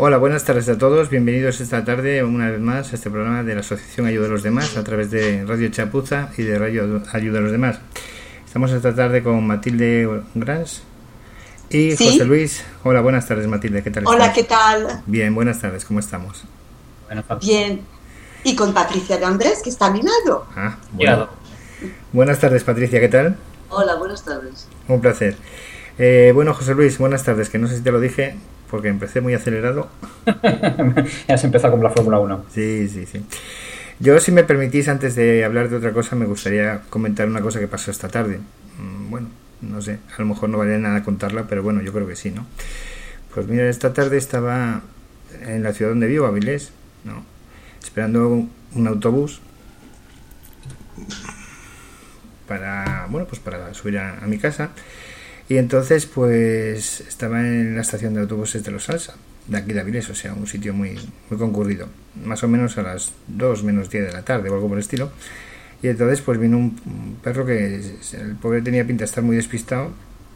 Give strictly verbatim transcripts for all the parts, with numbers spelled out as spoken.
Hola, buenas tardes a todos. Bienvenidos esta tarde una vez más a este programa de la Asociación Ayuda a los Demás a través de Radio Chapuza y de Radio Ayuda a los Demás. Estamos esta tarde con Matilde Grans y ¿Sí? José Luis. Hola, buenas tardes, Matilde. ¿Qué tal Hola, estás? ¿qué tal? Bien, buenas tardes. ¿Cómo estamos? Buenas tardes. Bien. Y con Patricia de Andrés, que está a mi lado. Ah, bueno. Llegado. Buenas tardes, Patricia. ¿Qué tal? Hola, buenas tardes. Un placer. Eh, bueno, José Luis, buenas tardes. Que no sé si te lo dije porque empecé muy acelerado. Ya has empezado con la Fórmula uno. Sí, sí, sí. Yo, si me permitís, antes de hablar de otra cosa, me gustaría comentar una cosa que pasó esta tarde. Bueno, no sé, a lo mejor no vale nada contarla, pero bueno, yo creo que sí, ¿no? Pues mira, esta tarde estaba en la ciudad donde vivo, Avilés, ¿no? Esperando un autobús para, bueno, pues para subir a, a mi casa. Y entonces, pues, estaba en la estación de autobuses de Los Salsa, de aquí de Avilés, o sea, un sitio muy, muy concurrido, más o menos a las dos menos diez de la tarde o algo por el estilo. Y entonces, pues, vino un, un perro que el pobre tenía pinta de estar muy despistado,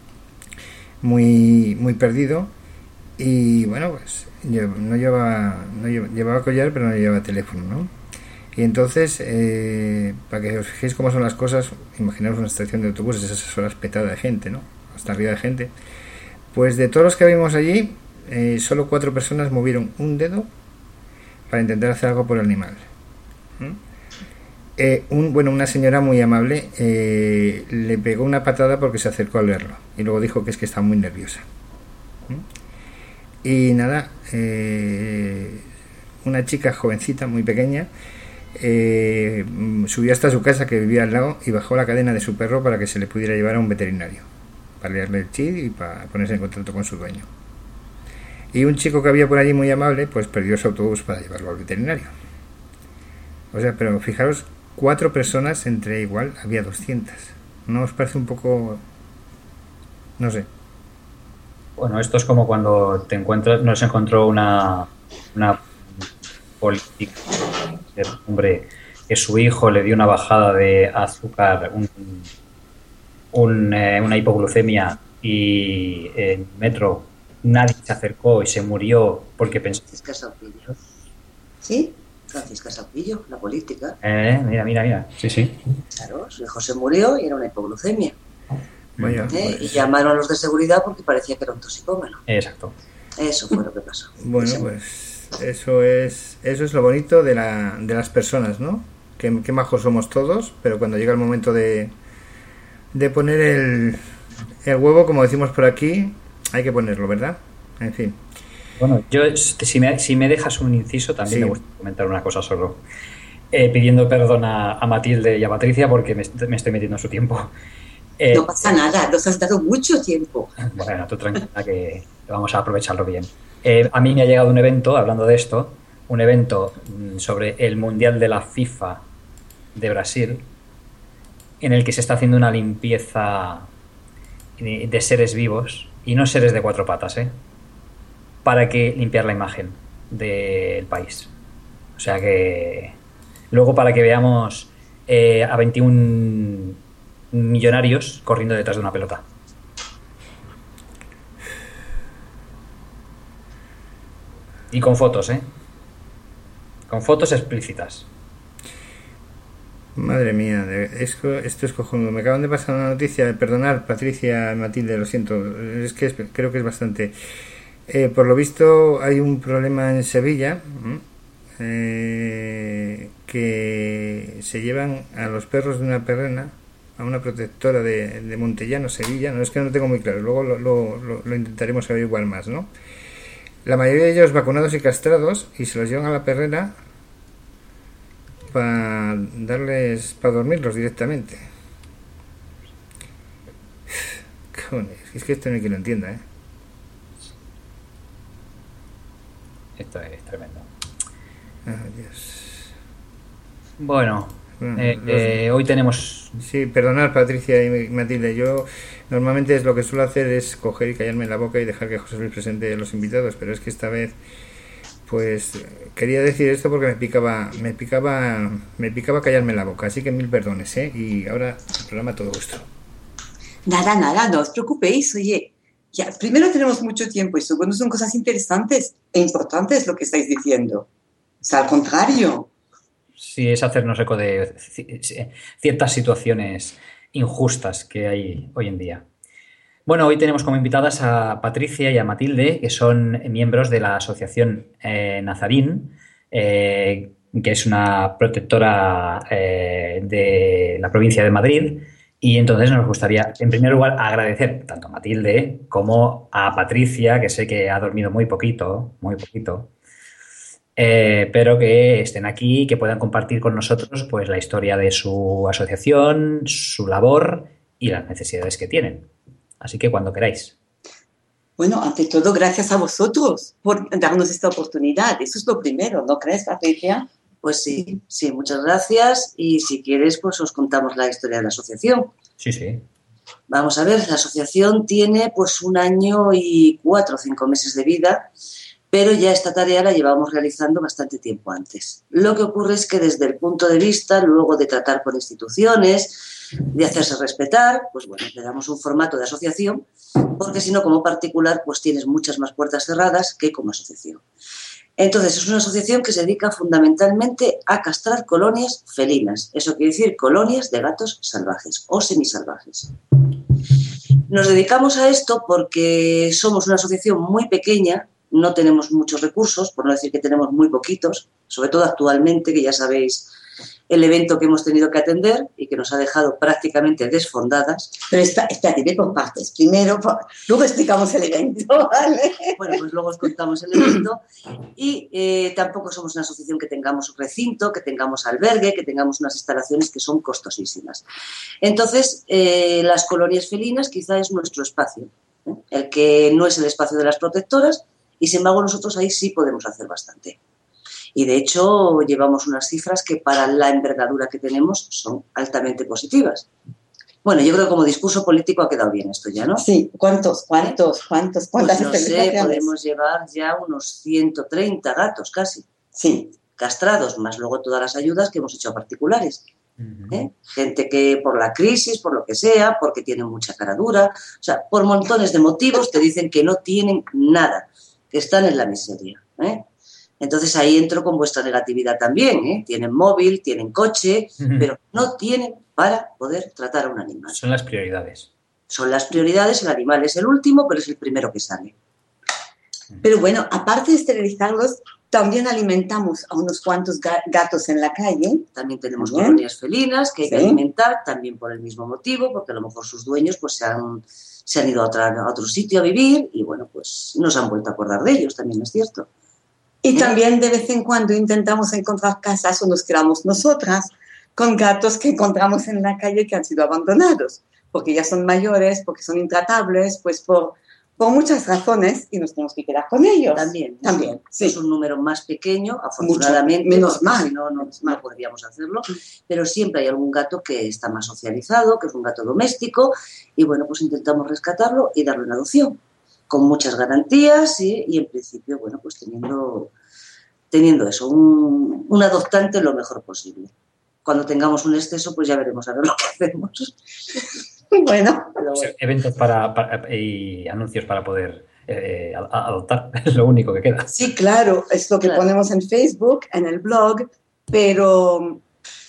muy, muy perdido. Y bueno, pues, no llevaba, no llevaba, llevaba collar, pero no llevaba teléfono, ¿no? Y entonces, eh, para que os fijéis cómo son las cosas, imaginaos una estación de autobuses, esas horas petada de gente, ¿no? Hasta arriba de gente. Pues de todos los que vimos allí, eh, solo cuatro personas movieron un dedo para intentar hacer algo por el animal. ¿Mm? Eh, un, bueno, una señora muy amable eh, le pegó una patada porque se acercó a verlo y luego dijo que es que estaba muy nerviosa. ¿Mm? Y nada, eh, una chica jovencita, muy pequeña, eh, subió hasta su casa, que vivía al lado, y bajó la cadena de su perro para que se le pudiera llevar a un veterinario, para leerle el chip y para ponerse en contacto con su dueño. Y un chico que había por allí muy amable, pues perdió su autobús para llevarlo al veterinario. O sea, pero fijaros, cuatro personas entre igual, había doscientas. ¿No os parece un poco...? No sé. Bueno, esto es como cuando te encuentras, nos encontró una, una política, hombre, que su hijo le dio una bajada de azúcar, un, un, eh, una hipoglucemia, y en metro nadie se acercó y se murió porque pensó... Francisca Saupillo. ¿Sí? Francisca Saupillo, la política. Eh, mira, mira, mira. Sí, sí. Claro, su hijo se murió y era una hipoglucemia. Vaya, ¿Eh? pues... Y llamaron a los de seguridad porque parecía que era un toxicómano. Exacto. Eso fue lo que pasó. Bueno, pues eso es eso es lo bonito de, la, de las personas, ¿no? Que, que majos somos todos, pero cuando llega el momento de, de poner el, el huevo, como decimos por aquí, hay que ponerlo, ¿verdad? En fin. Bueno, yo, si me, si me dejas un inciso, también Sí. me gustaría comentar una cosa solo. Eh, pidiendo perdón a, a Matilde y a Patricia porque me, me estoy metiendo en su tiempo. Eh, No pasa nada, nos has dado mucho tiempo. Bueno, tú tranquila que vamos a aprovecharlo bien. Eh, a mí me ha llegado un evento, hablando de esto, un evento sobre el Mundial de la FIFA de Brasil, en el que se está haciendo una limpieza de seres vivos, y no seres de cuatro patas, ¿eh? Para que limpiar la imagen del país. O sea que luego, para que veamos eh, a veintiún millonarios corriendo detrás de una pelota. Y con fotos, ¿eh? Con fotos explícitas. Madre mía, de- es que esto es cojonudo. Me acaban de pasar una noticia, perdonad, Patricia, Matilde, lo siento, es que es- creo que es bastante. Eh, por lo visto hay un problema en Sevilla, ¿m? eh, que se llevan a los perros de una perrena a una protectora de, de Montellano, Sevilla. No, es que no lo tengo muy claro, luego lo, lo, lo, lo intentaremos averiguar más, ¿no? La mayoría de ellos vacunados y castrados, y se los llevan a la perrera para darles, para dormirlos directamente. Cojones, es que esto no hay quien lo entienda, ¿eh? Esto es tremendo. Oh, Dios. Bueno, Bueno, eh, los- eh, hoy tenemos... Sí, perdonad, Patricia y Matilde, yo normalmente es lo que suelo hacer es coger y callarme la boca y dejar que José Luis presente a los invitados, pero es que esta vez pues quería decir esto porque me picaba me picaba me picaba callarme la boca, así que mil perdones, ¿eh? Y ahora el programa todo vuestro. Nada, nada, no os preocupéis. Oye, Ya, primero tenemos mucho tiempo y segundo son cosas interesantes e importantes lo que estáis diciendo. O sea, al contrario. Sí, es hacernos eco de ciertas situaciones injustas que hay hoy en día. Bueno, hoy tenemos como invitadas a Patricia y a Matilde, que son miembros de la Asociación eh, Nazarín, eh, que es una protectora eh, de la provincia de Madrid. Y entonces nos gustaría, en primer lugar, agradecer tanto a Matilde como a Patricia, que sé que ha dormido muy poquito, muy poquito, eh, pero que estén aquí y que puedan compartir con nosotros pues, la historia de su asociación, su labor y las necesidades que tienen. Así que cuando queráis. Bueno, ante todo, gracias a vosotros por darnos esta oportunidad. Eso es lo primero, ¿no crees, Patricia? Pues sí, sí, muchas gracias. Y si quieres, pues os contamos la historia de la asociación. Sí, sí. Vamos a ver, la asociación tiene pues un año y cuatro o cinco meses de vida, pero ya esta tarea la llevamos realizando bastante tiempo antes. Lo que ocurre es que desde el punto de vista, luego de tratar con instituciones, de hacerse respetar, pues bueno, le damos un formato de asociación, porque si no, como particular, pues tienes muchas más puertas cerradas que como asociación. Entonces, es una asociación que se dedica fundamentalmente a castrar colonias felinas. Eso quiere decir colonias de gatos salvajes o semisalvajes. Nos dedicamos a esto porque somos una asociación muy pequeña, no tenemos muchos recursos, por no decir que tenemos muy poquitos, sobre todo actualmente, que ya sabéis el evento que hemos tenido que atender y que nos ha dejado prácticamente desfondadas. Pero está, espérate, ve por partes. Primero, por, luego explicamos el evento, ¿vale? Bueno, pues luego os contamos el evento. Y eh, tampoco somos una asociación que tengamos recinto, que tengamos albergue, que tengamos unas instalaciones que son costosísimas. Entonces, eh, las colonias felinas quizá es nuestro espacio, ¿eh? El que no es el espacio de las protectoras, y sin embargo nosotros ahí sí podemos hacer bastante. Y de hecho llevamos unas cifras que para la envergadura que tenemos son altamente positivas. Bueno, yo creo que como discurso político ha quedado bien esto ya, ¿no? Sí, ¿cuántos, cuántos, cuántos? ¿Cuántas pues no sé, podemos llevar ya unos ciento treinta gatos casi. Sí. Castrados, más luego todas las ayudas que hemos hecho a particulares. ¿Eh? Gente que por la crisis, por lo que sea, porque tienen mucha cara dura, o sea, por montones de motivos te dicen que no tienen nada, que están en la miseria, ¿eh? Entonces ahí entro con vuestra negatividad también, ¿eh? Tienen móvil, tienen coche, uh-huh. pero no tienen para poder tratar a un animal. Son las prioridades. Son las prioridades, el animal es el último, pero es el primero que sale. Pero bueno, aparte de esterilizarlos, también alimentamos a unos cuantos gatos en la calle. También tenemos ¿Bien? colonias felinas que hay ¿Sí? que alimentar, también por el mismo motivo, porque a lo mejor sus dueños pues se han, se han ido a, otra, a otro sitio a vivir y bueno, pues no se han vuelto a acordar de ellos, también es cierto. Y ¿Eh? también de vez en cuando intentamos encontrar casas o nos quedamos nosotras con gatos que encontramos en la calle que han sido abandonados, porque ya son mayores, porque son intratables, pues por... por muchas razones y nos tenemos que quedar con ellos. También. También, sí. Es un número más pequeño, afortunadamente. Mucho, menos mal. Si no, no, no podríamos hacerlo. Pero siempre hay algún gato que está más socializado, que es un gato doméstico, y bueno, pues intentamos rescatarlo y darlo en adopción. Con muchas garantías y, y en principio, bueno, pues teniendo, teniendo eso, un, un adoptante lo mejor posible. Cuando tengamos un exceso, pues ya veremos a ver lo que hacemos. Bueno, pero bueno. Eventos para, para, y anuncios para poder eh, adoptar, es lo único que queda. Sí, claro, es lo que claro. ponemos en Facebook, en el blog, pero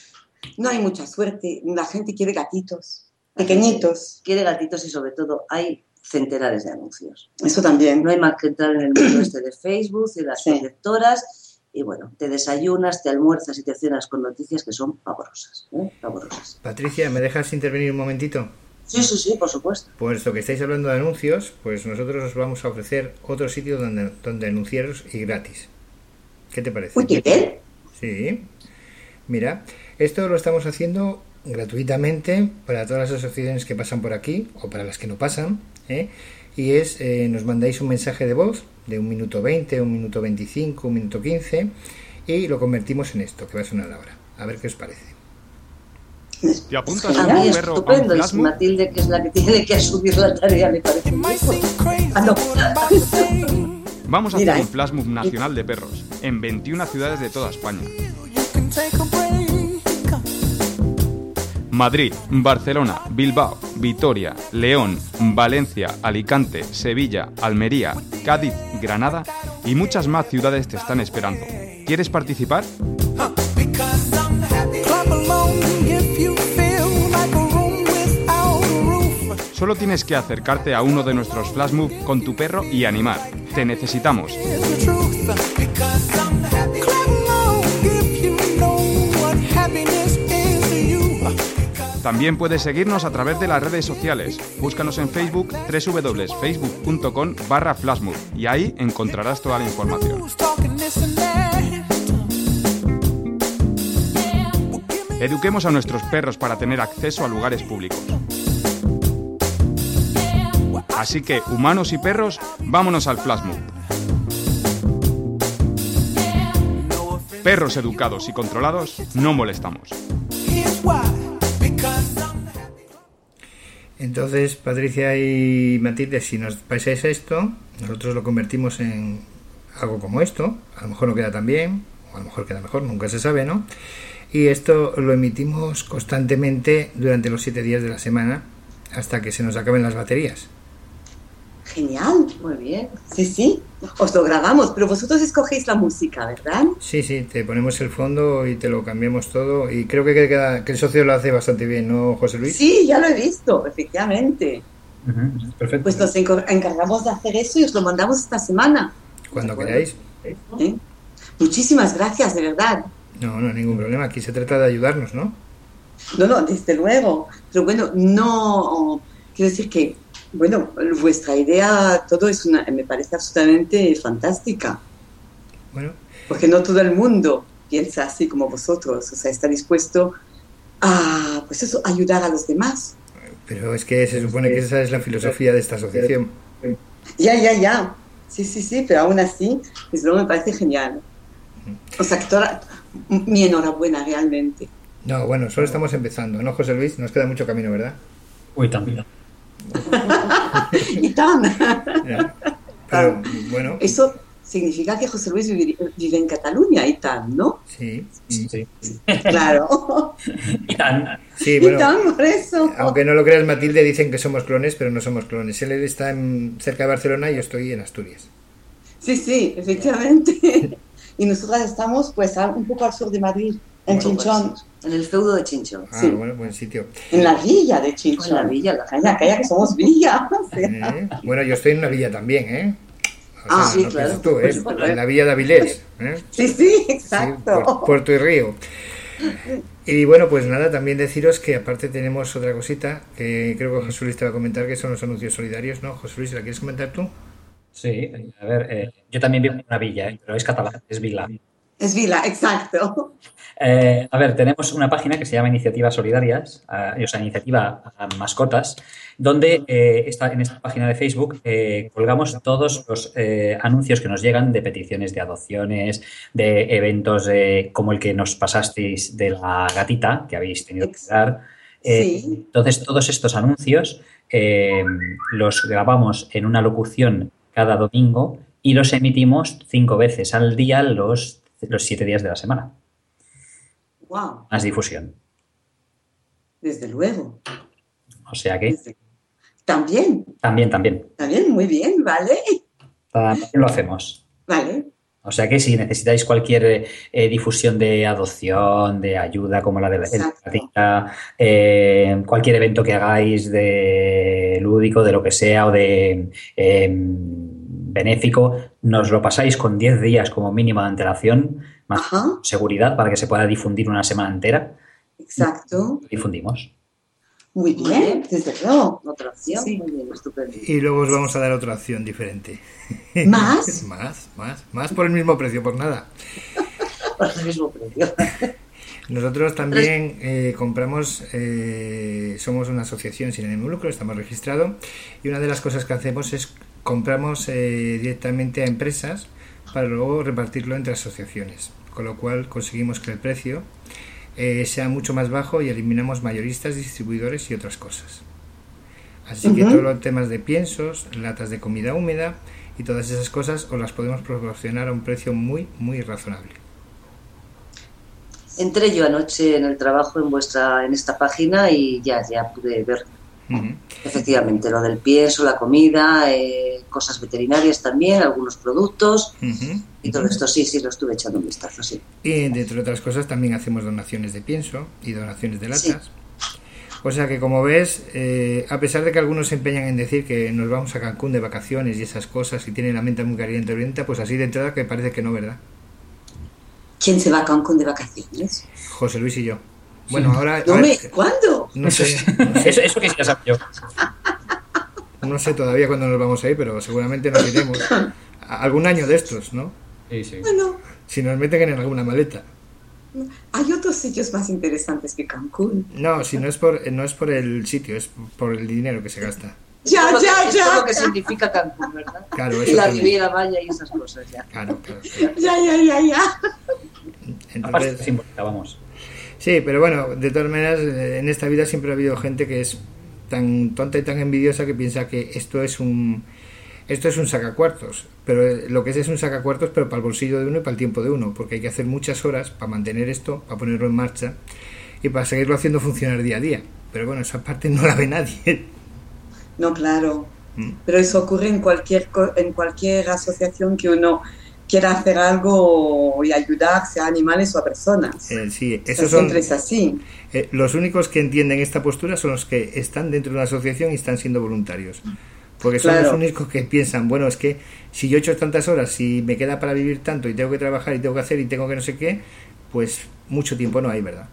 no hay mucha suerte. La gente quiere gatitos, pequeñitos. Quiere gatitos y sobre todo hay centenares de anuncios. Eso también. No hay más que entrar en el mundo este de Facebook y las sí. protectoras. Y bueno, te desayunas, te almuerzas y te cenas con noticias que son pavorosas, ¿eh? Pavorosas. Patricia, ¿me dejas intervenir un momentito? Sí, sí, sí, por supuesto. Pues lo que estáis hablando de anuncios, pues nosotros os vamos a ofrecer otro sitio donde, donde anunciaros y gratis. ¿Qué te parece? Uy, ¿qué bien? Sí. Mira, esto lo estamos haciendo gratuitamente para todas las asociaciones que pasan por aquí o para las que no pasan, ¿eh? Y es, eh, nos mandáis un mensaje de voz de un minuto veinte, un minuto veinticinco, un minuto quince y lo convertimos en esto, que va a sonar ahora. A ver qué os parece. ¿Te apuntas a un mí perro estupendo, a un y si Matilde, que es la que tiene que asumir la tarea, me parece muy bien. Ah, no. Vamos a Mira, hacer un flashmob nacional de perros en veintiuna ciudades de toda España. Madrid, Barcelona, Bilbao, Vitoria, León, Valencia, Alicante, Sevilla, Almería, Cádiz, Granada y muchas más ciudades te están esperando. ¿Quieres participar? Solo tienes que acercarte a uno de nuestros flash mob con tu perro y animar. Te necesitamos. También puedes seguirnos a través de las redes sociales. Búscanos en Facebook, doble u doble u doble u punto facebook punto com barra flashmob, y ahí encontrarás toda la información. Eduquemos a nuestros perros para tener acceso a lugares públicos. Así que, humanos y perros, vámonos al flashmob. Perros educados y controlados, no molestamos. Entonces, Patricia y Matilde, si nos pasáis esto, nosotros lo convertimos en algo como esto. A lo mejor no queda tan bien, o a lo mejor queda mejor, nunca se sabe, ¿no? Y esto lo emitimos constantemente durante los siete días de la semana hasta que se nos acaben las baterías. Genial, muy bien. Sí, sí, os lo grabamos, pero vosotros escogéis la música, ¿verdad? Sí, sí, te ponemos el fondo y te lo cambiamos todo, y creo que, queda, que el socio lo hace bastante bien, ¿no, José Luis? Sí, ya lo he visto, efectivamente. Uh-huh, perfecto. Pues nos encargamos de hacer eso y os lo mandamos esta semana. Cuando queráis. ¿Eh? Muchísimas gracias, de verdad. No, no hay ningún problema, aquí se trata de ayudarnos, ¿no? No, no, desde luego, pero bueno, no, quiero decir que bueno, vuestra idea, todo es una, me parece absolutamente fantástica. Bueno. Porque no todo el mundo piensa así como vosotros, o sea, está dispuesto a, pues eso, ayudar a los demás. Pero es que se supone que esa es la filosofía de esta asociación. Ya, ya, ya. Sí, sí, sí, pero aún así, desde luego me parece genial. O sea, que toda, mi enhorabuena realmente. No, bueno, solo estamos empezando, ¿no, José Luis? Nos queda mucho camino, ¿verdad? Uy, también. Y tan. Ya. Pero, bueno. Eso significa que José Luis vive, vive en Cataluña, y tan, ¿no? Sí. Sí. sí. Claro. Y tan. Sí, bueno, y tan, por eso. Aunque no lo creas, Matilde, dicen que somos clones, pero no somos clones. Él está en, cerca de Barcelona y yo estoy en Asturias. Sí, sí, efectivamente. Y nosotras estamos pues un poco al sur de Madrid, en bueno, Chinchón. Pues, en el feudo de Chinchón. Ah, sí. Buen, buen sitio. En la villa de Chinchón. En la villa, la calla, calla, que somos villa. Eh, bueno, yo estoy en una villa también, ¿eh? O sea, ah, sí, no claro. Tú, ¿eh? En la villa de Avilés. ¿eh? Sí, sí, exacto. Sí, Puerto y Río. Y bueno, pues nada, también deciros que aparte tenemos otra cosita que creo que José Luis te va a comentar, que son los anuncios solidarios, ¿no? José Luis, ¿la quieres comentar tú? Sí, a ver, eh, yo también vivo en una villa, ¿eh? Pero es catalán, es vila. Es vila, exacto. Eh, a ver, tenemos una página que se llama Iniciativas Solidarias, uh, o sea, Iniciativa uh, Mascotas, donde eh, esta, en esta página de Facebook eh, colgamos todos los eh, anuncios que nos llegan de peticiones de adopciones, de eventos eh, como el que nos pasasteis de la gatita que habéis tenido que dar. Eh, sí. Entonces, todos estos anuncios eh, los grabamos en una locución cada domingo y los emitimos cinco veces al día los, los siete días de la semana. Wow. Más difusión. Desde luego. O sea que... Desde... También. También, también. También, muy bien, ¿vale? También lo hacemos. Vale. O sea que si necesitáis cualquier eh, difusión de adopción, de ayuda como la de la gatita, eh, cualquier evento que hagáis de lúdico, de lo que sea, o de eh, benéfico, nos lo pasáis con diez días como mínimo de antelación, más Ajá. seguridad, para que se pueda difundir una semana entera. Exacto. Difundimos. Muy bien, desde luego. Otra opción, sí. Muy bien, estupendo. Y luego os vamos a dar otra opción diferente. ¿Más? más, más, más por el mismo precio, por nada. Por el mismo precio. Nosotros también eh, compramos, eh, somos una asociación sin ánimo de lucro, estamos registrados, y una de las cosas que hacemos es compramos eh, directamente a empresas para luego repartirlo entre asociaciones, con lo cual conseguimos que el precio eh, sea mucho más bajo y eliminamos mayoristas, distribuidores y otras cosas. Así uh-huh. que todos los temas de piensos, latas de comida húmeda y todas esas cosas os las podemos proporcionar a un precio muy, muy razonable. Entré yo anoche en el trabajo en vuestra en esta página y ya, ya pude ver Uh-huh. Efectivamente, lo del pienso, la comida, eh, cosas veterinarias también, algunos productos Uh-huh. y todo esto, sí, sí, lo estuve echando un vistazo, sí. Y entre otras cosas también hacemos donaciones de pienso y donaciones de latas. Sí. O sea que, como ves, eh, a pesar de que algunos se empeñan en decir que nos vamos a Cancún de vacaciones y esas cosas y tienen la mente muy caliente orienta, pues así de entrada que parece que no, ¿verdad? ¿Quién se va a Cancún de vacaciones? José Luis y yo. Bueno, ahora... No a me... ver, ¿Cuándo? No sé. No sé. Eso, eso quisiera saber yo. No sé todavía cuándo nos vamos a ir, pero seguramente nos iremos. Algún año de estos, ¿no? Sí, sí. Bueno, Si nos meten en alguna maleta. hay otros sitios más interesantes que Cancún. No, si no es por no es por el sitio, es por el dinero que se gasta. Ya, Es lo que- ya, es ya. lo que significa Cancún, ¿verdad? Claro, Y eso la también. Riviera Maya y esas cosas, ya. Claro, claro, claro. Ya, ya, ya, ya. Aparte Entonces, simbólica, vamos. sí, pero bueno, de todas maneras, eh, en esta vida siempre ha habido gente que es tan tonta y tan envidiosa que piensa que esto es un esto es un sacacuartos, pero eh, lo que es es un sacacuartos pero para el bolsillo de uno y para el tiempo de uno, porque hay que hacer muchas horas para mantener esto, para ponerlo en marcha y para seguirlo haciendo funcionar día a día. Pero bueno, esa parte no la ve nadie. No, claro. Mm. Pero eso ocurre en cualquier, co- en cualquier asociación que uno quiera hacer algo y ayudar, sea a animales o a personas. Eh, sí, O sea, esos son siempre es así. eh, los únicos que entienden esta postura son los que están dentro de una asociación y están siendo voluntarios. Porque son Claro. los únicos que piensan, bueno, es que si yo he hecho tantas horas, si me queda para vivir tanto y tengo que trabajar y tengo que hacer y tengo que no sé qué, pues mucho tiempo no hay, ¿verdad?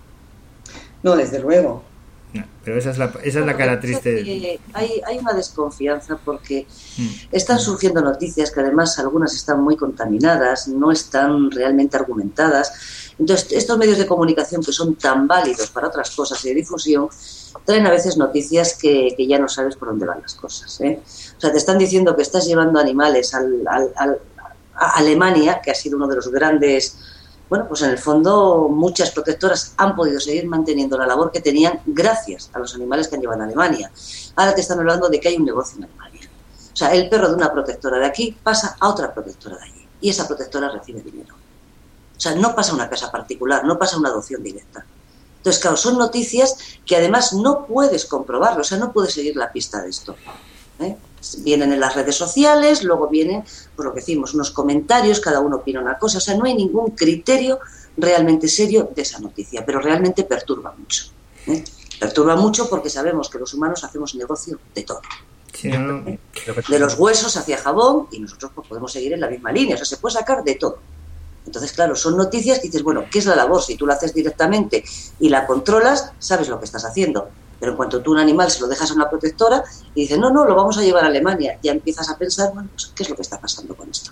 No, desde luego. No, pero esa es la, esa es la cara triste. Eh, Hay, hay una desconfianza porque Mm. están surgiendo noticias que además algunas están muy contaminadas, no están realmente argumentadas. Entonces, estos medios de comunicación que son tan válidos para otras cosas y de difusión, traen a veces noticias que, que ya no sabes por dónde van las cosas, ¿eh? O sea, te están diciendo que estás llevando animales al, al, al, a Alemania, que ha sido uno de los grandes... Bueno, pues en el fondo muchas protectoras han podido seguir manteniendo la labor que tenían gracias a los animales que han llevado a Alemania. Ahora te están hablando de que hay un negocio en Alemania. O sea, el perro de una protectora de aquí pasa a otra protectora de allí y esa protectora recibe dinero. O sea, no pasa a una casa particular, no pasa a una adopción directa. Entonces, claro, son noticias que además no puedes comprobarlo, o sea, no puedes seguir la pista de esto, ¿eh? Vienen en las redes sociales, luego vienen, pues lo que decimos, unos comentarios, cada uno opina una cosa, o sea, no hay ningún criterio realmente serio de esa noticia, pero realmente perturba mucho, ¿eh? Perturba mucho porque sabemos que los humanos hacemos negocio de todo. Sí, no, no. De los huesos hacia jabón y nosotros pues, podemos seguir en la misma línea, o sea, se puede sacar de todo. Entonces, claro, son noticias que dices, bueno, ¿qué es la labor? Si tú la haces directamente y la controlas, sabes lo que estás haciendo. Pero en cuanto tú un animal se lo dejas a una protectora y dices, no, no, lo vamos a llevar a Alemania, ya empiezas a pensar, bueno, pues, ¿qué es lo que está pasando con esto?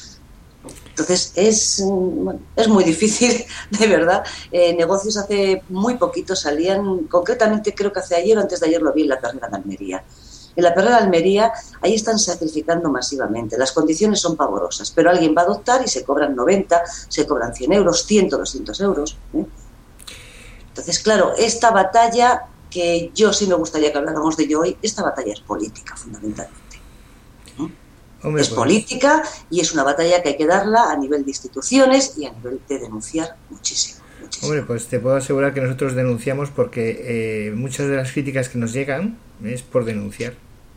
Entonces, es, bueno, es muy difícil, de verdad. Eh, negocios hace muy poquito salían, concretamente creo que hace ayer o antes de ayer lo vi en la perrera de Almería. En la perrera de Almería, ahí están sacrificando masivamente. Las condiciones son pavorosas, pero alguien va a adoptar y se cobran noventa, se cobran cien euros, cien, doscientos euros. ¿eh? Entonces, claro, esta batalla, que yo sí me gustaría que habláramos de ello hoy, esta batalla es política, fundamentalmente. ¿eh? Hombre, Es pues, política y es una batalla que hay que darla a nivel de instituciones y a nivel de denunciar muchísimo. muchísimo. hombre, pues te puedo asegurar que nosotros denunciamos porque eh, muchas de las críticas que nos llegan es por denunciar.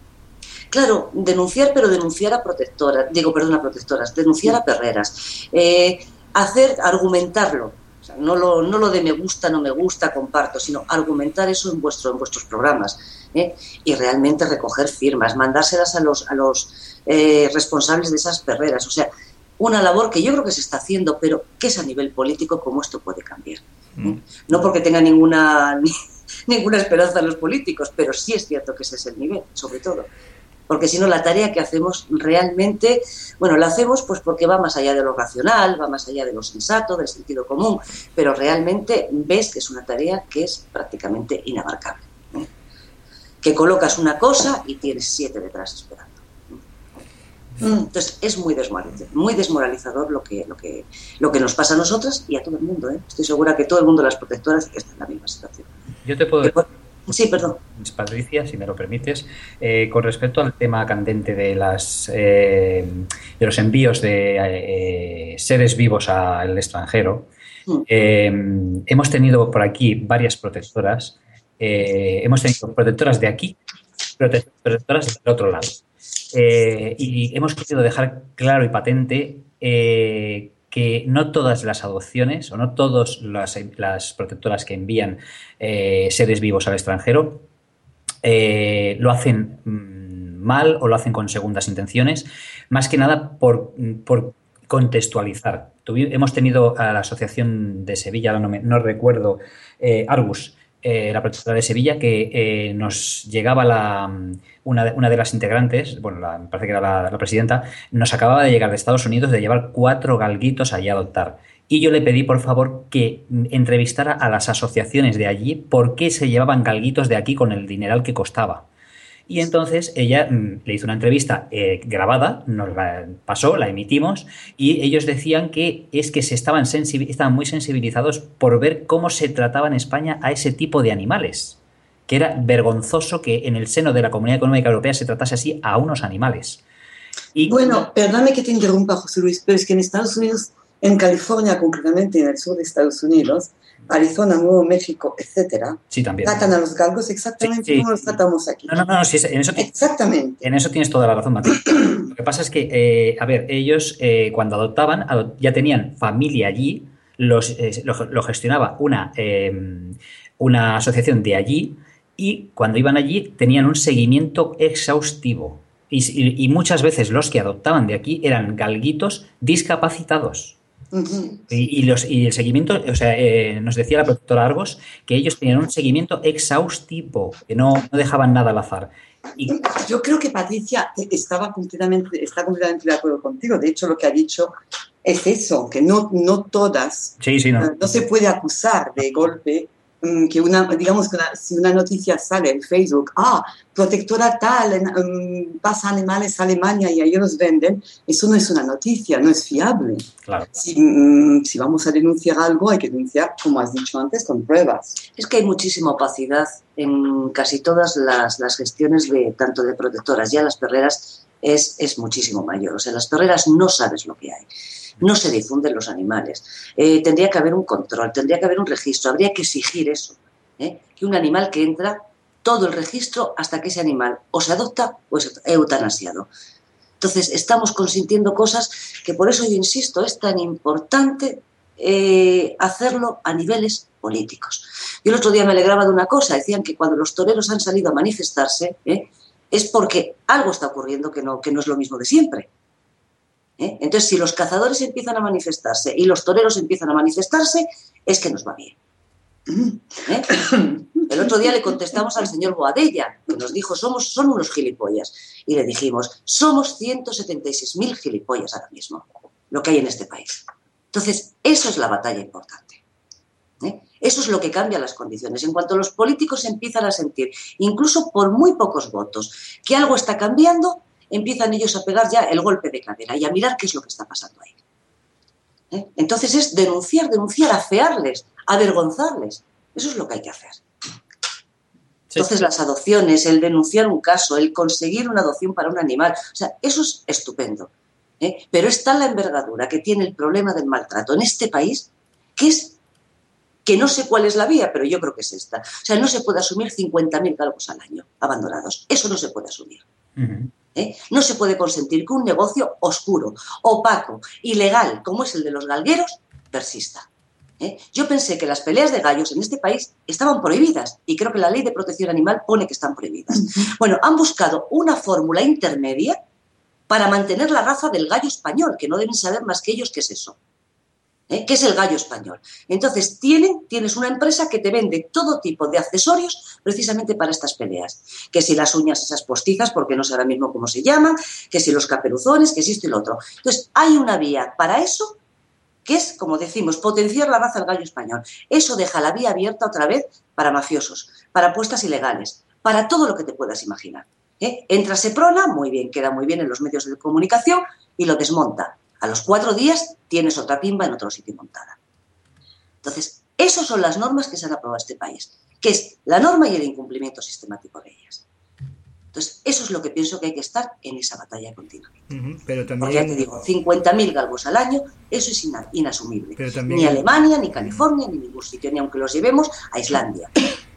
Claro, denunciar, pero denunciar a protectoras, digo, perdón, a protectoras, denunciar a perreras, eh, hacer, argumentarlo, o sea, no lo, no lo de me gusta, no me gusta, comparto, sino argumentar eso en, vuestro, en vuestros programas, ¿eh? Y realmente recoger firmas, mandárselas a los, a los eh, responsables de esas perreras, o sea, una labor que yo creo que se está haciendo, pero que es a nivel político como esto puede cambiar. ¿eh? Mm. No porque tenga ninguna, ni, ninguna esperanza en los políticos, pero sí es cierto que ese es el nivel, sobre todo. Porque si no, la tarea que hacemos realmente, bueno, la hacemos pues porque va más allá de lo racional, va más allá de lo sensato, del sentido común, pero realmente ves que es una tarea que es prácticamente inabarcable, ¿eh? Que colocas una cosa y tienes siete detrás esperando. Entonces es muy desmoralizador, muy desmoralizador lo que, lo que, lo que nos pasa a nosotras y a todo el mundo, ¿eh? Estoy segura que todo el mundo de las protectoras está en la misma situación. Yo te puedo Que por- Sí, perdón. Patricia, si me lo permites, eh, con respecto al tema candente de las eh, de los envíos de eh, seres vivos al extranjero, eh, hemos tenido por aquí varias protectoras, eh, hemos tenido protectoras de aquí protectoras del otro lado. Eh, y hemos querido dejar claro y patente eh, que no todas las adopciones o no todas las, las protectoras que envían eh, seres vivos al extranjero eh, lo hacen mmm, mal o lo hacen con segundas intenciones, más que nada por, por contextualizar. Tuvi, hemos tenido a la Asociación de Sevilla, no, me, no recuerdo, eh, Argus, eh, la protectora de Sevilla, que eh, nos llegaba la, una, una de las integrantes, bueno, la, me parece que era la, la presidenta, nos acababa de llegar de Estados Unidos de llevar cuatro galguitos allí a adoptar. Y yo le pedí, por favor, que entrevistara a las asociaciones de allí por qué se llevaban galguitos de aquí con el dineral que costaba. Y entonces ella mmm, le hizo una entrevista eh, grabada, nos la pasó, la emitimos, y ellos decían que es que se estaban, estaban muy sensibilizados por ver cómo se trataba en España a ese tipo de animales. Que era vergonzoso que en el seno de la Comunidad Económica Europea se tratase así a unos animales. Y bueno, perdóname que te interrumpa, José Luis, pero es que en Estados Unidos, en California concretamente, en el sur de Estados Unidos, Arizona, Nuevo México, etcétera, sí, también tratan a los galgos exactamente sí, sí, como los tratamos aquí. No, no, no, sí, en eso exactamente. En eso tienes toda la razón, Martín. Lo que pasa es que, eh, a ver, ellos eh, cuando adoptaban adop- ya tenían familia allí, los, eh, lo, lo gestionaba una, eh, una asociación de allí y cuando iban allí tenían un seguimiento exhaustivo. Y, y, y muchas veces los que adoptaban de aquí eran galguitos discapacitados. Uh-huh. Y, y, los, y el seguimiento, o sea, eh, nos decía la protectora Argos que ellos tenían un seguimiento exhaustivo, que no, no dejaban nada al azar. Y... Yo creo que Patricia estaba completamente, está completamente de acuerdo contigo. De hecho, lo que ha dicho es eso, que no, no todas, sí, sí, no. Uh, no se puede acusar de golpe um, que una, digamos que una, si una noticia sale en Facebook, ah, protectora tal, um, pasa animales a Alemania y ahí los venden, eso no es una noticia, no es fiable. Claro. Si, um, si vamos a denunciar algo, hay que denunciar, como has dicho antes, con pruebas. Es que hay muchísima opacidad en casi todas las, las gestiones de tanto de protectoras. Ya las perreras es, es muchísimo mayor. O sea, las perreras no sabes lo que hay. No se difunden los animales. Eh, tendría que haber un control, tendría que haber un registro. Habría que exigir eso. ¿eh? Que un animal que entra, todo el registro hasta que ese animal o se adopta o es eutanasiado. Entonces, estamos consintiendo cosas que por eso yo insisto, es tan importante eh, hacerlo a niveles políticos. Yo el otro día me alegraba de una cosa, decían que cuando los toreros han salido a manifestarse ¿eh? es porque algo está ocurriendo que no, que no es lo mismo de siempre. ¿eh? Entonces, si los cazadores empiezan a manifestarse y los toreros empiezan a manifestarse, es que nos va bien. ¿eh? El otro día le contestamos al señor Boadella, que nos dijo, somos, son unos gilipollas. Y le dijimos, somos ciento setenta y seis mil gilipollas ahora mismo, lo que hay en este país. Entonces, eso es la batalla importante. ¿eh? Eso es lo que cambia las condiciones. En cuanto los políticos empiezan a sentir, incluso por muy pocos votos, que algo está cambiando, empiezan ellos a pegar ya el golpe de cadera y a mirar qué es lo que está pasando ahí. ¿eh? Entonces es denunciar, denunciar, afearles, avergonzarles. Eso es lo que hay que hacer. Entonces, las adopciones, el denunciar un caso, el conseguir una adopción para un animal, o sea, eso es estupendo. ¿eh? Pero está la envergadura que tiene el problema del maltrato en este país, que es que no sé cuál es la vía, pero yo creo que es esta. O sea, no se puede asumir cincuenta mil galgos al año abandonados. Eso no se puede asumir. Uh-huh. ¿eh? No se puede consentir que un negocio oscuro, opaco, ilegal, como es el de los galgueros, persista. ¿Eh? Yo pensé que las peleas de gallos en este país estaban prohibidas y creo que la ley de protección animal pone que están prohibidas. Bueno, han buscado una fórmula intermedia para mantener la raza del gallo español, que no deben saber más que ellos qué es eso. ¿Eh? ¿Qué es el gallo español? Entonces tienen, tienes una empresa que te vende todo tipo de accesorios precisamente para estas peleas. Que si las uñas esas postizas, porque no sé ahora mismo cómo se llaman, que si los caperuzones, que si esto y lo otro. Entonces hay una vía para eso, que es, como decimos, potenciar la raza del gallo español. Eso deja la vía abierta otra vez para mafiosos, para apuestas ilegales, para todo lo que te puedas imaginar. ¿eh? Entra Seprona, muy bien, queda muy bien en los medios de comunicación y lo desmonta. A los cuatro días tienes otra pimba en otro sitio montada. Entonces, esas son las normas que se han aprobado en este país, que es la norma y el incumplimiento sistemático de ellas. Entonces, eso es lo que pienso que hay que estar en esa batalla continua. Uh-huh, pero también... Porque ya te digo, cincuenta mil galgos al año, eso es ina- inasumible. Pero también... Ni Alemania, ni California, ni ningún sitio, ni aunque los llevemos a Islandia.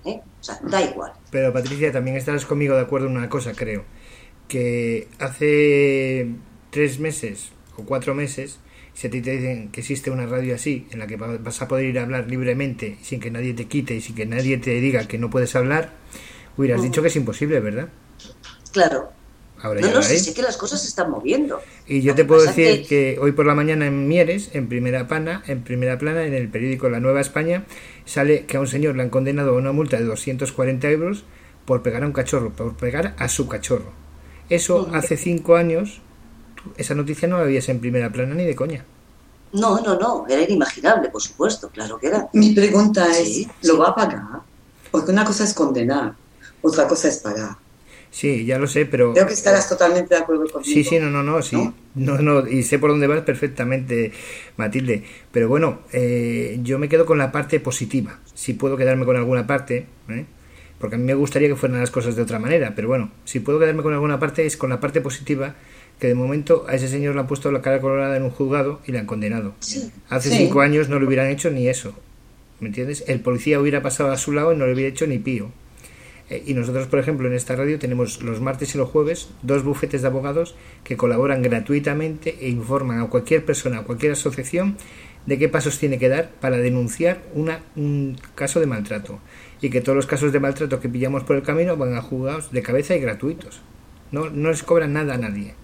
¿eh? O sea, da igual. Pero Patricia, también estarás conmigo de acuerdo en una cosa, creo, que hace tres meses o cuatro meses, si a ti te dicen que existe una radio así, en la que vas a poder ir a hablar libremente, sin que nadie te quite y sin que nadie te diga que no puedes hablar, hubieras uh. dicho que es imposible, ¿verdad? Claro. Ahora no, ya no, sí, hay. sé que las cosas se están moviendo. Y yo te puedo decir que... que hoy por la mañana en Mieres, en primera plana, en primera plana, en el periódico La Nueva España, sale que a un señor le han condenado a una multa de doscientos cuarenta euros por pegar a un cachorro, por pegar a su cachorro. Eso uh-huh. hace cinco años, esa noticia no la veías en primera plana ni de coña. No, no, no, era inimaginable, por supuesto, claro que era. Mi pregunta sí, es, ¿lo sí. va a pagar? Porque una cosa es condenar, otra cosa es pagar. Sí, ya lo sé, pero... Creo que estarás totalmente de acuerdo conmigo. Sí, sí, no, no, no, sí. ¿No? No, no, y sé por dónde vas perfectamente, Matilde. Pero bueno, eh, yo me quedo con la parte positiva. Si puedo quedarme con alguna parte, ¿eh? Porque a mí me gustaría que fueran las cosas de otra manera. Pero bueno, si puedo quedarme con alguna parte es con la parte positiva, que de momento a ese señor le han puesto la cara colorada en un juzgado y le han condenado. Sí. Hace sí. cinco años no le hubieran hecho ni eso. ¿Me entiendes? El policía hubiera pasado a su lado y no le hubiera hecho ni pío. Y nosotros, por ejemplo, en esta radio tenemos los martes y los jueves dos bufetes de abogados que colaboran gratuitamente e informan a cualquier persona, a cualquier asociación, de qué pasos tiene que dar para denunciar una, un caso de maltrato. Y que todos los casos de maltrato que pillamos por el camino van a juzgados de cabeza y gratuitos. No, no les cobran nada a nadie.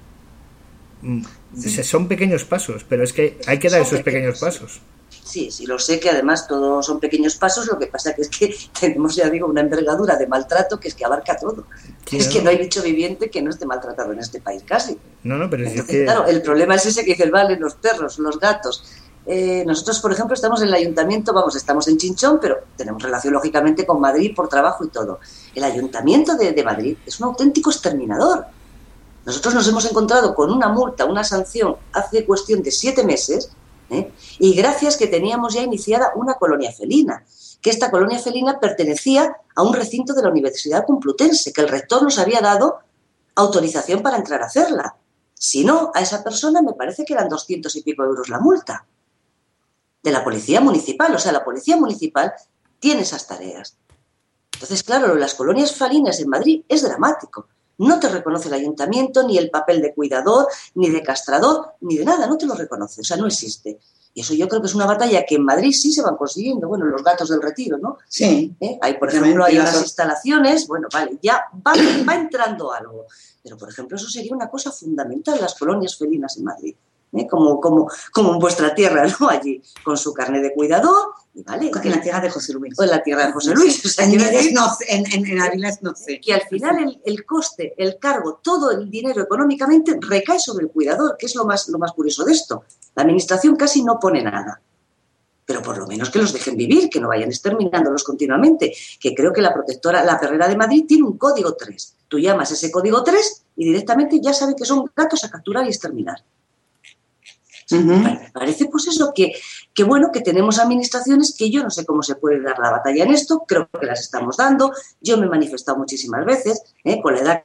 Sí. Son pequeños pasos, pero es que hay que dar esos pequeños pasos. Sí, sí, lo sé que además todos son pequeños pasos, lo que pasa que es que tenemos, ya digo, una envergadura de maltrato que es que abarca todo. Sí, es ¿no? que no hay bicho viviente que no esté maltratado en este país, casi. No, no, pero Entonces, es que... claro, el problema es ese que dice, vale, los perros, los gatos. Eh, nosotros, por ejemplo, estamos en el ayuntamiento, vamos, estamos en Chinchón, pero tenemos relación, lógicamente, con Madrid por trabajo y todo. El ayuntamiento de, de Madrid es un auténtico exterminador. Nosotros nos hemos encontrado con una multa, una sanción, hace cuestión de siete meses, ¿eh? Y gracias que teníamos ya iniciada una colonia felina, que esta colonia felina pertenecía a un recinto de la Universidad Complutense, que el rector nos había dado autorización para entrar a hacerla. Si no, a esa persona me parece que eran doscientos y pico euros la multa de la policía municipal. O sea, la policía municipal tiene esas tareas. Entonces, claro, las colonias felinas en Madrid es dramático. No te reconoce el ayuntamiento, ni el papel de cuidador, ni de castrador, ni de nada, no te lo reconoce, o sea, no existe. Y eso yo creo que es una batalla que en Madrid sí se van consiguiendo. Bueno, los gatos del retiro, ¿no? Sí. ¿Eh? Hay, por ejemplo, hay unas instalaciones, bueno, vale, ya va, va entrando algo. Pero, por ejemplo, eso sería una cosa fundamental, las colonias felinas en Madrid. ¿Eh? Como, como, como en vuestra tierra, ¿no? Allí, con su carnet de cuidador, y vale. En la tierra de José Luis. O en la tierra de José Luis. O sea, en, decir, no, en, en, en Avilés no sé. Que al final el, el coste, el cargo, todo el dinero económicamente recae sobre el cuidador, que es lo más, lo más curioso de esto. La administración casi no pone nada. Pero por lo menos que los dejen vivir, que no vayan exterminándolos continuamente. Que creo que la protectora, la Perrera de Madrid, tiene un código tres. Tú llamas ese código tres y directamente ya saben que son gatos a capturar y exterminar. Uh-huh. Me parece pues eso, que, que bueno, que tenemos administraciones que yo no sé cómo se puede dar la batalla en esto, creo que las estamos dando, yo me he manifestado muchísimas veces, ¿eh? Con la edad.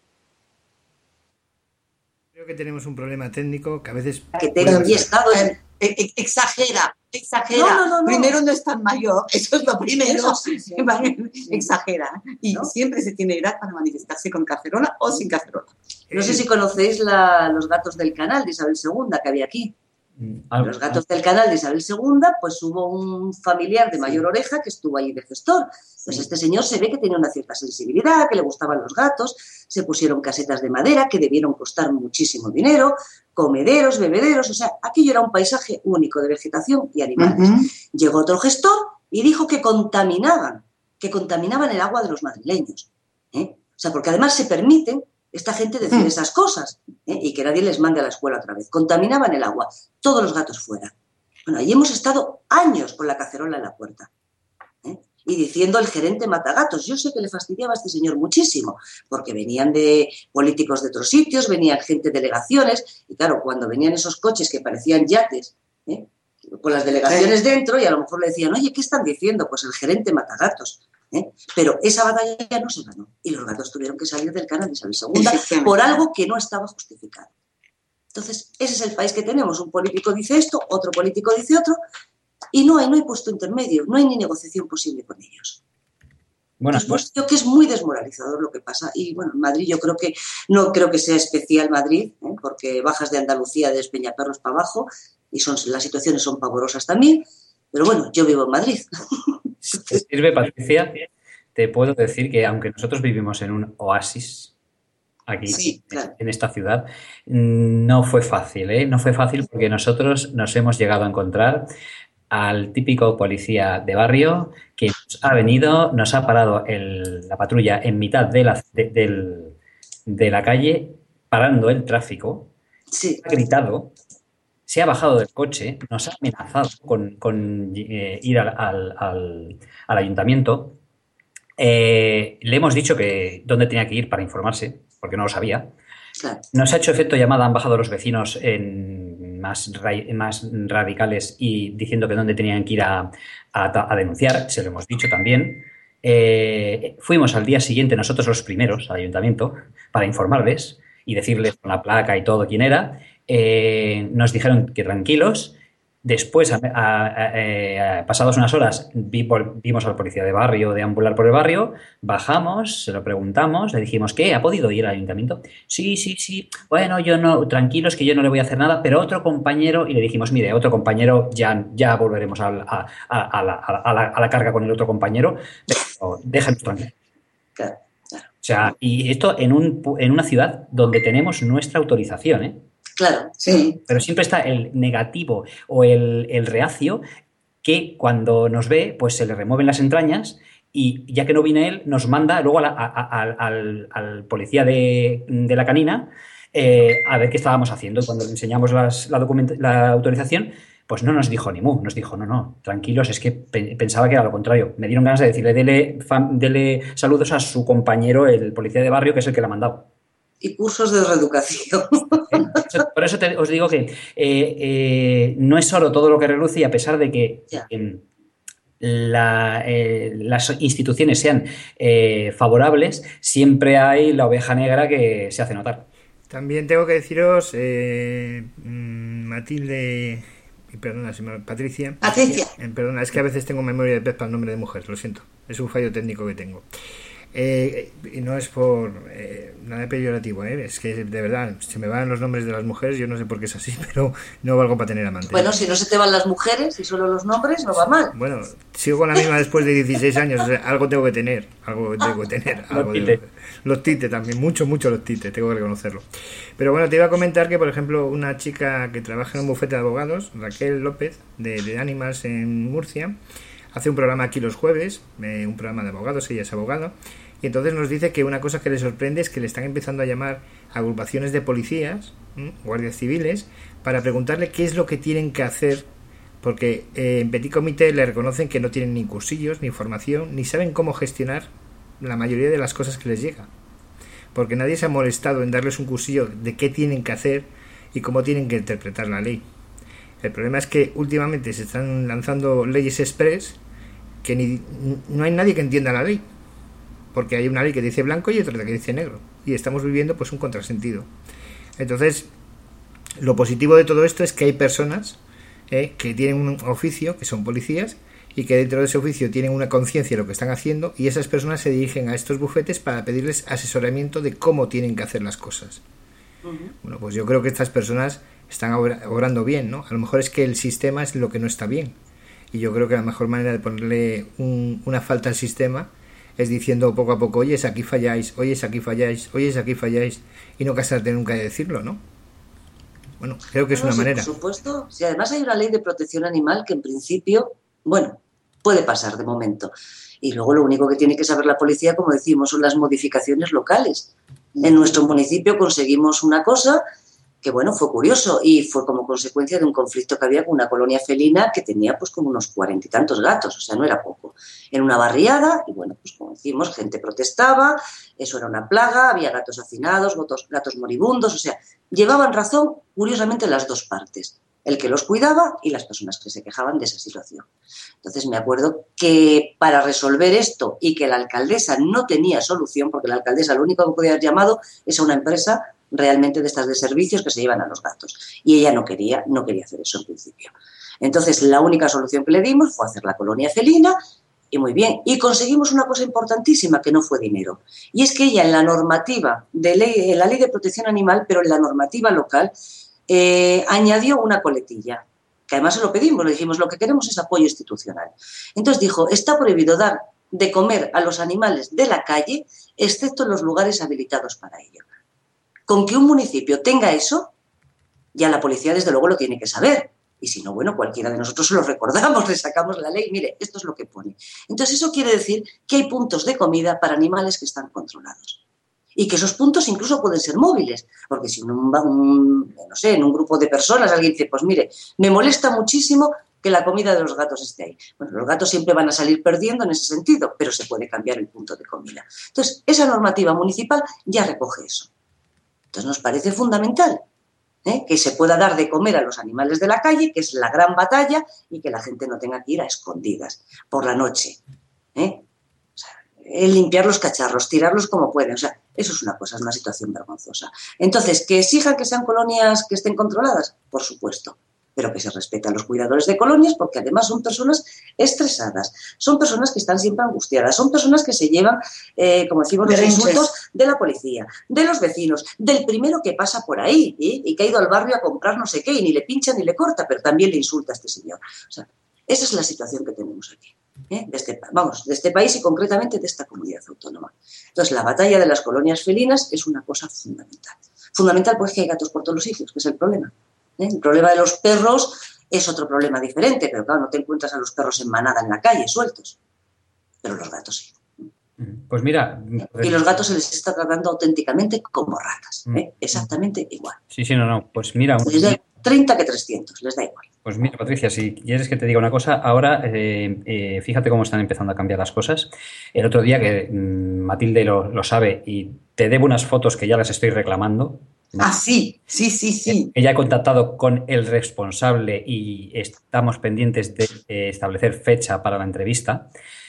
Creo que tenemos un problema técnico que a veces... Que tengo y he estado en... Exagera, exagera. No, no, no, no. Primero no es tan mayor, eso es lo primero. Eso sí, sí, sí. Exagera. Y ¿no? Siempre se tiene edad para manifestarse con cacerola o sin cacerola. No sé si conocéis la, los gatos del canal de Isabel segunda que había aquí. Los gatos del canal de Isabel segunda, pues hubo un familiar de mayor oreja que estuvo allí de gestor. Pues este señor se ve que tenía una cierta sensibilidad, que le gustaban los gatos, se pusieron casetas de madera que debieron costar muchísimo dinero, comederos, bebederos, o sea, aquello era un paisaje único de vegetación y animales. Uh-huh. Llegó otro gestor y dijo que contaminaban, que contaminaban el agua de los madrileños. ¿eh? O sea, porque además se permiten esta gente decir mm. esas cosas, ¿eh? Y que nadie les mande a la escuela otra vez. Contaminaban el agua, todos los gatos fuera. Bueno, ahí hemos estado años con la cacerola en la puerta. ¿eh? Y diciendo el gerente matagatos. Yo sé que le fastidiaba a este señor muchísimo, porque venían de políticos de otros sitios, venían gente de delegaciones, y claro, cuando venían esos coches que parecían yates, ¿eh? con las delegaciones sí. dentro, y a lo mejor le decían, oye, ¿qué están diciendo? Pues el gerente matagatos. ¿Eh? Pero esa batalla ya no se ganó y los gatos tuvieron que salir del canal de Isabel segunda por algo que no estaba justificado. Entonces, ese es el país que tenemos. Un político dice esto, otro político dice otro y no hay, no hay puesto intermedio, no hay ni negociación posible con ellos. Bueno, Después creo que es muy desmoralizador lo que pasa. Y bueno, en Madrid yo creo que no creo que sea especial Madrid, ¿eh? Porque bajas de Andalucía, de Peñaperros para abajo, y son, las situaciones son pavorosas también. Pero bueno, yo vivo en Madrid. Si te sirve, Patricia, te puedo decir que aunque nosotros vivimos en un oasis aquí, Sí, claro. en esta ciudad, no fue fácil, ¿eh? No fue fácil porque nosotros nos hemos llegado a encontrar al típico policía de barrio que nos ha venido, nos ha parado el, la patrulla en mitad de la, de, del, de la calle, parando el tráfico, Sí. ha gritado, se ha bajado del coche, nos ha amenazado con, con eh, ir al, al, al, al ayuntamiento. Eh, le hemos dicho que dónde tenía que ir para informarse, porque no lo sabía. Claro. Nos ha hecho efecto llamada, han bajado los vecinos en más, ra más radicales y diciendo que dónde tenían que ir a, a, a denunciar, se lo hemos dicho también. Eh, fuimos al día siguiente nosotros los primeros al ayuntamiento para informarles y decirles con la placa y todo quién era. Eh, nos dijeron que tranquilos. Después, a, a, a, a, pasadas unas horas, vi, vimos al policía de barrio deambular por el barrio, bajamos, se lo preguntamos, le dijimos, ¿qué? ¿Ha podido ir al ayuntamiento? Sí, sí, sí. Bueno, yo no, tranquilos que yo no le voy a hacer nada, pero otro compañero, y le dijimos, mire, otro compañero, ya, ya volveremos a, a, a, a, la, a, la, a la carga con el otro compañero, pero déjanos tranquilos. Claro, claro. O sea, y esto en, un, en una ciudad donde tenemos nuestra autorización, ¿eh? Claro, sí. Pero siempre está el negativo o el, el reacio que cuando nos ve, pues se le remueven las entrañas y ya que no viene él, nos manda luego a la, a, a, al, al policía de, de la canina eh, a ver qué estábamos haciendo. Y cuando le enseñamos las, la, la autorización, pues no nos dijo ni mu, nos dijo, no, no, tranquilos, es que pe pensaba que era lo contrario. Me dieron ganas de decirle, dele, fam, dele saludos a su compañero, el policía de barrio, que es el que la ha mandado. Y cursos de reeducación. Por eso te, os digo que eh, eh, no es solo todo lo que reluce y a pesar de que eh, la, eh, las instituciones sean eh, favorables, siempre hay la oveja negra que se hace notar. También tengo que deciros, eh, Matilde, perdona, Patricia. Patricia. Eh, perdona, es que a veces tengo memoria de pez para el nombre de mujer, lo siento. Es un fallo técnico que tengo. Eh, y no es por eh, nada peyorativo, ¿eh? Es que de verdad se me van los nombres de las mujeres, yo no sé por qué es así, pero no valgo para tener amantes. Bueno, si no se te van las mujeres y solo los nombres, no va mal. Bueno, sigo con la misma después de dieciséis años, o sea, algo tengo que tener, algo tengo que tener. Algo los tite. Los tite también, mucho, mucho los tite, tengo que reconocerlo. Pero bueno, te iba a comentar que, por ejemplo, una chica que trabaja en un bufete de abogados, Raquel López, de, de Animals en Murcia, hace un programa aquí los jueves, eh, un programa de abogados, ella es abogado. Y entonces nos dice que una cosa que le sorprende es que le están empezando a llamar a agrupaciones de policías, ¿m? guardias civiles, para preguntarle qué es lo que tienen que hacer, porque eh, en Petit Comité le reconocen que no tienen ni cursillos, ni formación, ni saben cómo gestionar la mayoría de las cosas que les llega. Porque nadie se ha molestado en darles un cursillo de qué tienen que hacer y cómo tienen que interpretar la ley. El problema es que últimamente se están lanzando leyes express que ni, no hay nadie que entienda la ley. Porque hay una ley que dice blanco y otra que dice negro. Y estamos viviendo pues un contrasentido. Entonces, lo positivo de todo esto es que hay personas eh, que tienen un oficio, que son policías, y que dentro de ese oficio tienen una conciencia de lo que están haciendo, y esas personas se dirigen a estos bufetes para pedirles asesoramiento de cómo tienen que hacer las cosas. Uh-huh. Bueno, pues yo creo que estas personas están obrando bien, ¿no? A lo mejor es que el sistema es lo que no está bien. Y yo creo que la mejor manera de ponerle un, una falta al sistema es diciendo poco a poco, oyes, aquí falláis, oyes, aquí falláis, oyes, aquí falláis, y no casarte nunca de decirlo, ¿no? Bueno, creo que es no, una sí, manera. Por supuesto, si además hay una ley de protección animal que en principio, bueno, puede pasar de momento. Y luego lo único que tiene que saber la policía, como decimos, son las modificaciones locales. En nuestro municipio conseguimos una cosa que, bueno, fue curioso y fue como consecuencia de un conflicto que había con una colonia felina que tenía pues como unos cuarenta y tantos gatos, o sea, no era poco. En una barriada y, bueno, pues como decimos, gente protestaba, eso era una plaga, había gatos hacinados, gatos, gatos moribundos, o sea, llevaban razón, curiosamente, las dos partes, el que los cuidaba y las personas que se quejaban de esa situación. Entonces me acuerdo que para resolver esto y que la alcaldesa no tenía solución, porque la alcaldesa lo único que podía haber llamado es a una empresa realmente de estas de servicios que se llevan a los gatos. Y ella no quería, no quería hacer eso en principio. Entonces, la única solución que le dimos fue hacer la colonia felina Y muy bien. Y conseguimos una cosa importantísima, que no fue dinero. Y es que ella en la normativa, de ley, en la ley de protección animal, pero en la normativa local, eh, añadió una coletilla, que además se lo pedimos, le dijimos, lo que queremos es apoyo institucional. Entonces dijo, está prohibido dar de comer a los animales de la calle, excepto en los lugares habilitados para ello. Con que un municipio tenga eso, ya la policía desde luego lo tiene que saber. Y si no, bueno, cualquiera de nosotros se lo recordamos, le sacamos la ley, mire, esto es lo que pone. Entonces eso quiere decir que hay puntos de comida para animales que están controlados. Y que esos puntos incluso pueden ser móviles, porque si un, un, no sé, en un grupo de personas alguien dice, pues mire, me molesta muchísimo que la comida de los gatos esté ahí. Bueno, los gatos siempre van a salir perdiendo en ese sentido, pero se puede cambiar el punto de comida. Entonces, esa normativa municipal ya recoge eso. Entonces, nos parece fundamental, ¿eh?, que se pueda dar de comer a los animales de la calle, que es la gran batalla, y que la gente no tenga que ir a escondidas por la noche, ¿eh? O sea, el limpiar los cacharros, tirarlos como pueden. O sea, eso es una cosa, es una situación vergonzosa. Entonces, ¿que exijan que sean colonias que estén controladas? Por supuesto. Pero que se respeten a los cuidadores de colonias, porque además son personas estresadas, son personas que están siempre angustiadas, son personas que se llevan, eh, como decimos, los insultos de la policía, de los vecinos, del primero que pasa por ahí, ¿eh?, y que ha ido al barrio a comprar no sé qué y ni le pincha ni le corta, pero también le insulta a este señor. O sea, esa es la situación que tenemos aquí, ¿eh?, de este, vamos, de este país y concretamente de esta comunidad autónoma. Entonces, la batalla de las colonias felinas es una cosa fundamental. Fundamental porque hay gatos por todos los sitios, que es el problema. ¿Eh? El problema de los perros es otro problema diferente, pero claro, no te encuentras a los perros en manada en la calle, sueltos. Pero los gatos sí. Pues mira... Y los gatos se les está tratando auténticamente como ratas, ¿eh? Exactamente igual. Sí, sí, no, no. Pues mira... Les da treinta que trescientos, les da igual. Pues mira, Patricia, si quieres que te diga una cosa, ahora eh, eh, fíjate cómo están empezando a cambiar las cosas. El otro día, que mmm, Matilde lo, lo sabe, y te debo unas fotos que ya las estoy reclamando. Ah, sí, sí, sí, sí. Ella ha contactado con el responsable y estamos pendientes de eh, establecer fecha para la entrevista.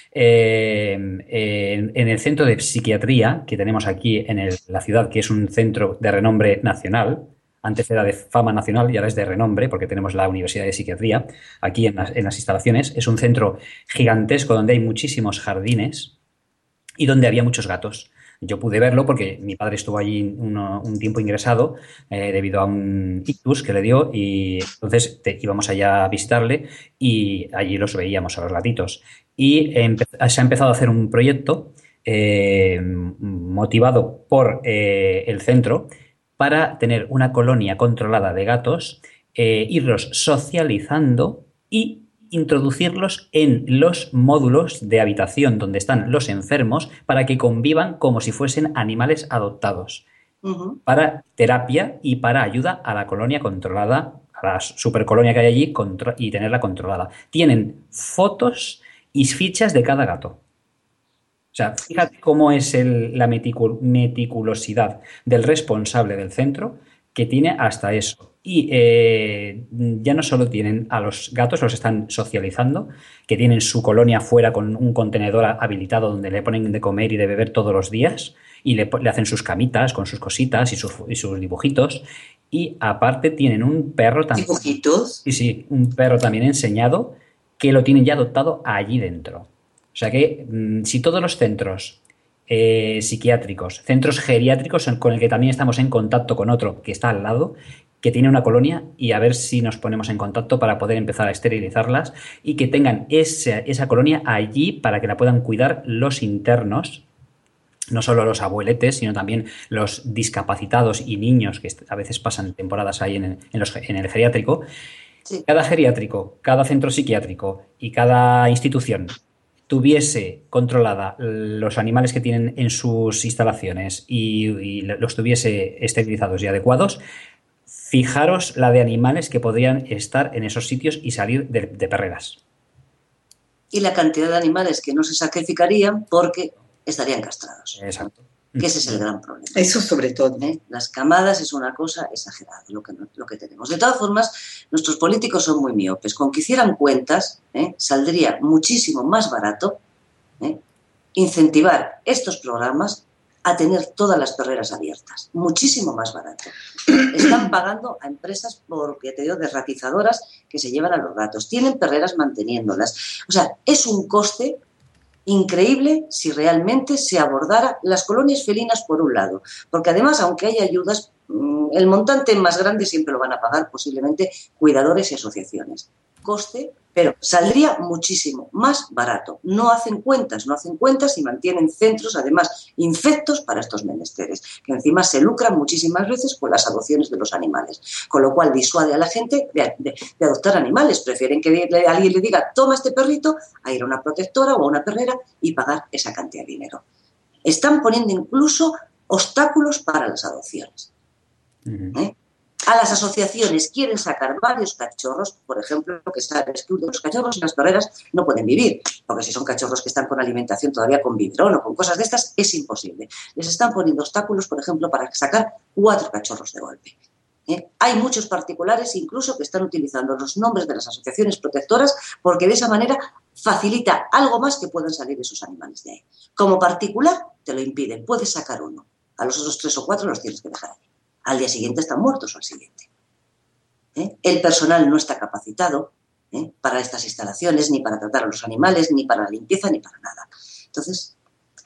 Eh, en, en el centro de psiquiatría que tenemos aquí en el, la ciudad, que es un centro de renombre nacional, antes era de fama nacional y ahora es de renombre porque tenemos la Universidad de Psiquiatría aquí en las, en las instalaciones. Es un centro gigantesco donde hay muchísimos jardines y donde había muchos gatos. Yo pude verlo porque mi padre estuvo allí uno, un tiempo ingresado eh, debido a un ictus que le dio y entonces te, íbamos allá a visitarle y allí los veíamos a los gatitos. Y empe- se ha empezado a hacer un proyecto eh, motivado por eh, el centro para tener una colonia controlada de gatos, eh, irlos socializando y introducirlos en los módulos de habitación donde están los enfermos para que convivan como si fuesen animales adoptados, uh-huh. para terapia y para ayuda a la colonia controlada, a la supercolonia que hay allí contra- y tenerla controlada. Tienen fotos y fichas de cada gato. O sea, fíjate cómo es el, la meticul- meticulosidad del responsable del centro, que tiene hasta eso. Y eh, ya no solo tienen a los gatos, los están socializando, que tienen su colonia fuera con un contenedor habilitado donde le ponen de comer y de beber todos los días y le, le hacen sus camitas con sus cositas y sus, y sus dibujitos. Y aparte tienen un perro también. ¿Dibujitos? Sí, sí, un perro también enseñado que lo tienen ya adoptado allí dentro. O sea que mmm, si todos los centros eh, psiquiátricos, centros geriátricos con el que también estamos en contacto con otro que está al lado, que tiene una colonia, y a ver si nos ponemos en contacto para poder empezar a esterilizarlas y que tengan esa, esa colonia allí para que la puedan cuidar los internos, no solo los abueletes, sino también los discapacitados y niños que a veces pasan temporadas ahí en el, en los, en el geriátrico. Sí. Cada geriátrico, cada centro psiquiátrico y cada institución tuviese controlada los animales que tienen en sus instalaciones y, y los tuviese esterilizados y adecuados, fijaros la de animales que podrían estar en esos sitios y salir de, de perreras. Y la cantidad de animales que no se sacrificarían porque estarían castrados. Exacto. Que ese es el gran problema. Eso sobre todo. ¿Eh? Las camadas es una cosa exagerada lo que, lo que tenemos. De todas formas, nuestros políticos son muy miopes. Con que hicieran cuentas, ¿eh? saldría muchísimo más barato ¿eh? incentivar estos programas a tener todas las perreras abiertas. Muchísimo más barato. Están pagando a empresas, por, ya te digo, desratizadoras que se llevan a los gatos. Tienen perreras manteniéndolas. O sea, es un coste increíble si realmente se abordara las colonias felinas por un lado, porque además, aunque haya ayudas, el montante más grande siempre lo van a pagar posiblemente cuidadores y asociaciones. Coste, pero saldría muchísimo más barato. No hacen cuentas, no hacen cuentas y mantienen centros, además, infectos para estos menesteres, que encima se lucran muchísimas veces con las adopciones de los animales, con lo cual disuade a la gente de, de, de adoptar animales. Prefieren que alguien le diga, toma este perrito, a ir a una protectora o a una perrera y pagar esa cantidad de dinero. Están poniendo incluso obstáculos para las adopciones. Uh-huh. ¿Eh? A las asociaciones quieren sacar varios cachorros, por ejemplo, que sabes que los cachorros en las perreras no pueden vivir, porque si son cachorros que están con alimentación todavía con biberón o con cosas de estas, es imposible. Les están poniendo obstáculos, por ejemplo, para sacar cuatro cachorros de golpe. ¿Eh? Hay muchos particulares incluso que están utilizando los nombres de las asociaciones protectoras porque de esa manera facilita algo más que puedan salir esos animales de ahí. Como particular te lo impiden, puedes sacar uno, a los otros tres o cuatro los tienes que dejar ahí. Al día siguiente están muertos o al siguiente. ¿Eh? El personal no está capacitado ¿eh? para estas instalaciones, ni para tratar a los animales, ni para la limpieza, ni para nada. Entonces,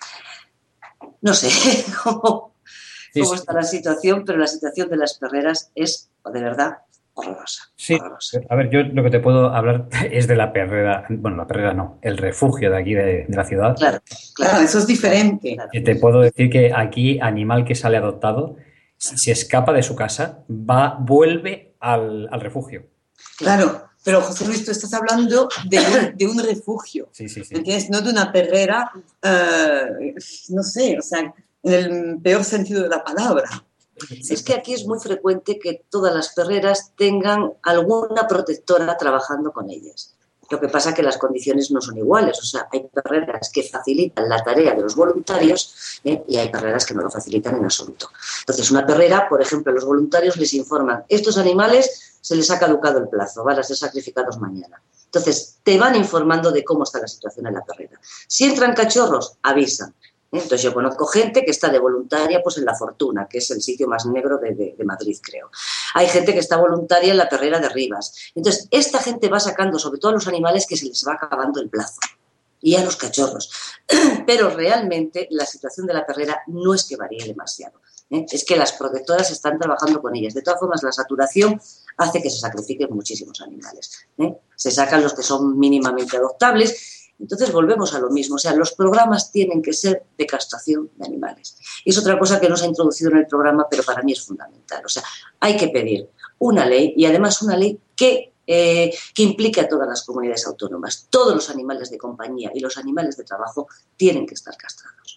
no sé cómo, sí, cómo sí. está la situación, pero la situación de las perreras es, de verdad, horrorosa. Sí, horrorosa. A ver, yo lo que te puedo hablar es de la perrera, bueno, la perrera no, el refugio de aquí de, de la ciudad. Claro, claro, eso es diferente. Claro. Y te puedo decir que aquí, animal que sale adoptado, si se escapa de su casa, va, vuelve al, al refugio. Claro, pero José Luis, tú estás hablando de un, de un refugio, sí, sí, sí. ¿entiendes? No de una perrera, uh, no sé, o sea, en el peor sentido de la palabra. Es que aquí es muy frecuente que todas las perreras tengan alguna protectora trabajando con ellas. Lo que pasa es que las condiciones no son iguales. O sea, hay perreras que facilitan la tarea de los voluntarios ¿eh? y hay perreras que no lo facilitan en absoluto. Entonces, una perrera, por ejemplo, los voluntarios les informan, estos animales se les ha caducado el plazo, van a ser sacrificados mañana. Entonces, te van informando de cómo está la situación en la perrera. Si entran cachorros, avisan. Entonces yo conozco gente que está de voluntaria pues en La Fortuna, que es el sitio más negro de, de, de Madrid, creo. Hay gente que está voluntaria en la perrera de Rivas. Entonces esta gente va sacando sobre todo a los animales que se les va acabando el plazo y a los cachorros. Pero realmente la situación de la perrera no es que varíe demasiado. ¿eh? Es que las protectoras están trabajando con ellas. De todas formas, la saturación hace que se sacrifiquen muchísimos animales. ¿eh? Se sacan los que son mínimamente adoptables. Entonces volvemos a lo mismo, o sea, los programas tienen que ser de castración de animales. Y es otra cosa que no se ha introducido en el programa, pero para mí es fundamental. O sea, hay que pedir una ley y además una ley que, eh, que implique a todas las comunidades autónomas. Todos los animales de compañía y los animales de trabajo tienen que estar castrados.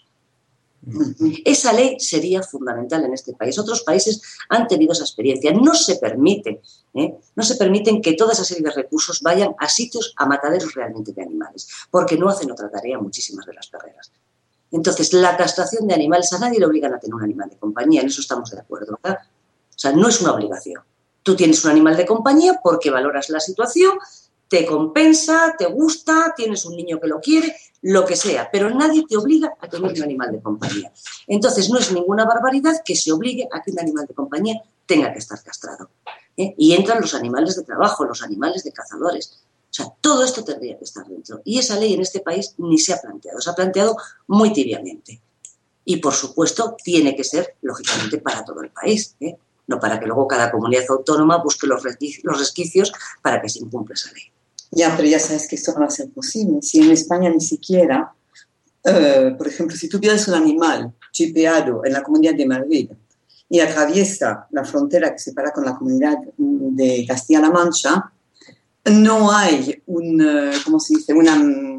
Esa ley sería fundamental en este país. Otros países han tenido esa experiencia. No se permite, ¿eh? no se permiten que toda esa serie de recursos vayan a sitios, a mataderos realmente de animales, porque no hacen otra tarea muchísimas de las perreras. Entonces, la castración de animales, a nadie le obligan a tener un animal de compañía, en eso estamos de acuerdo, ¿verdad? O sea, no es una obligación. Tú tienes un animal de compañía porque valoras la situación, te compensa, te gusta, tienes un niño que lo quiere, lo que sea, pero nadie te obliga a tener un animal de compañía. Entonces, no es ninguna barbaridad que se obligue a que un animal de compañía tenga que estar castrado. ¿eh? Y entran los animales de trabajo, los animales de cazadores. O sea, todo esto tendría que estar dentro. Y esa ley en este país ni se ha planteado, se ha planteado muy tibiamente. Y, por supuesto, tiene que ser, lógicamente, para todo el país, ¿eh? no para que luego cada comunidad autónoma busque los resquicios para que se incumpla esa ley. Ya, pero ya sabes que esto no va a ser posible. Si en España ni siquiera, uh, por ejemplo, si tú pierdes un animal chipeado en la Comunidad de Madrid y atraviesa la frontera que separa con la Comunidad de Castilla-La Mancha, no hay un, uh, ¿cómo se dice? Una...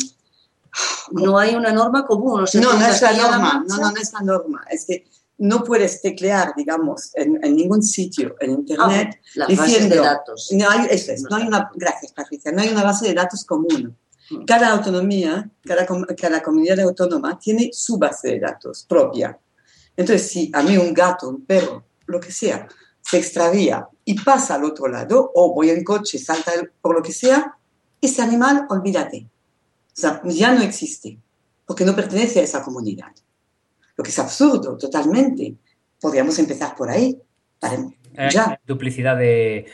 No hay una norma común. O sea, no, no es la norma. No, no, no es la norma. Es que no puedes teclear, digamos, en, en ningún sitio en Internet ah, las diciendo... bases de datos. No hay, eso es, no hay una, gracias, Patricia, no hay una base de datos común. Cada autonomía, cada, cada comunidad autónoma tiene su base de datos propia. Entonces, si a mí un gato, un perro, lo que sea, se extravía y pasa al otro lado, o voy en coche, salta por lo que sea, ese animal, olvídate. O sea, ya no existe, porque no pertenece a esa comunidad. Lo que es absurdo, totalmente. Podríamos empezar por ahí. Para, ya. Duplicidad de,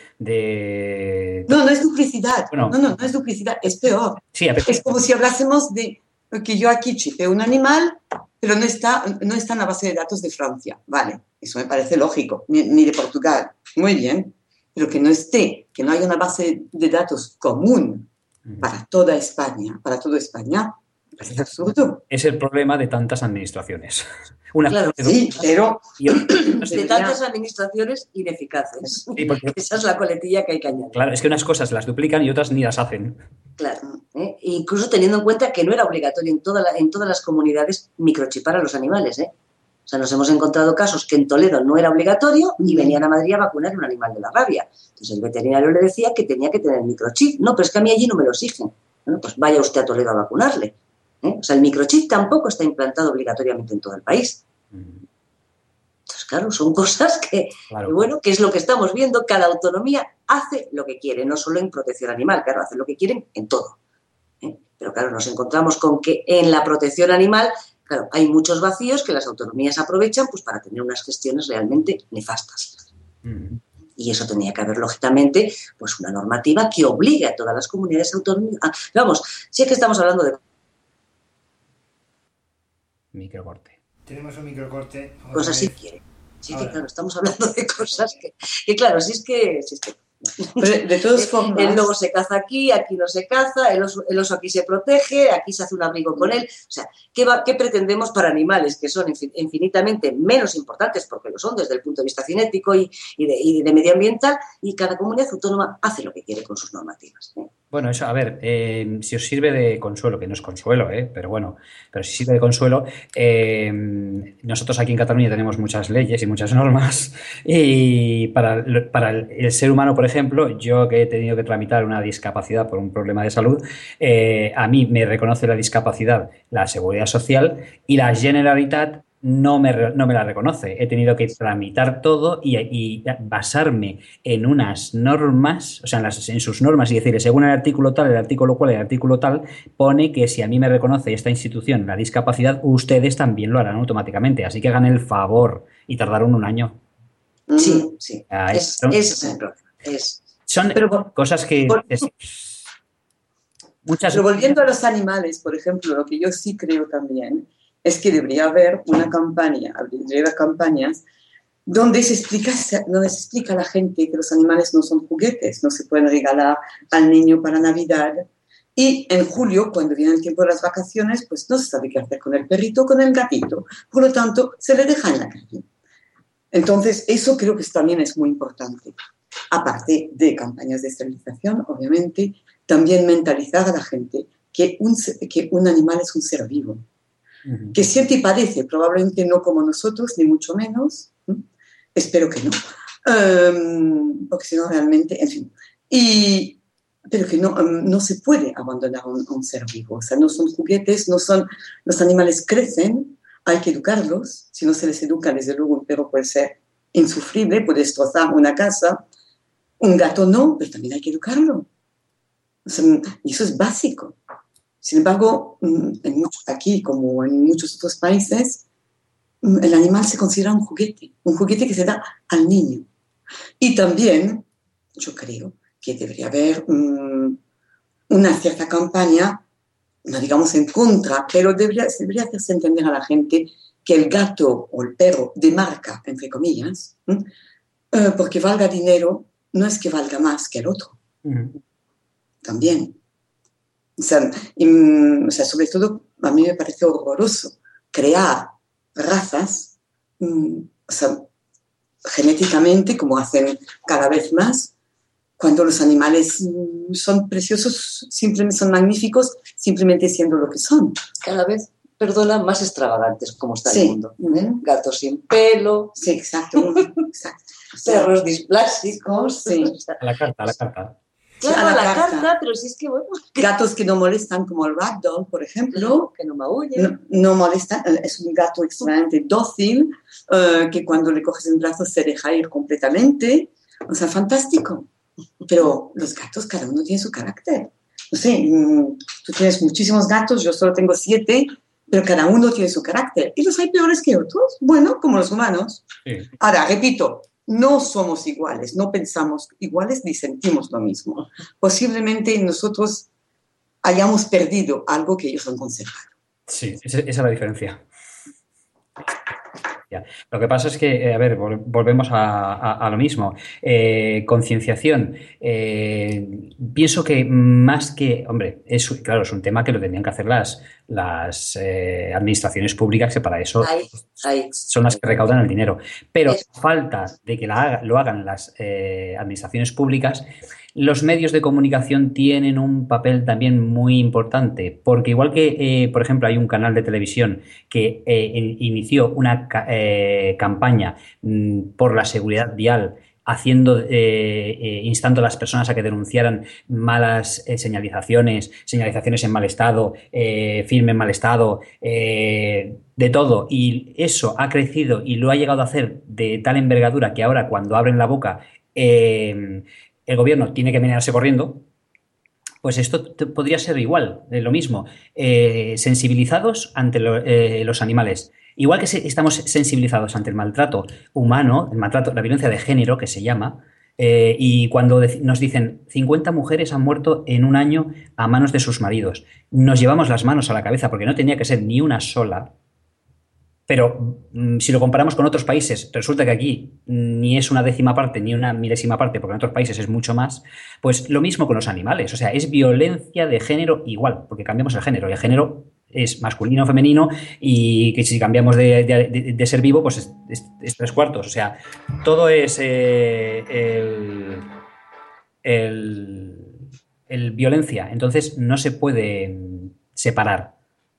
de... No, no es duplicidad. Bueno, no, no, no es duplicidad. Es peor. Sí, a es como si hablásemos de que yo aquí chipeo un animal, pero no está, no está en la base de datos de Francia. Vale, eso me parece lógico, ni, ni de Portugal. Muy bien, pero que no esté, que no haya una base de datos común para toda España, para toda España, me parece absurdo. Es el problema de tantas administraciones. Una Claro, sí, pero... de tantas administraciones ineficaces. Sí, porque, esa es la coletilla que hay que añadir. Claro, es que unas cosas las duplican y otras ni las hacen. Claro, ¿eh? Incluso teniendo en cuenta que no era obligatorio en, toda la, en todas las comunidades microchipar a los animales, ¿eh? O sea, nos hemos encontrado casos que en Toledo no era obligatorio y venían a Madrid a vacunar un animal de la rabia. Entonces el veterinario le decía que tenía que tener microchip. No, pero es que a mí allí no me lo exigen. Bueno, pues vaya usted a Toledo a vacunarle, ¿eh? O sea, el microchip tampoco está implantado obligatoriamente en todo el país. Entonces, claro, son cosas que, Claro. que, bueno, que es lo que estamos viendo. Cada autonomía hace lo que quiere, no solo en protección animal, claro, hace lo que quieren en todo, ¿eh? Pero claro, nos encontramos con que en la protección animal, claro, hay muchos vacíos que las autonomías aprovechan pues para tener unas gestiones realmente nefastas. Mm. Y eso tenía que haber, lógicamente, pues una normativa que obligue a todas las comunidades autónomas. A, vamos, si es que estamos hablando de... Microcorte. Tenemos un microcorte. Cosas si quiere. Sí, que claro, estamos hablando de cosas que, que claro, si es que... Si es que Pero de todas formas... El lobo se caza aquí, aquí no se caza, el oso, el oso aquí se protege, aquí se hace un abrigo con él. O sea, ¿qué, va, qué pretendemos para animales que son infinitamente menos importantes, porque lo son desde el punto de vista cinético y, y, de, y de medioambiental, y cada comunidad autónoma hace lo que quiere con sus normativas, ¿eh? Bueno, eso, a ver, eh, si os sirve de consuelo, que no es consuelo, ¿eh? Pero bueno, pero si sirve de consuelo, eh, nosotros aquí en Cataluña tenemos muchas leyes y muchas normas y para, para el, el ser humano, por ejemplo, yo que he tenido que tramitar una discapacidad por un problema de salud, eh, a mí me reconoce la discapacidad la Seguridad Social y la Generalitat no me, no me la reconoce. He tenido que tramitar todo y, y basarme en unas normas, o sea, en, las, en sus normas y decirle, según el artículo tal, el artículo cual, el artículo tal, pone que si a mí me reconoce esta institución la discapacidad, ustedes también lo harán automáticamente. Así que hagan el favor y tardaron un año. Sí, sí. Ah, es, son, es, es, son pero, cosas que... Por, es, muchas pero volviendo a los animales, por ejemplo, lo que yo sí creo también es que debería haber una campaña, debería haber campañas donde se, explica, donde se explica a la gente que los animales no son juguetes, no se pueden regalar al niño para Navidad. Y en julio, cuando viene el tiempo de las vacaciones, pues no se sabe qué hacer con el perrito o con el gatito. Por lo tanto, se le deja en la calle. Entonces, eso creo que también es muy importante. Aparte de campañas de esterilización, obviamente, también mentalizar a la gente que un, que un animal es un ser vivo. Que siente y padece, probablemente no como nosotros, ni mucho menos. ¿Mm? Espero que no. Um, porque si no, realmente, en fin. Y, pero que no, um, no se puede abandonar a un, a un ser vivo. O sea, no son juguetes, no son... Los animales crecen, hay que educarlos. Si no se les educa, desde luego, un perro puede ser insufrible, puede destrozar una casa. Un gato no, pero también hay que educarlo. O sea, y eso es básico. Sin embargo, en mucho, aquí, como en muchos otros países, el animal se considera un juguete, un juguete que se da al niño. Y también, yo creo que debería haber um, una cierta campaña, no digamos en contra, pero debería, debería hacerse entender a la gente que el gato o el perro de marca, entre comillas, ¿eh? uh, porque valga dinero, no es que valga más que el otro. Uh-huh. También. O sea, y, o sea, sobre todo, a mí me parece horroroso crear razas, um, o sea, genéticamente, como hacen cada vez más, cuando los animales um, son preciosos, simplemente son magníficos, simplemente siendo lo que son. Cada vez, perdona, más extravagantes como está sí. el mundo. ¿eh? Gatos sin pelo. Sí, exacto. exacto. O sea, perros displásticos. Sí. A la carta, a la carta. Claro, a la, la carta. carta, pero si es que bueno. Gatos que no molestan, como el ragdoll, por ejemplo. Que no maullen. No, no molestan, es un gato extremadamente dócil, uh, que cuando le coges en brazos se deja ir completamente. O sea, fantástico. Pero los gatos, cada uno tiene su carácter. No sé, tú tienes muchísimos gatos, yo solo tengo siete, pero cada uno tiene su carácter. ¿Y los hay peores que otros? Bueno, como los humanos. Sí. Ahora, repito, no somos iguales, no pensamos iguales ni sentimos lo mismo. Posiblemente nosotros hayamos perdido algo que ellos han conservado. Sí, esa, esa es la diferencia. Ya. Lo que pasa es que, eh, a ver, vol- volvemos a, a- a lo mismo. Eh, concienciación. Eh, pienso que más que, hombre, es, claro, es un tema que lo tendrían que hacer las, las eh, administraciones públicas, que para eso Ahí, ahí. son las que recaudan el dinero. Pero Es- a falta de que la haga- lo hagan las eh, administraciones públicas, los medios de comunicación tienen un papel también muy importante, porque igual que, eh, por ejemplo, hay un canal de televisión que eh, in- inició una ca- eh, campaña mm, por la seguridad vial, haciendo, eh, eh, instando a las personas a que denunciaran malas eh, señalizaciones, señalizaciones en mal estado, eh, film en mal estado, eh, de todo. Y eso ha crecido y lo ha llegado a hacer de tal envergadura que ahora cuando abren la boca eh, el gobierno tiene que menearse corriendo. Pues esto te- podría ser igual, de lo mismo, eh, sensibilizados ante lo- eh, los animales. Igual que se- estamos sensibilizados ante el maltrato humano, el maltrato, la violencia de género, que se llama, eh, y cuando dec- nos dicen cincuenta mujeres han muerto en un año a manos de sus maridos, nos llevamos las manos a la cabeza porque no tenía que ser ni una sola. Pero mm, si lo comparamos con otros países, resulta que aquí ni es una décima parte ni una milésima parte, porque en otros países es mucho más, pues lo mismo con los animales. O sea, es violencia de género igual, porque cambiamos el género. Y el género es masculino o femenino, y que si cambiamos de, de- de- de ser vivo, pues es, es- es tres cuartos. O sea, todo es eh, el, el- el violencia. Entonces no se puede mm, separar.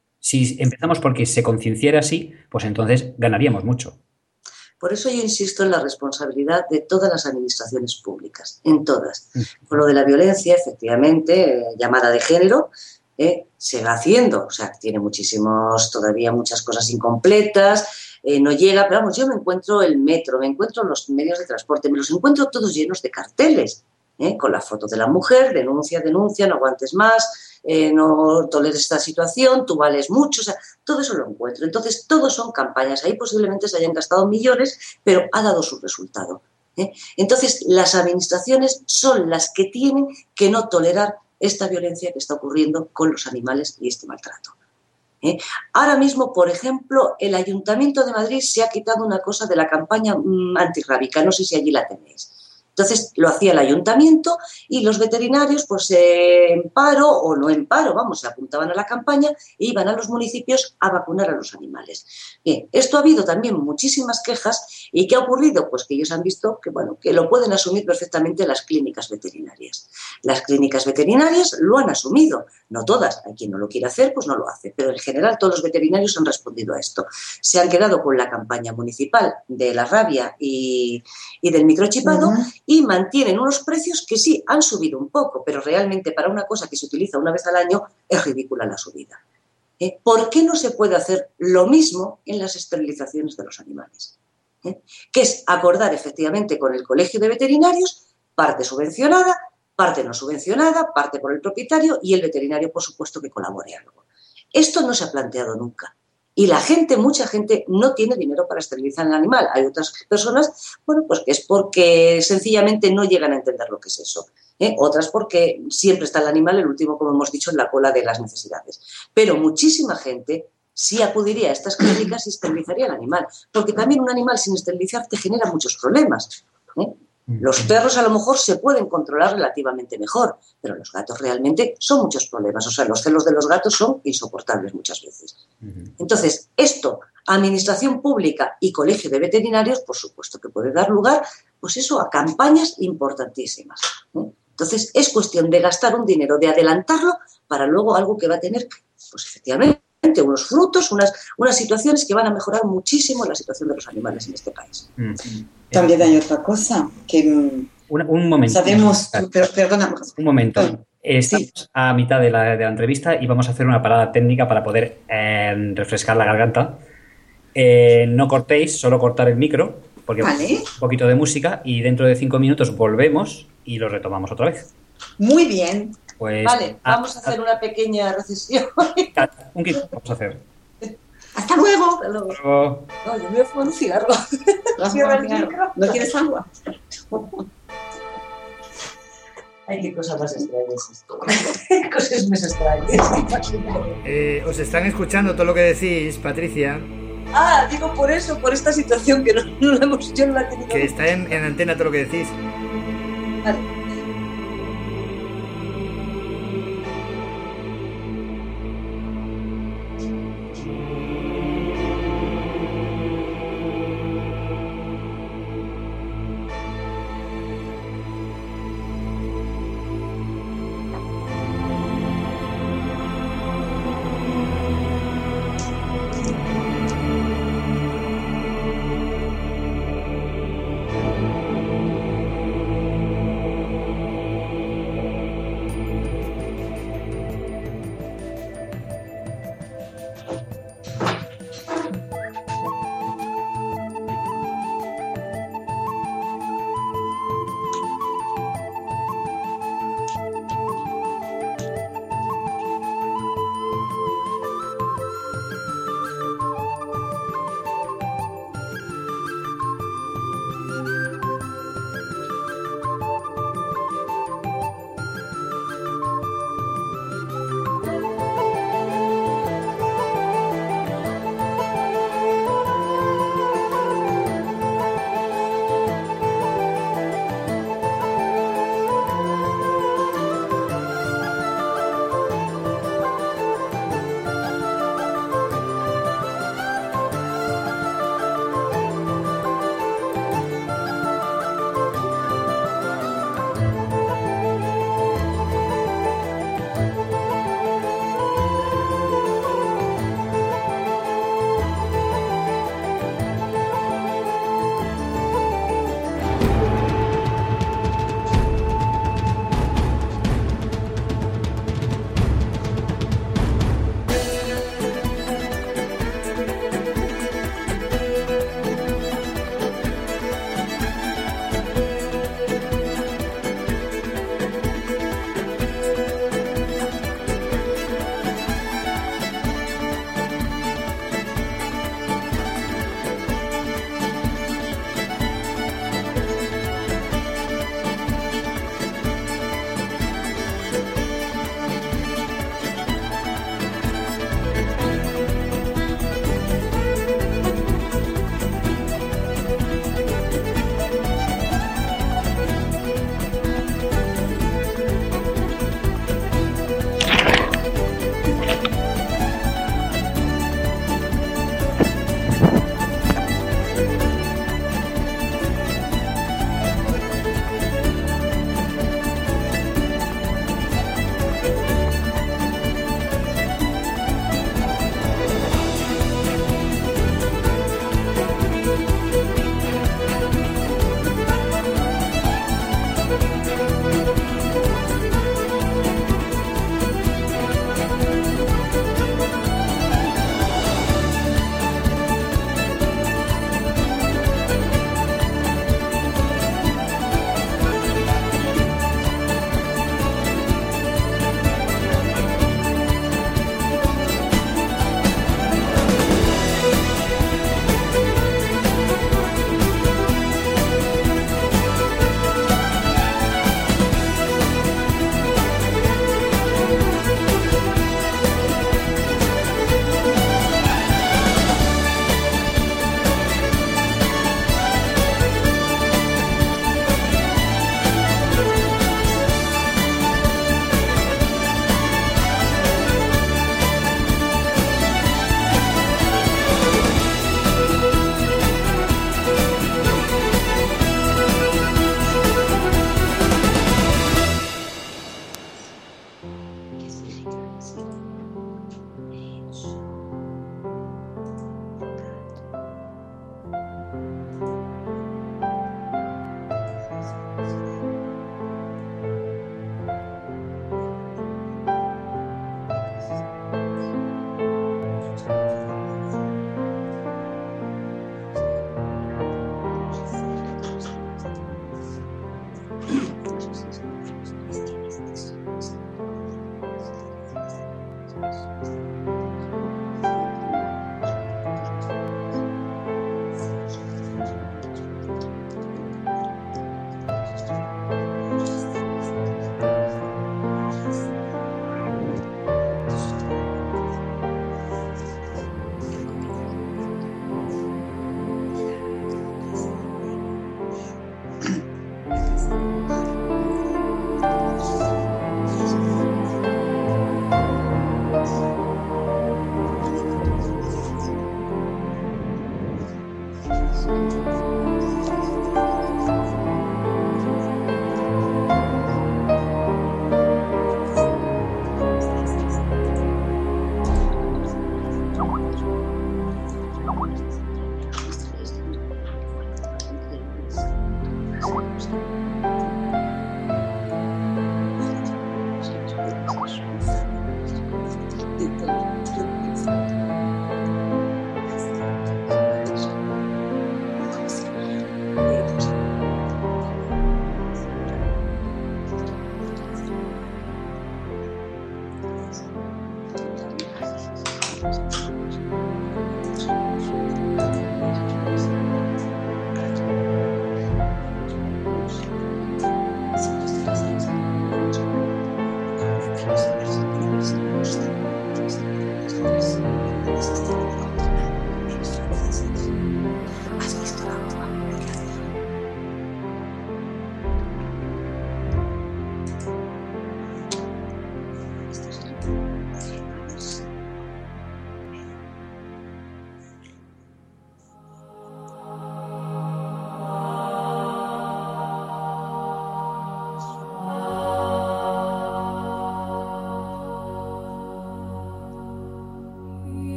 Si empezamos porque se concienciara así, pues entonces ganaríamos mucho. Por eso yo insisto en la responsabilidad de todas las administraciones públicas, en todas. Con lo de la violencia, efectivamente, eh, llamada de género, eh, se va haciendo. O sea, tiene muchísimos, todavía muchas cosas incompletas, eh, no llega, pero vamos, yo me encuentro el metro, me encuentro los medios de transporte, me los encuentro todos llenos de carteles, eh, con la foto de la mujer, denuncia, denuncia, no aguantes más, eh, no toleres esta situación, tú vales mucho, o sea, todo eso lo encuentro. Entonces, todos son campañas. Ahí posiblemente se hayan gastado millones, pero ha dado su resultado, ¿eh? Entonces, las administraciones son las que tienen que no tolerar esta violencia que está ocurriendo con los animales y este maltrato, ¿eh? Ahora mismo, por ejemplo, el Ayuntamiento de Madrid se ha quitado una cosa de la campaña mmm, antirrábica, no sé si allí la tenéis. Entonces lo hacía el ayuntamiento y los veterinarios, pues eh, en paro o no en paro, vamos, se apuntaban a la campaña e iban a los municipios a vacunar a los animales. Bien, esto ha habido también muchísimas quejas. ¿Y qué ha ocurrido? Pues que ellos han visto que, bueno, que lo pueden asumir perfectamente las clínicas veterinarias. Las clínicas veterinarias lo han asumido, no todas. Hay quien no lo quiere hacer, pues no lo hace, pero en general todos los veterinarios han respondido a esto. Se han quedado con la campaña municipal de la rabia y, y del microchipado. Uh-huh. Y mantienen unos precios que sí han subido un poco, pero realmente para una cosa que se utiliza una vez al año es ridícula la subida. ¿Eh? ¿Por qué no se puede hacer lo mismo en las esterilizaciones de los animales? ¿Eh? Que es acordar efectivamente con el Colegio de Veterinarios, parte subvencionada, parte no subvencionada, parte por el propietario y el veterinario, por supuesto, que colabore algo. Esto no se ha planteado nunca. Y la gente, mucha gente, no tiene dinero para esterilizar el animal. Hay otras personas, bueno, pues que es porque sencillamente no llegan a entender lo que es eso. ¿eh? Otras porque siempre está el animal, el último, como hemos dicho, en la cola de las necesidades. Pero muchísima gente sí acudiría a estas clínicas y esterilizaría el animal. Porque también un animal sin esterilizar te genera muchos problemas. ¿eh? Los perros a lo mejor se pueden controlar relativamente mejor, pero los gatos realmente son muchos problemas. O sea, los celos de los gatos son insoportables muchas veces. Entonces, esto, administración pública y colegio de veterinarios, por supuesto que puede dar lugar, pues eso, a campañas importantísimas. ¿eh? Entonces, es cuestión de gastar un dinero, de adelantarlo para luego algo que va a tener, pues efectivamente, unos frutos, unas, unas situaciones que van a mejorar muchísimo la situación de los animales en este país. Mm. También hay otra cosa que un, un momento. Sabemos, pero, perdona. Un momento. Estamos sí. a mitad de la, de la entrevista y vamos a hacer una parada técnica para poder eh, refrescar la garganta. Eh, no cortéis, solo cortar el micro, porque vale. Un poquito de música y dentro de cinco minutos volvemos y lo retomamos otra vez. Muy bien. Pues, vale, vamos a, a hacer una pequeña recesión. Un kit vamos a hacer. Hasta luego. Hasta luego. No, yo me voy a fumar un cigarro. ¿No quieres agua? Ay, qué cosas más extrañas esto. Cosas más extrañas. Eh, os están escuchando todo lo que decís, Patricia, Ah, digo por eso, por esta situación que no, no la hemos, yo no la he tenido. que está en, en antena todo lo que decís. Vale.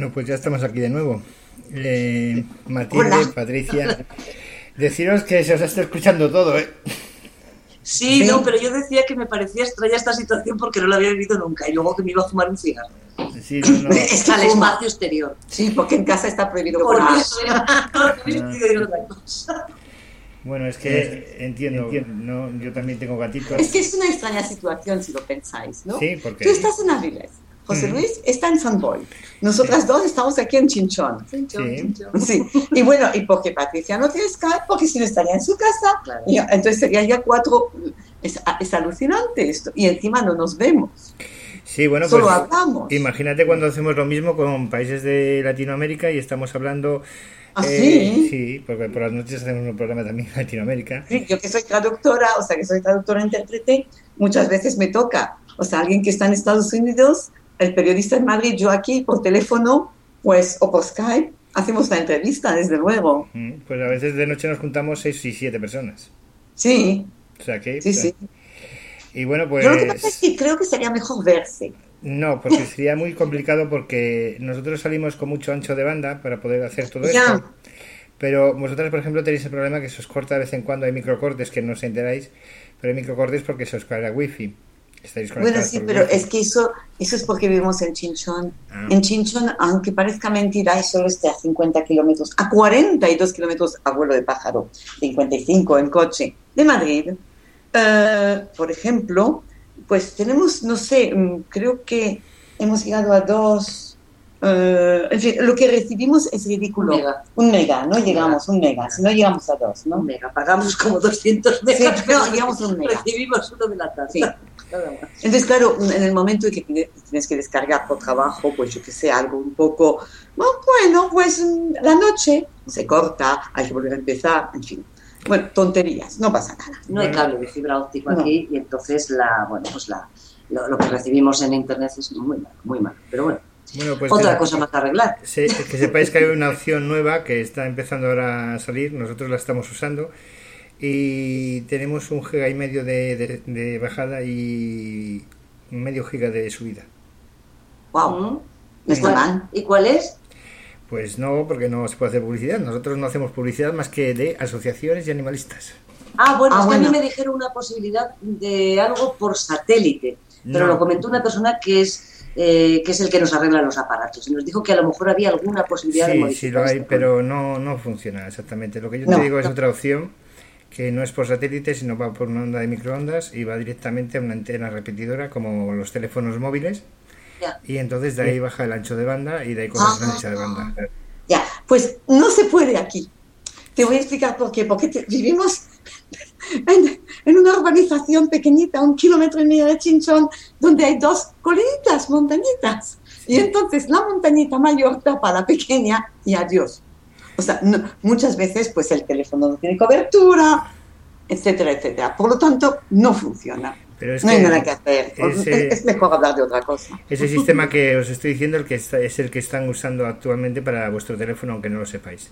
Bueno, pues ya estamos aquí de nuevo. Eh, Matilde, Hola. Patricia, deciros que se os está escuchando todo, ¿eh? Sí, Sí. no, pero yo decía que me parecía extraña esta situación porque no la había vivido nunca y luego que me iba a fumar un cigarro. Sí, no, no. Está al espacio exterior. Sí, porque en casa está prohibido Por fumar. eso no, no, no, otra cosa. Bueno, es que entiendo, no, yo también tengo gatitos. Es que es una extraña situación si lo pensáis, ¿no? Sí, porque... Tú estás en Avilés, José Mm. Luis está en San Boy, nosotras dos estamos aquí en Chinchón. Sí. Sí, y bueno, ¿y por qué Patricia no tiene Skype? Porque si no estaría en su casa, Claro. y entonces sería ya cuatro, es, es alucinante esto, y encima no nos vemos, Sí, bueno, solo pues hablamos. imagínate cuando hacemos lo mismo con países de Latinoamérica y estamos hablando... ¿Ah, eh, sí? Sí, porque por las noches hacemos un programa también en Latinoamérica. Sí, yo que soy traductora, o sea, que soy traductora intérprete, muchas veces me toca, o sea, alguien que está en Estados Unidos, el periodista en Madrid, yo aquí por teléfono, pues, o por Skype, hacemos la entrevista, desde luego. Mm, Pues a veces de noche nos juntamos seis y siete personas. Sí, O sea que... sí, sí. Y bueno, pues... Yo lo que pasa es que creo que sería mejor verse. No, porque sería muy complicado porque nosotros salimos con mucho ancho de banda para poder hacer todo Ya. esto. Pero vosotras, por ejemplo, tenéis el problema que se os corta de vez en cuando, hay microcortes que no os enteráis, pero hay microcortes porque se os cae la wifi. Estáis Bueno, conectados sí, por pero wifi. es que eso, eso es porque vivimos en Chinchón. Ah. En Chinchón, aunque parezca mentira, y solo esté a cincuenta kilómetros, a cuarenta y dos kilómetros a vuelo de pájaro, cincuenta y cinco en coche, de Madrid, eh, por ejemplo, pues tenemos, no sé, mm, creo que hemos llegado a dos... eh, en fin, lo que recibimos es ridículo. Un mega. Un mega, no llegamos, un mega, si no llegamos a dos, ¿no? Un mega, pagamos como doscientos megas, Sí, no, llegamos a un mega. recibimos uno de la tarde. Sí. Entonces, claro, en el momento en que tiene- tienes que descargar por trabajo, pues yo que sé, algo un poco, bueno, bueno, pues mm, la noche se corta, hay que volver a empezar, en fin. Bueno, tonterías, no pasa nada. No hay Bueno. cable de fibra óptica No. aquí y entonces la, bueno, pues la, lo, lo que recibimos en internet es muy malo, muy malo. Pero bueno, Bueno, pues otra que, cosa más a arreglar. se- que sepáis que hay una opción nueva que está empezando ahora a salir, nosotros la estamos usando y tenemos un giga y medio de, de- de bajada y medio giga de subida. Wow, ¿Mm? no ¿Y está cuál- mal. ¿Y cuál es? Pues no, porque no se puede hacer publicidad. Nosotros no hacemos publicidad más que de asociaciones y animalistas. Ah, bueno, Ah, es que a bueno. mí me dijeron una posibilidad de algo por satélite, pero No. lo comentó una persona que es eh, que es el que nos arregla los aparatos y nos dijo que a lo mejor había alguna posibilidad de Sí, modificar sí lo hay, este pero no, no funciona exactamente. Lo que yo No, te digo es no. otra opción que no es por satélite, sino va por una onda de microondas y va directamente a una antena repetidora como los teléfonos móviles. Ya. Y entonces de ahí baja el ancho de banda y de ahí coges el ancho de banda. Ya, pues no se puede aquí. Te voy a explicar por qué. Porque te- vivimos en, en una urbanización pequeñita, un kilómetro y medio de Chinchón, donde hay dos colinitas, montañitas. Y entonces la montañita mayor tapa a la pequeña y adiós. O sea, no- muchas veces pues el teléfono no tiene cobertura, etcétera, etcétera. Por lo tanto, no funciona. Pero es No hay que nada que hacer. ese- Es, es mejor hablar de otra cosa. ese sistema que os estoy diciendo el que está- es el que están usando actualmente para vuestro teléfono, aunque no lo sepáis.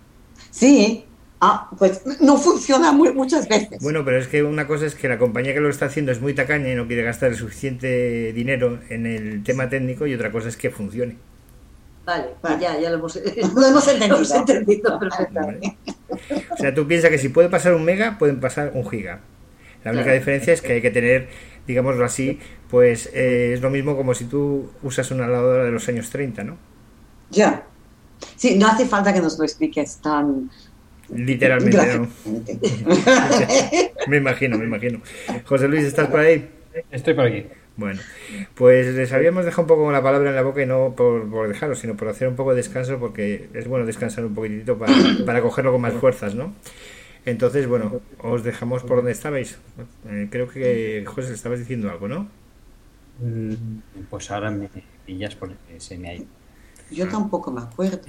Sí, ah, pues no funciona muy, muchas veces. Bueno, pero es que una cosa es que la compañía que lo está haciendo es muy tacaña y no quiere gastar el suficiente dinero en el tema técnico y otra cosa es que funcione. Vale, Vale. ya, ya lo hemos, Lo hemos entendido. lo hemos entendido perfectamente. O sea, tú piensas que si puede pasar un mega, pueden pasar un giga. La única Claro. diferencia es que hay que tener, digámoslo así, pues eh, es lo mismo como si tú usas una lavadora de los años treinta, ¿no? Ya. Sí, no hace falta que nos lo expliques tan Literalmente, ¿no? gráficamente. Me imagino, me imagino. José Luis, ¿estás por ahí? Estoy por aquí. Bueno, pues les habíamos dejado un poco con la palabra en la boca y no por, por dejaros, sino por hacer un poco de descanso, porque es bueno descansar un poquitito para, para cogerlo con más fuerzas, ¿no? Entonces, bueno, os dejamos por donde estabais. Eh, creo que, José, estabas diciendo algo, ¿no? Mm, Pues ahora me pillas porque se me ha ido. Yo tampoco me acuerdo.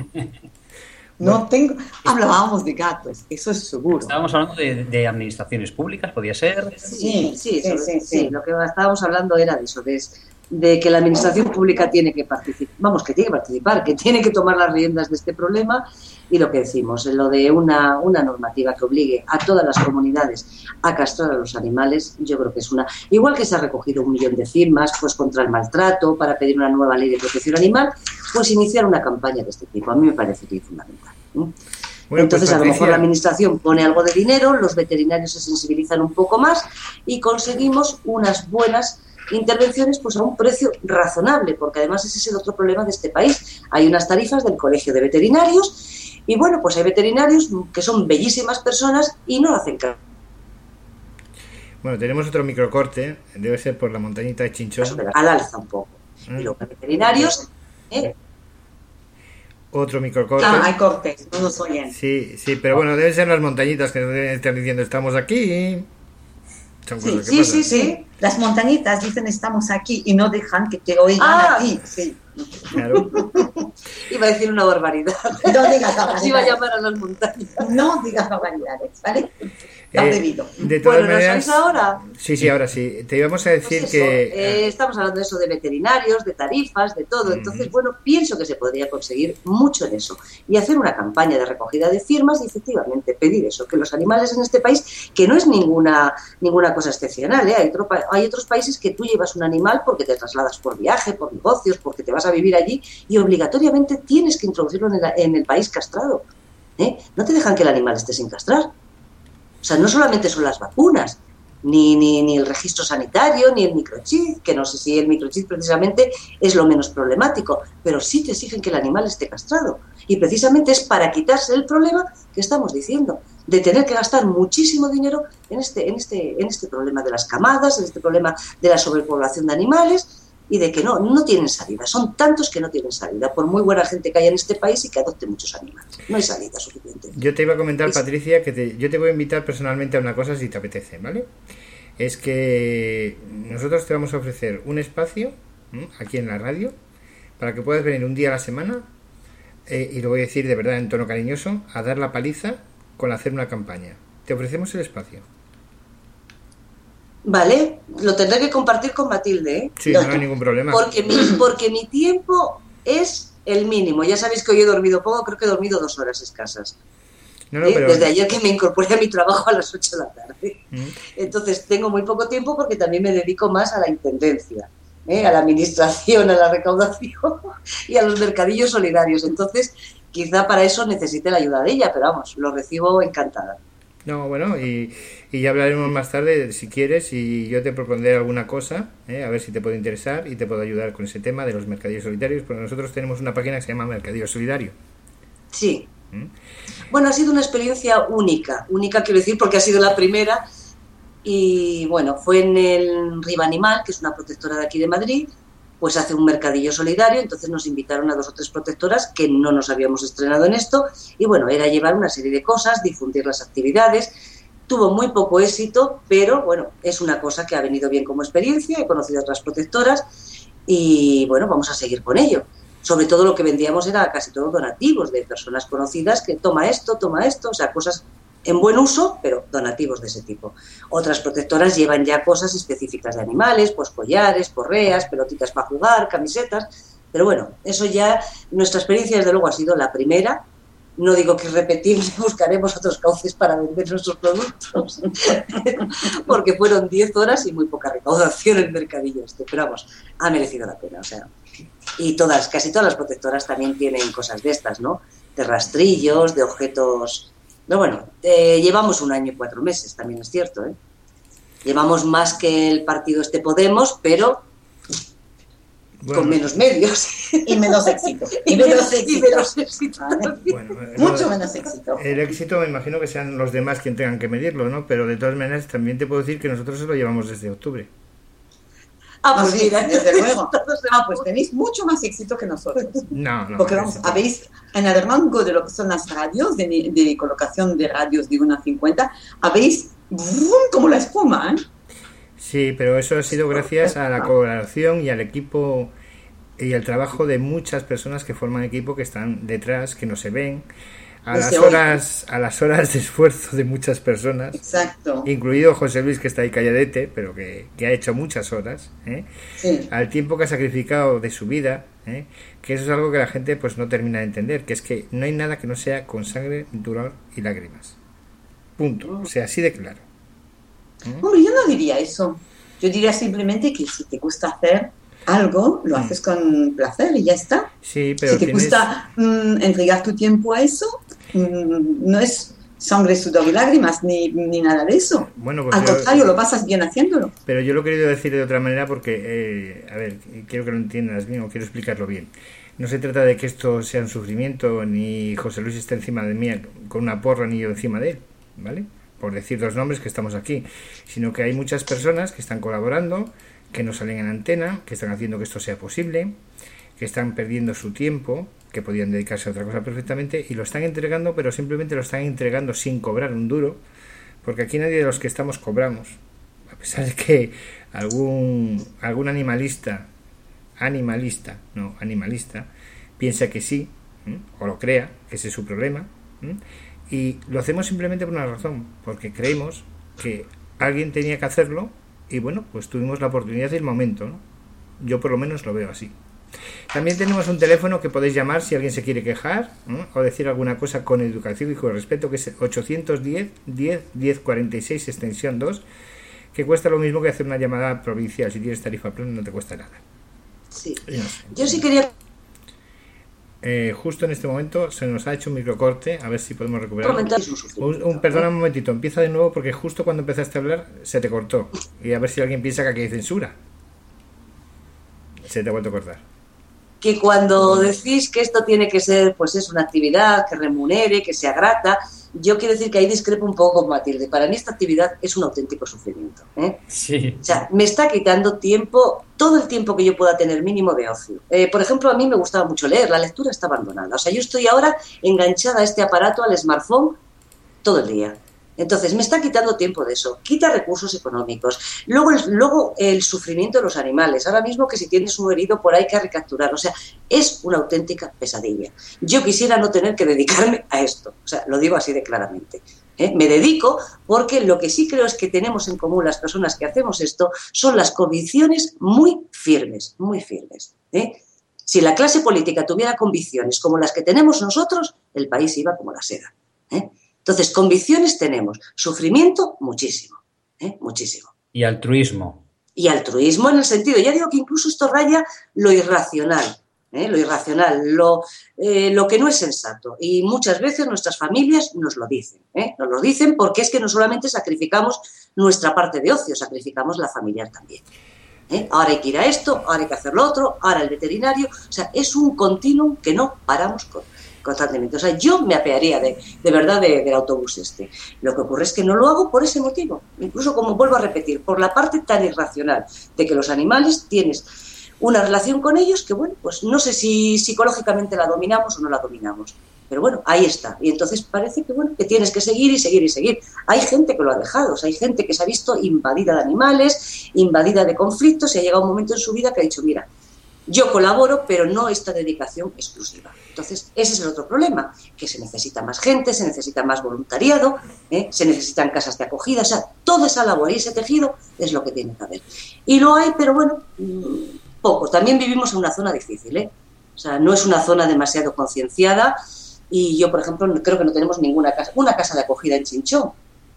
No tengo. Hablábamos de gatos, eso es seguro. Estábamos hablando de, de administraciones públicas, podía ser. Sí, sí, sí, sobre- sí, sí, sí. lo que estábamos hablando era de eso, de, de que la administración pública tiene que participar, vamos, que tiene que participar, que tiene que tomar las riendas de este problema y lo que decimos, lo de una, una normativa que obligue a todas las comunidades a castrar a los animales, yo creo que es una... Igual que se ha recogido un millón de firmas pues contra el maltrato, para pedir una nueva ley de protección animal, pues iniciar una campaña de este tipo. A mí me parecería fundamental. ¿no? Bueno, Entonces, pues, a lo mejor Patricia, la administración pone algo de dinero, los veterinarios se sensibilizan un poco más y conseguimos unas buenas intervenciones pues a un precio razonable, porque además ese es el otro problema de este país. Hay unas tarifas del Colegio de Veterinarios y, bueno, pues hay veterinarios que son bellísimas personas y no hacen caso. Bueno, tenemos otro microcorte, debe ser por la montañita de Chinchón. Al alza un poco. Y los veterinarios... ¿eh? Otro microcorte. Ah, hay cortes, no nos oyen. Sí, sí, pero bueno, deben ser las montañitas que nos deben estar diciendo estamos aquí. Son Sí, cosas que sí, pasan. sí, sí. Las montañitas dicen estamos aquí y no dejan que te oigan Ah. aquí. Sí. Claro. Iba a decir una barbaridad. No digas Así iba a barbaridades. llamar a las montañas. No digas barbaridades, ¿vale? Está Eh, bebido. de todas Bueno, ¿nos maneras, oís ahora? sí, sí, ahora sí. Te íbamos a decir Pues eso, que eh, estamos hablando de eso, de veterinarios, de tarifas, de todo. Ujú. Entonces, bueno, pienso que se podría conseguir mucho en eso. Y hacer una campaña de recogida de firmas y efectivamente pedir eso, que los animales en este país, que no es ninguna ninguna cosa excepcional, ¿eh? hay, otro, pa- hay otros países que tú llevas un animal porque te trasladas por viaje, por negocios, porque te vas a vivir allí y obligatoriamente tienes que introducirlo en el, en el país castrado. ¿eh? No te dejan que el animal esté sin castrar. O sea, no solamente son las vacunas, ni, ni, ni el registro sanitario, ni el microchip, que no sé si el microchip precisamente es lo menos problemático, pero sí te exigen que el animal esté castrado. Y precisamente es para quitarse el problema que estamos diciendo, de tener que gastar muchísimo dinero en este, en este, en este problema de las camadas, en este problema de la sobrepoblación de animales, y de que no, no tienen salida. Son tantos que no tienen salida, por muy buena gente que haya en este país y que adopte muchos animales. No hay salida suficiente. yo te iba a comentar, Es- Patricia, que te- yo te voy a invitar personalmente a una cosa si te apetece, ¿vale? Es que nosotros te vamos a ofrecer un espacio ¿m? aquí en la radio para que puedas venir un día a la semana, eh, y lo voy a decir de verdad en tono cariñoso, a dar la paliza con hacer una campaña. Te ofrecemos el espacio. Vale, lo tendré que compartir con Matilde, ¿eh? Sí, no hay ningún problema. Porque mi, porque mi tiempo es el mínimo. Ya sabéis que hoy he dormido poco, creo que he dormido dos horas escasas. No, no, ¿eh? pero... Desde ayer que me incorporé a mi trabajo a las ocho de la tarde. ¿Mm? Entonces tengo muy poco tiempo porque también me dedico más a la intendencia, ¿eh? A la administración, a la recaudación y a los mercadillos solidarios. Entonces, quizá para eso necesite la ayuda de ella, pero vamos, lo recibo encantada. No, bueno, y, y ya hablaremos más tarde si quieres y yo te propondré alguna cosa, ¿eh? A ver si te puede interesar y te puedo ayudar con ese tema de los mercadillos solidarios, porque nosotros tenemos una página que se llama Mercadillo Solidario. Sí. ¿Mm? Bueno, ha sido una experiencia única, única quiero decir porque ha sido la primera y bueno, fue en el Riva Animal, que es una protectora de aquí de Madrid, pues hace un mercadillo solidario, entonces nos invitaron a dos o tres protectoras que no nos habíamos estrenado en esto y bueno, era llevar una serie de cosas, difundir las actividades. Tuvo muy poco éxito, pero bueno, es una cosa que ha venido bien como experiencia, he conocido a otras protectoras y bueno, vamos a seguir con ello. Sobre todo lo que vendíamos era casi todo donativos de personas conocidas que toma esto, toma esto, o sea, cosas en buen uso, pero donativos de ese tipo. Otras protectoras llevan ya cosas específicas de animales, pues collares, correas, pelotitas para jugar, camisetas, pero bueno, eso ya, nuestra experiencia desde luego ha sido la primera. No digo que repetir, buscaremos otros cauces para vender nuestros productos, porque fueron diez horas y muy poca recaudación en el mercadillo este, pero vamos, ha merecido la pena, o sea, y todas, casi todas las protectoras también tienen cosas de estas, ¿no? De rastrillos, de objetos, pero bueno, eh, llevamos un año y cuatro meses, también es cierto, ¿eh? Llevamos más que el partido este Podemos, pero Bueno, con menos medios. Y menos éxito. y, menos, y menos éxito. Vale. bueno, eh, Mucho no- menos éxito. El éxito me imagino que sean los demás quien tengan que medirlo, ¿no? Pero de todas maneras también te puedo decir que nosotros se lo llevamos desde octubre. Ah, Ah, pues sí, mira, desde luego. todos Ah, pues tenéis mucho más éxito que nosotros. No, no. Porque vamos, es- habéis, en el rango de lo que son las radios, de, de colocación de radios de uno a cincuenta, habéis ¡brum! Como la espuma, ¿eh? Sí, pero eso ha sido gracias a la colaboración y al equipo y al trabajo de muchas personas que forman equipo, que están detrás, que no se ven, a las Se oyen. horas, a las horas de esfuerzo de muchas personas, Exacto. incluido José Luis, que está ahí calladete, pero que, que ha hecho muchas horas, ¿eh? Sí. Al tiempo que ha sacrificado de su vida, ¿eh? Que eso es algo que la gente pues no termina de entender, que es que no hay nada que no sea con sangre, dolor y lágrimas. Punto. O sea, así de claro. Hombre, yo no diría eso. Yo diría simplemente que si te gusta hacer algo, lo haces con placer y ya está. Sí, pero si te tienes... gusta mm, entregar tu tiempo a eso, mm, no es sangre, sudor y lágrimas, ni, ni nada de eso. Bueno, pues Al yo- contrario, lo pasas bien haciéndolo. Pero yo lo he querido decir de otra manera porque, eh, a ver, quiero que lo entiendas bien o quiero explicarlo bien. No se trata de que esto sea un sufrimiento, ni José Luis esté encima de mí con una porra, ni yo encima de él, ¿vale? Por decir dos nombres que estamos aquí, sino que hay muchas personas que están colaborando, que no salen en antena, que están haciendo que esto sea posible, que están perdiendo su tiempo, que podían dedicarse a otra cosa perfectamente, y lo están entregando, pero simplemente lo están entregando sin cobrar un duro, porque aquí nadie de los que estamos cobramos. A pesar de que algún, algún animalista, animalista, no, animalista, piensa que sí, ¿eh? O lo crea, que ese es su problema, ¿eh? Y lo hacemos simplemente por una razón, porque creemos que alguien tenía que hacerlo, y bueno, pues tuvimos la oportunidad y el momento, ¿no? Yo por lo menos lo veo así. También tenemos un teléfono que podéis llamar si alguien se quiere quejar, ¿eh? O decir alguna cosa con educación y con respeto, que es ochocientos diez, diez, diez cuarenta y seis, extensión dos, que cuesta lo mismo que hacer una llamada provincial. Si tienes tarifa plana no te cuesta nada. Sí. Yo no sé. Yo sí quería Eh, justo en este momento se nos ha hecho un microcorte, a ver si podemos recuperar. comentar Un, un, perdona un momentito, empieza de nuevo porque justo cuando empezaste a hablar se te cortó. Y a ver si alguien piensa que aquí hay censura. Se te ha vuelto a cortar. que cuando decís que esto tiene que ser, pues es una actividad que remunere, que sea grata, yo quiero decir que ahí discrepo un poco con Matilde. Para mí esta actividad es un auténtico sufrimiento, ¿eh? Sí. O sea, me está quitando tiempo, todo el tiempo que yo pueda tener mínimo de ocio. Eh, por ejemplo, a mí me gustaba mucho leer, la lectura está abandonada. O sea, yo estoy ahora enganchada a este aparato, al smartphone, todo el día. Entonces, me está quitando tiempo de eso, quita recursos económicos. Luego el, luego el sufrimiento de los animales. Ahora mismo que si tienes un herido por ahí que recapturar. O sea, es una auténtica pesadilla. Yo quisiera no tener que dedicarme a esto. O sea, lo digo así de claramente. ¿Eh? Me dedico porque lo que sí creo es que tenemos en común las personas que hacemos esto son las convicciones muy firmes, muy firmes. ¿Eh? Si la clase política tuviera convicciones como las que tenemos nosotros, el país iba como la seda. ¿Eh? Entonces, convicciones tenemos, sufrimiento, muchísimo, ¿eh? muchísimo. Y altruismo. Y altruismo en el sentido, ya digo que incluso esto raya lo irracional, ¿eh? lo irracional, lo, eh, lo que no es sensato. Y muchas veces nuestras familias nos lo dicen, ¿eh? nos lo dicen porque es que no solamente sacrificamos nuestra parte de ocio, sacrificamos la familiar también. ¿Eh? Ahora hay que ir a esto, ahora hay que hacer lo otro, ahora el veterinario. O sea, es un continuum que no paramos con. constantemente. O sea, yo me apearía de, de verdad de, del autobús este. Lo que ocurre es que no lo hago por ese motivo. Incluso, como vuelvo a repetir, por la parte tan irracional de que los animales tienes una relación con ellos que, bueno, pues no sé si psicológicamente la dominamos o no la dominamos. Pero bueno, ahí está. Y entonces parece que, bueno, que tienes que seguir y seguir y seguir. Hay gente que lo ha dejado. O sea, hay gente que se ha visto invadida de animales, invadida de conflictos y ha llegado un momento en su vida que ha dicho, mira, yo colaboro, pero no esta dedicación exclusiva. Entonces, ese es el otro problema, que se necesita más gente, se necesita más voluntariado, ¿eh? se necesitan casas de acogida, o sea, toda esa labor y ese tejido es lo que tiene que haber. Y lo hay, pero bueno, poco. También vivimos en una zona difícil, ¿eh? O sea, no es una zona demasiado concienciada y yo, por ejemplo, creo que no tenemos ninguna casa, una casa de acogida en Chinchón.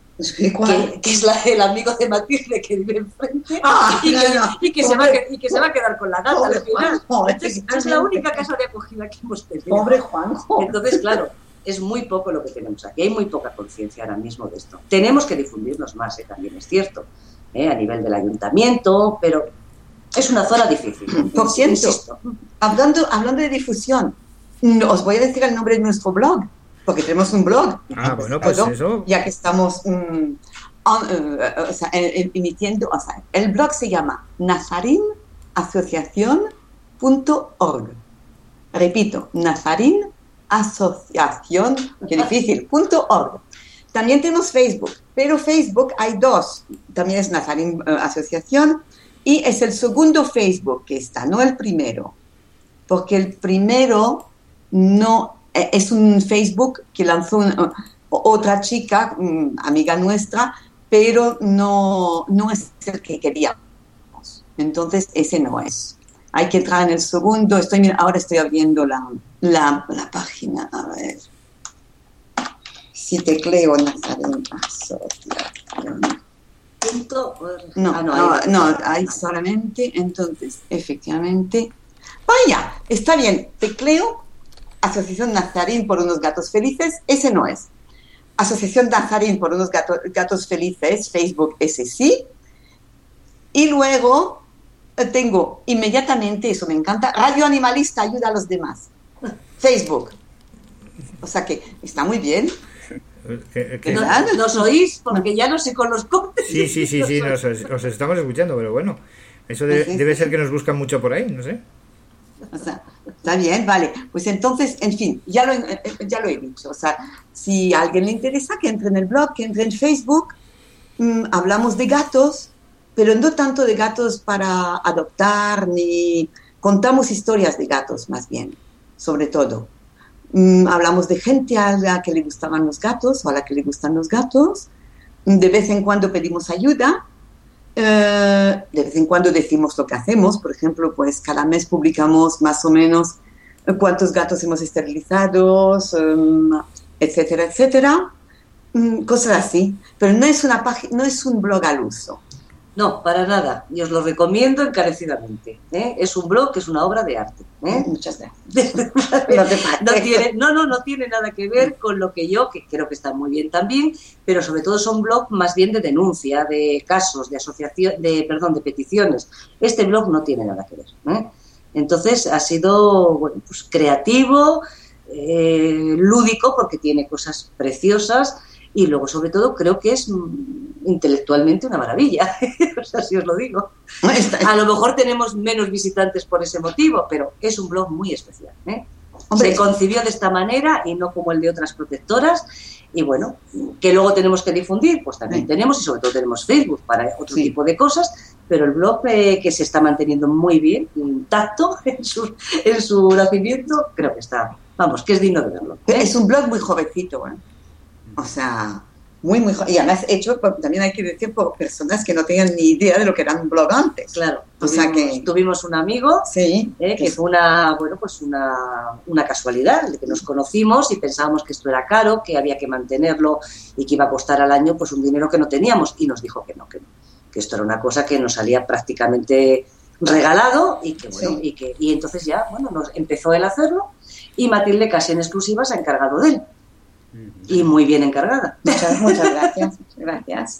Que, que es la, el amigo de Matilde que vive enfrente ah, y, que, no, no. y, que se va, y que se va a quedar con la gata Pobre al final. Juanjo, es, es la única casa de acogida que hemos tenido. Pobre Juanjo. Entonces, claro, es muy poco lo que tenemos aquí. Hay muy poca conciencia ahora mismo de esto. Tenemos que difundirnos más, ¿eh? También es cierto, ¿eh? A nivel del ayuntamiento, pero es una zona difícil. Por cierto, hablando, hablando de difusión, os voy a decir el nombre de nuestro blog, porque tenemos un blog. Ah, bueno, pues ¿no? eso. Ya que estamos um, on, uh, o sea, emitiendo, o sea, el blog se llama nazarin asociación punto org. Repito, nazarin asociación, qué difícil, punto org. También tenemos Facebook, pero Facebook hay dos. También es Nazarin uh, Asociación y es el segundo Facebook que está, no el primero. Porque el primero no es un Facebook que lanzó una, otra chica, amiga nuestra, pero no, no es el que queríamos. Entonces, ese no es. Hay que entrar en el segundo. Estoy, mira, ahora estoy abriendo la, la, la página. A ver. Si tecleo Nazarin Asociación. Punto, no, ah, no, no, ahí no, hay solamente, entonces, efectivamente, Vaya, está bien, tecleo Asociación Nazarín por unos gatos felices, ese no es. Asociación Nazarín por unos gato, gatos felices, Facebook, ese sí. Y luego eh, tengo inmediatamente, eso me encanta, Radio Animalista ayuda a los demás. Facebook. O sea que está muy bien. ¿Qué, qué? ¿No, ¿Nos oís? Porque ya no sé con los cortes. Sí, sí, sí, sí, nos, os estamos escuchando, pero bueno, eso debe, debe ser que nos buscan mucho por ahí, no sé. O sea, está bien, vale. Pues entonces, en fin, ya lo, ya lo he dicho. O sea, si a alguien le interesa, que entre en el blog, que entre en Facebook. Mm, hablamos de gatos, pero no tanto de gatos para adoptar, ni contamos historias de gatos, más bien, sobre todo. Mm, hablamos de gente a la que le gustaban los gatos o a la que le gustan los gatos. De vez en cuando pedimos ayuda. Uh, de vez en cuando decimos lo que hacemos. Por ejemplo, pues cada mes publicamos más o menos cuántos gatos hemos esterilizado, um, etcétera, etcétera. Um, cosas así. Pero no es una página, no es un blog al uso. No, para nada. Y os lo recomiendo encarecidamente. ¿eh? Es un blog que es una obra de arte. ¿eh? Muchas gracias. no, te no, tiene, no, no, no tiene nada que ver con lo que yo, que creo que está muy bien también, pero sobre todo son blogs más bien de denuncia, de casos, de asociación, de, perdón, de peticiones. Este blog no tiene nada que ver. ¿eh? Entonces ha sido bueno, pues, creativo, eh, lúdico, porque tiene cosas preciosas. Y luego, sobre todo, creo que es intelectualmente una maravilla. O sea, si os lo digo. A lo mejor tenemos menos visitantes por ese motivo, pero es un blog muy especial. ¿eh? Hombre, se concibió de esta manera y no como el de otras protectoras. Y bueno, que luego tenemos que difundir, pues también sí. tenemos, y sobre todo tenemos Facebook para otro sí. tipo de cosas, pero el blog eh, que se está manteniendo muy bien, intacto en su, en su nacimiento, creo que está, vamos, que es digno de verlo. ¿eh? Es un blog muy jovencito, ¿eh? O sea, muy, muy... Y además hecho, por, también hay que decir, por personas que no tenían ni idea de lo que era un blog antes. Claro. O tuvimos, sea que... Tuvimos un amigo, sí, eh, que fue una, bueno, pues una, una casualidad, de que nos conocimos y pensábamos que esto era caro, que había que mantenerlo y que iba a costar al año pues un dinero que no teníamos. Y nos dijo que no, que no. Que esto era una cosa que nos salía prácticamente regalado y que, bueno, sí. y que... Y entonces ya, bueno, nos empezó él a hacerlo y Matilde casi en exclusiva se ha encargado de él. Y muy bien encargada. Muchas, muchas gracias. Gracias.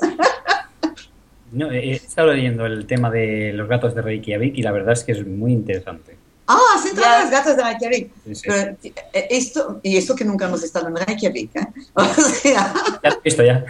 No, he estado leyendo el tema de los gatos de Reykjavik y la verdad es que es muy interesante. Ah, sí, todos los gatos de Reykjavik. Sí, sí. Pero esto, y esto que nunca hemos estado en Reykjavik, ¿eh? O sea... Ya lo he visto ya.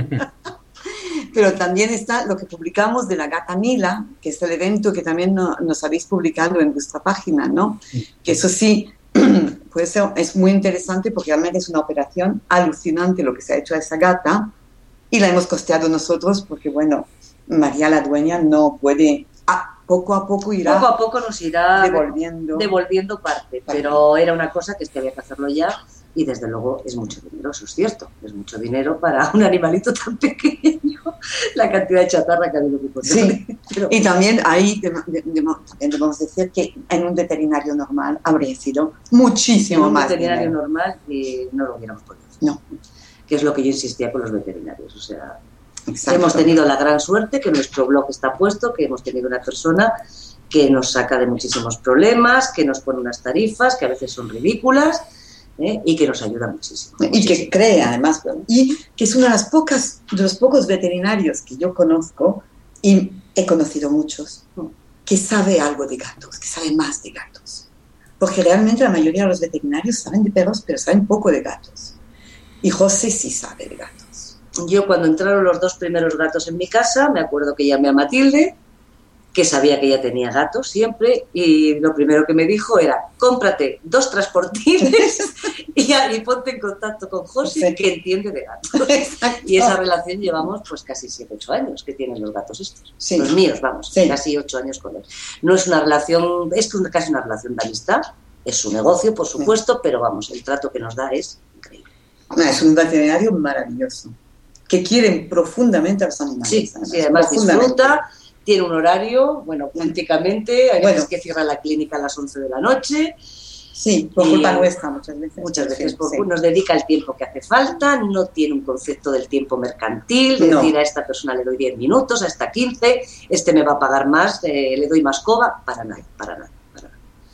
Pero también está lo que publicamos de la gata Mila, que es el evento que también no, nos habéis publicado en vuestra página, ¿no? Que eso sí... Puede ser, es muy interesante porque realmente es una operación alucinante lo que se ha hecho a esa gata y la hemos costeado nosotros porque, bueno, María la dueña no puede, a, poco a poco irá poco a poco nos irá devolviendo, devolviendo parte, pero era una cosa que es que había que hacerlo ya y desde luego es mucho dinero, eso es cierto, es mucho dinero para un animalito tan pequeño, la cantidad de chatarra que ha habido que poner. Sí, pero... y también ahí de, de, de, debemos decir que en un veterinario normal habría sido muchísimo en más un veterinario dinero. normal eh, no lo hubiéramos podido hacer. No. Que es lo que yo insistía con los veterinarios, o sea, exacto. Hemos tenido la gran suerte que nuestro blog está puesto, que hemos tenido una persona que nos saca de muchísimos problemas, que nos pone unas tarifas que a veces son ridículas, ¿eh? Y que nos ayuda muchísimo, y muchísimo. que cree además, y que es uno de, las pocas, de los pocos veterinarios que yo conozco, y he conocido muchos, que sabe algo de gatos, que sabe más de gatos, porque realmente la mayoría de los veterinarios saben de perros, pero saben poco de gatos, y José sí sabe de gatos. Yo cuando entraron los dos primeros gatos en mi casa, me acuerdo que llamé a Matilde, que sabía que ella tenía gatos siempre, y lo primero que me dijo era, cómprate dos transportines y, y ponte en contacto con José, sí. que entiende de gatos. Exacto. Y esa relación llevamos pues casi siete, ocho años que tienen los gatos estos. Sí. Los míos, vamos, sí. casi ocho años con él. No es una relación, es casi una relación de amistad, es su negocio, por supuesto, sí. pero vamos, el trato que nos da es increíble. No, es un veterinario maravilloso, que quieren profundamente a los animales. Sí, además, sí, además disfruta. Tiene un horario, bueno, prácticamente, hay bueno. veces que cierra la clínica a las once de la noche. Sí, por culpa nuestra muchas veces. Muchas veces, sí, por, sí. nos dedica el tiempo que hace falta, no tiene un concepto del tiempo mercantil, de no. decir a esta persona le doy diez minutos, a esta quince, este me va a pagar más, eh, le doy más coba, para nada, para nada. Para nada.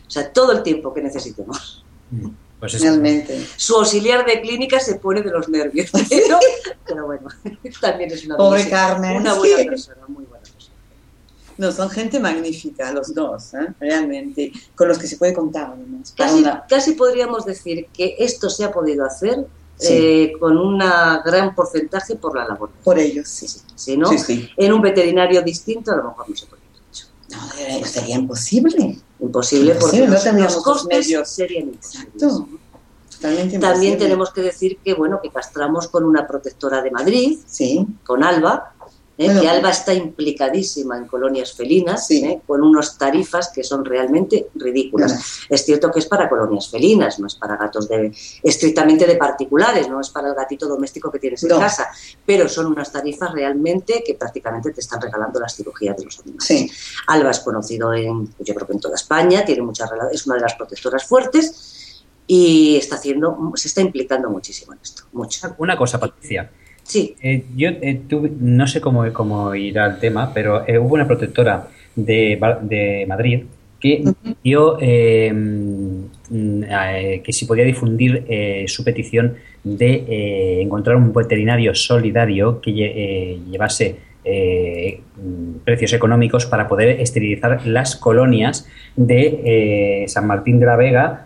O sea, todo el tiempo que necesitemos. Pues es... Realmente. Su auxiliar de clínica se pone de los nervios, pero, pero bueno, también es una, Pobre belleza, Carmen, una buena sí. persona, muy buena persona. No, son gente magnífica, los dos, ¿eh? Realmente, con los que se puede contar además. Casi, Una... casi podríamos decir que esto se ha podido hacer Sí. eh, con un gran porcentaje por la labor. Por ellos, sí. Sí, si no, Sí, sí. en un veterinario distinto a lo mejor no se podría haber hecho. No, de verdad, sería imposible. Imposible porque Imposible, no los, tendríamos los los costes medios. serían imposibles. Exacto. Totalmente imposible. También tenemos que decir que bueno que castramos con una protectora de Madrid, Sí. con Alba, ¿eh? Bueno, que Alba está implicadísima en colonias felinas, Sí. ¿eh? con unas tarifas que son realmente ridículas. Bueno. Es cierto que es para colonias felinas, no es para gatos de estrictamente de particulares, no es para el gatito doméstico que tienes en No. casa, pero son unas tarifas realmente que prácticamente te están regalando las cirugías de los animales. Sí. Alba es conocido en, yo creo que en toda España, tiene muchas rela- es una de las protectoras fuertes y está haciendo, se está implicando muchísimo en esto, mucho. Una cosa, Patricia. Sí, Eh, yo eh, tuve- no sé cómo, cómo irá el tema, pero eh, hubo una protectora de, Ba- de Madrid que dio eh, mm, eh, que si podía difundir eh, su petición de eh, encontrar un veterinario solidario que lle- eh, llevase eh, mm, precios económicos para poder esterilizar las colonias de eh, San Martín de la Vega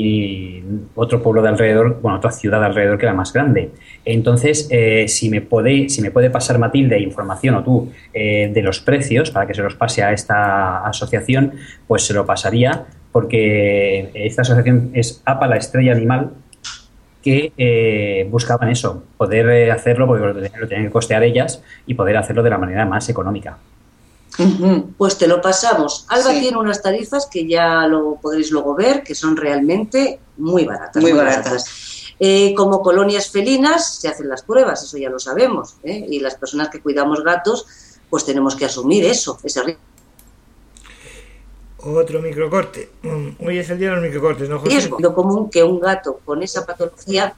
y otro pueblo de alrededor, bueno, otra ciudad de alrededor que era más grande. Entonces, eh, si me puede, si me puede pasar, Matilde, información o tú eh, de los precios para que se los pase a esta asociación, pues se lo pasaría, porque esta asociación es APA, la Estrella Animal, que eh, buscaban eso, poder eh, hacerlo, porque lo tenían, lo tenían que costear ellas y poder hacerlo de la manera más económica. Ujú. pues te lo pasamos. Alba Sí. tiene unas tarifas que ya lo podréis luego ver, que son realmente muy baratas. Muy baratas. Eh, como colonias felinas se hacen las pruebas, eso ya lo sabemos, ¿eh? Y las personas que cuidamos gatos, pues tenemos que asumir eso, ese riesgo. Otro microcorte. Mm, Hoy es el día de los microcortes, ¿no, José? Es lo común que un gato con esa patología...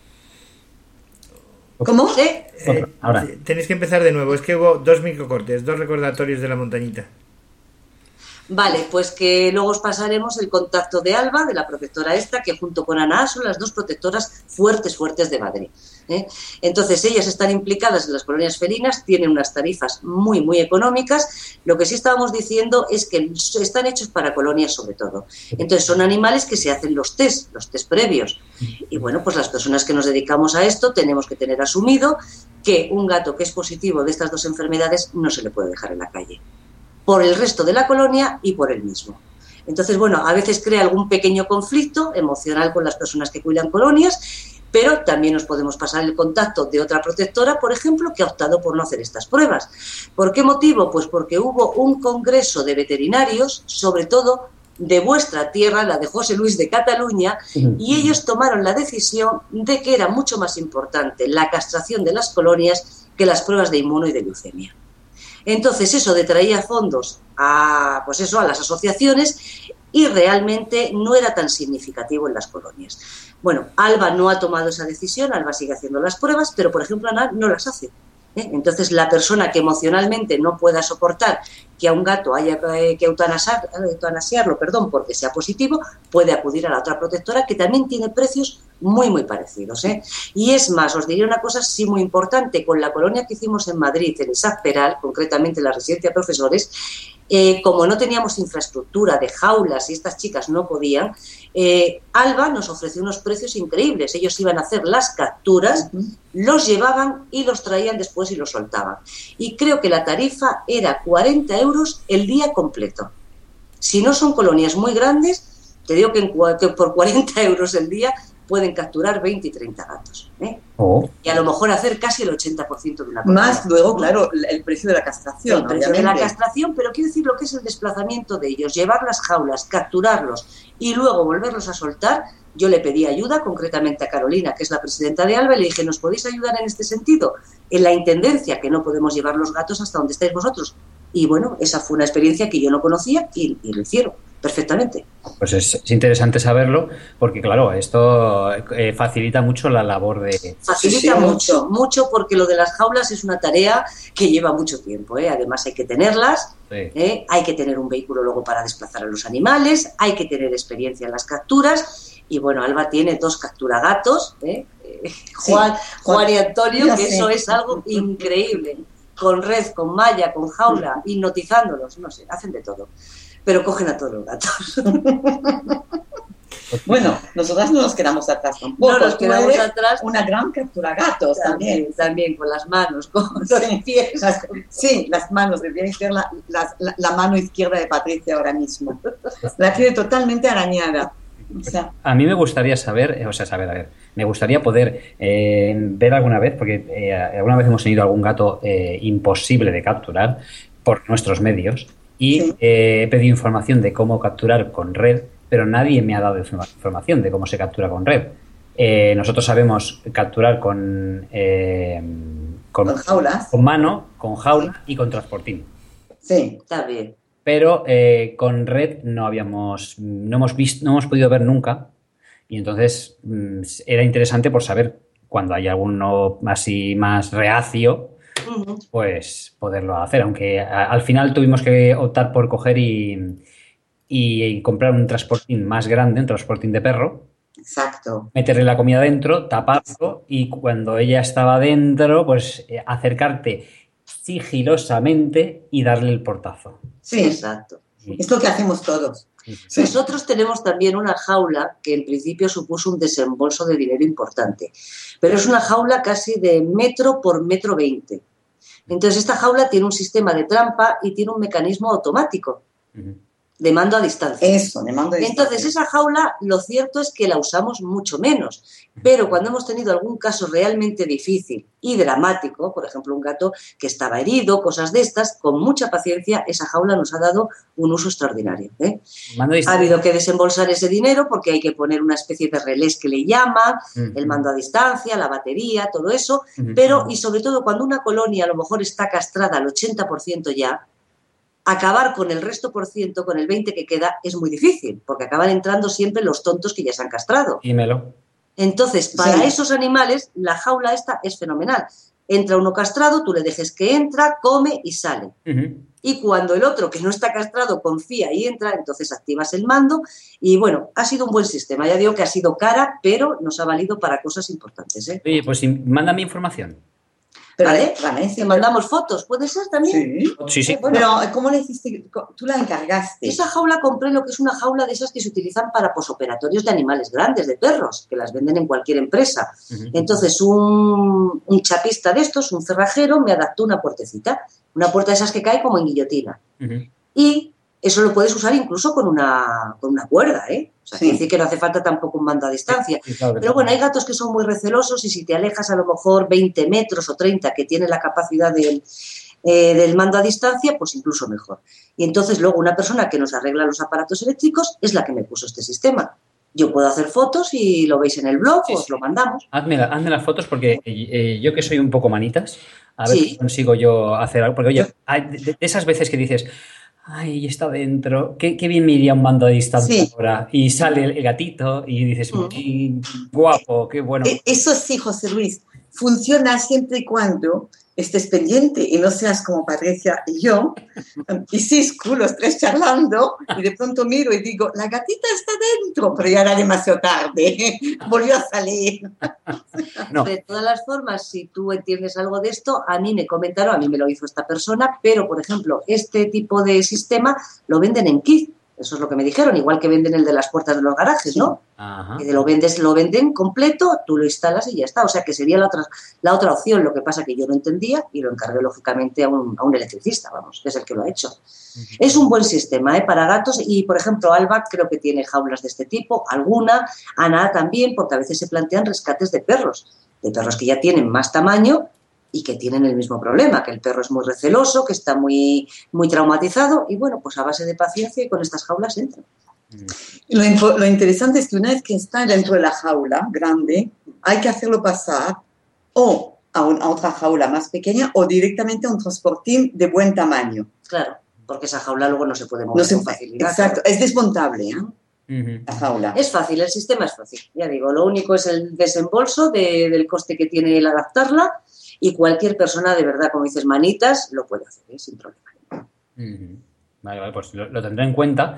¿Cómo? ¿Sí? Eh, Ahora. tenéis que empezar de nuevo. Es que hubo dos microcortes, dos recordatorios de la montañita. Vale, pues que luego os pasaremos el contacto de Alba, de la protectora esta, que junto con Ana son las dos protectoras fuertes, fuertes de Madrid, ¿eh? Entonces ellas están implicadas en las colonias felinas, tienen unas tarifas muy, muy económicas. Lo que sí estábamos diciendo es que están hechos para colonias sobre todo. Entonces son animales que se hacen los test, los test previos. Y bueno, pues las personas que nos dedicamos a esto tenemos que tener asumido que un gato que es positivo de estas dos enfermedades no se le puede dejar en la calle, por el resto de la colonia y por él mismo. Entonces, bueno, a veces crea algún pequeño conflicto emocional con las personas que cuidan colonias, pero también nos podemos pasar el contacto de otra protectora, por ejemplo, que ha optado por no hacer estas pruebas. ¿Por qué motivo? Pues porque hubo un congreso de veterinarios, sobre todo de vuestra tierra, la de José Luis de Cataluña, y ellos tomaron la decisión de que era mucho más importante la castración de las colonias que las pruebas de inmuno y de leucemia. Entonces eso detraía fondos a, pues eso, a las asociaciones y realmente no era tan significativo en las colonias. Bueno, Alba no ha tomado esa decisión, Alba sigue haciendo las pruebas, pero por ejemplo Ana no las hace, ¿eh? Entonces la persona que emocionalmente no pueda soportar que a un gato haya que eutanasiar, eutanasiarlo, perdón, porque sea positivo, puede acudir a la otra protectora que también tiene precios muy, muy parecidos, ¿eh? Y es más, os diría una cosa sí muy importante, con la colonia que hicimos en Madrid, en Isaac Peral, concretamente en la residencia de profesores, eh, como no teníamos infraestructura de jaulas y estas chicas no podían, eh, Alba nos ofreció unos precios increíbles. Ellos iban a hacer las capturas, uh-huh. los llevaban y los traían después y los soltaban. Y creo que la tarifa era cuarenta euros el día completo. Si no son colonias muy grandes, te digo que, en, que por cuarenta euros el día pueden capturar veinte y treinta gatos, ¿eh? Oh. Y a lo mejor hacer casi el ochenta por ciento de una colonia. Más luego, claro, el precio de la castración. El precio obviamente. de la castración, pero quiero decir lo que es el desplazamiento de ellos, llevar las jaulas, capturarlos y luego volverlos a soltar. Yo le pedí ayuda concretamente a Carolina, que es la presidenta de Alba, y le dije, ¿nos podéis ayudar en este sentido? En la intendencia, que no podemos llevar los gatos hasta donde estáis vosotros. Y bueno, esa fue una experiencia que yo no conocía y, y lo hicieron perfectamente. Pues es, es interesante saberlo porque, claro, esto eh, facilita mucho la labor de... Facilita Sí, sí, mucho, mucho, porque lo de las jaulas es una tarea que lleva mucho tiempo, ¿eh? Además hay que tenerlas, Sí. ¿eh? Hay que tener un vehículo luego para desplazar a los animales, hay que tener experiencia en las capturas y bueno, Alba tiene dos capturagatos, ¿eh? Juan, Juan y Antonio, Ya que sé. eso es algo increíble, con red, con malla, con jaula, hipnotizándolos, no sé, hacen de todo, pero cogen a todos los gatos. Bueno, nosotras no nos quedamos atrás tampoco. No nos Tú quedamos eres atrás. Una gran captura gatos también. También, también con las manos, con los Sí, pies. las, sí, las manos. Debería ser la, la, la, la mano izquierda de Patricia ahora mismo. La tiene totalmente arañada. O sea, A mí me gustaría saber, eh, o sea, saber, a ver, me gustaría poder eh, ver alguna vez, porque eh, alguna vez hemos tenido algún gato eh, imposible de capturar por nuestros medios y Sí. eh, he pedido información de cómo capturar con red, pero nadie me ha dado informa- información de cómo se captura con red. Eh, nosotros sabemos capturar con, eh, con, Con jaulas. con mano, con jaula y con transportín. sí. Está bien. Pero eh, con red no habíamos, no hemos visto, no hemos podido ver nunca. Y entonces mm, era interesante por saber cuando hay alguno así más reacio, Ujú. pues poderlo hacer. Aunque a- al final tuvimos que optar por coger y, y comprar un transportín más grande, un transportín de perro, Exacto. meterle la comida dentro, taparlo y cuando ella estaba dentro, pues eh, acercarte sigilosamente y darle el portazo. Sí, Exacto. es lo que hacemos todos. Sí. Nosotros tenemos también una jaula que en principio supuso un desembolso de dinero importante, pero es una jaula casi de metro por metro veinte. Entonces esta jaula tiene un sistema de trampa y tiene un mecanismo automático Ujú. de mando a distancia. Eso, de mando de Entonces esa jaula lo cierto es que la usamos mucho menos, pero cuando hemos tenido algún caso realmente difícil y dramático, por ejemplo un gato que estaba herido, cosas de estas, con mucha paciencia esa jaula nos ha dado un uso extraordinario, ¿eh? Mando a Ha distancia. habido que desembolsar ese dinero porque hay que poner una especie de relés que le llaman, Ujú. el mando a distancia, la batería, todo eso, Ujú. pero y sobre todo cuando una colonia a lo mejor está castrada al ochenta por ciento ya, acabar con el resto por ciento, con el veinte que queda, es muy difícil, porque acaban entrando siempre los tontos que ya se han castrado. Dímelo. Entonces, para Sí. esos animales, la jaula esta es fenomenal. Entra uno castrado, tú le dejes que entra, come y sale. Ujú. Y cuando el otro que no está castrado confía y entra, entonces activas el mando y bueno, ha sido un buen sistema. Ya digo que ha sido cara, pero nos ha valido para cosas importantes, ¿eh? Oye, pues sí, mándame información. Pero, ¿Vale? Vanessa, Te mandamos fotos, ¿puede ser también? Sí. Sí, sí. Eh, bueno, Pero, ¿cómo le hiciste? Tú la encargaste. esa jaula compré lo que es una jaula de esas que se utilizan para posoperatorios de animales grandes, de perros, que las venden en cualquier empresa. Ujú. Entonces, un, un chapista de estos, un cerrajero, me adaptó una puertecita, una puerta de esas que cae como en guillotina. Ujú. Y eso lo puedes usar incluso con una, con una cuerda, ¿eh? O sea, Sí. quiere decir que no hace falta tampoco un mando a distancia. Sí, claro que Pero sí. bueno, hay gatos que son muy recelosos y si te alejas a lo mejor veinte metros o treinta, que tiene la capacidad del, eh, del mando a distancia, pues incluso mejor. Y entonces luego una persona que nos arregla los aparatos eléctricos es la que me puso este sistema. Yo puedo hacer fotos y lo veis en el blog, Sí, os sí. lo mandamos. Hazme, la- hazme las fotos porque eh, yo que soy un poco manitas, a ver Sí. si consigo yo hacer algo. Porque oye, hay de, de esas veces que dices, ay, está dentro, qué, qué bien me iría un mando a distancia Sí. ahora. Y sale el, el gatito y dices, Mm. "Qué guapo, qué bueno. E- Eso sí, José Luis, funciona siempre y cuando estés pendiente y no seas como Patricia y yo, y Cisco, los tres charlando, y de pronto miro y digo, la gatita está dentro, pero ya era demasiado tarde, volvió a salir. No, De todas las formas, si tú entiendes algo de esto, a mí me comentaron, a mí me lo hizo esta persona, pero, por ejemplo, este tipo de sistema lo venden en kit. Eso es lo que me dijeron, igual que venden el de las puertas de los garajes, ¿no? ajá. Que lo vendes, lo venden completo, tú lo instalas y ya está. O sea, que sería la otra, la otra opción. Lo que pasa que yo no entendía y lo encargué, lógicamente, a un, a un electricista, vamos, que es el que lo ha hecho. Es un buen sistema, ¿eh? Para gatos y, por ejemplo, Alba creo que tiene jaulas de este tipo, alguna, Ana también, porque a veces se plantean rescates de perros, de perros que ya tienen más tamaño y que tienen el mismo problema, que el perro es muy receloso, que está muy, muy traumatizado y, bueno, pues a base de paciencia y con estas jaulas entran. Lo, info- lo interesante es que una vez que está dentro de la jaula grande, hay que hacerlo pasar o a, un- a otra jaula más pequeña o directamente a un transportín de buen tamaño. Claro, porque esa jaula luego no se puede mover No se, con facilidad. exacto, es desmontable, ¿eh? Ujú. La jaula. Es fácil, el sistema es fácil. Ya digo, lo único es el desembolso de, del coste que tiene el adaptarla y cualquier persona, de verdad, como dices, manitas, lo puede hacer, ¿eh? Sin problema. Ujú. Vale, vale, pues lo, lo tendré en cuenta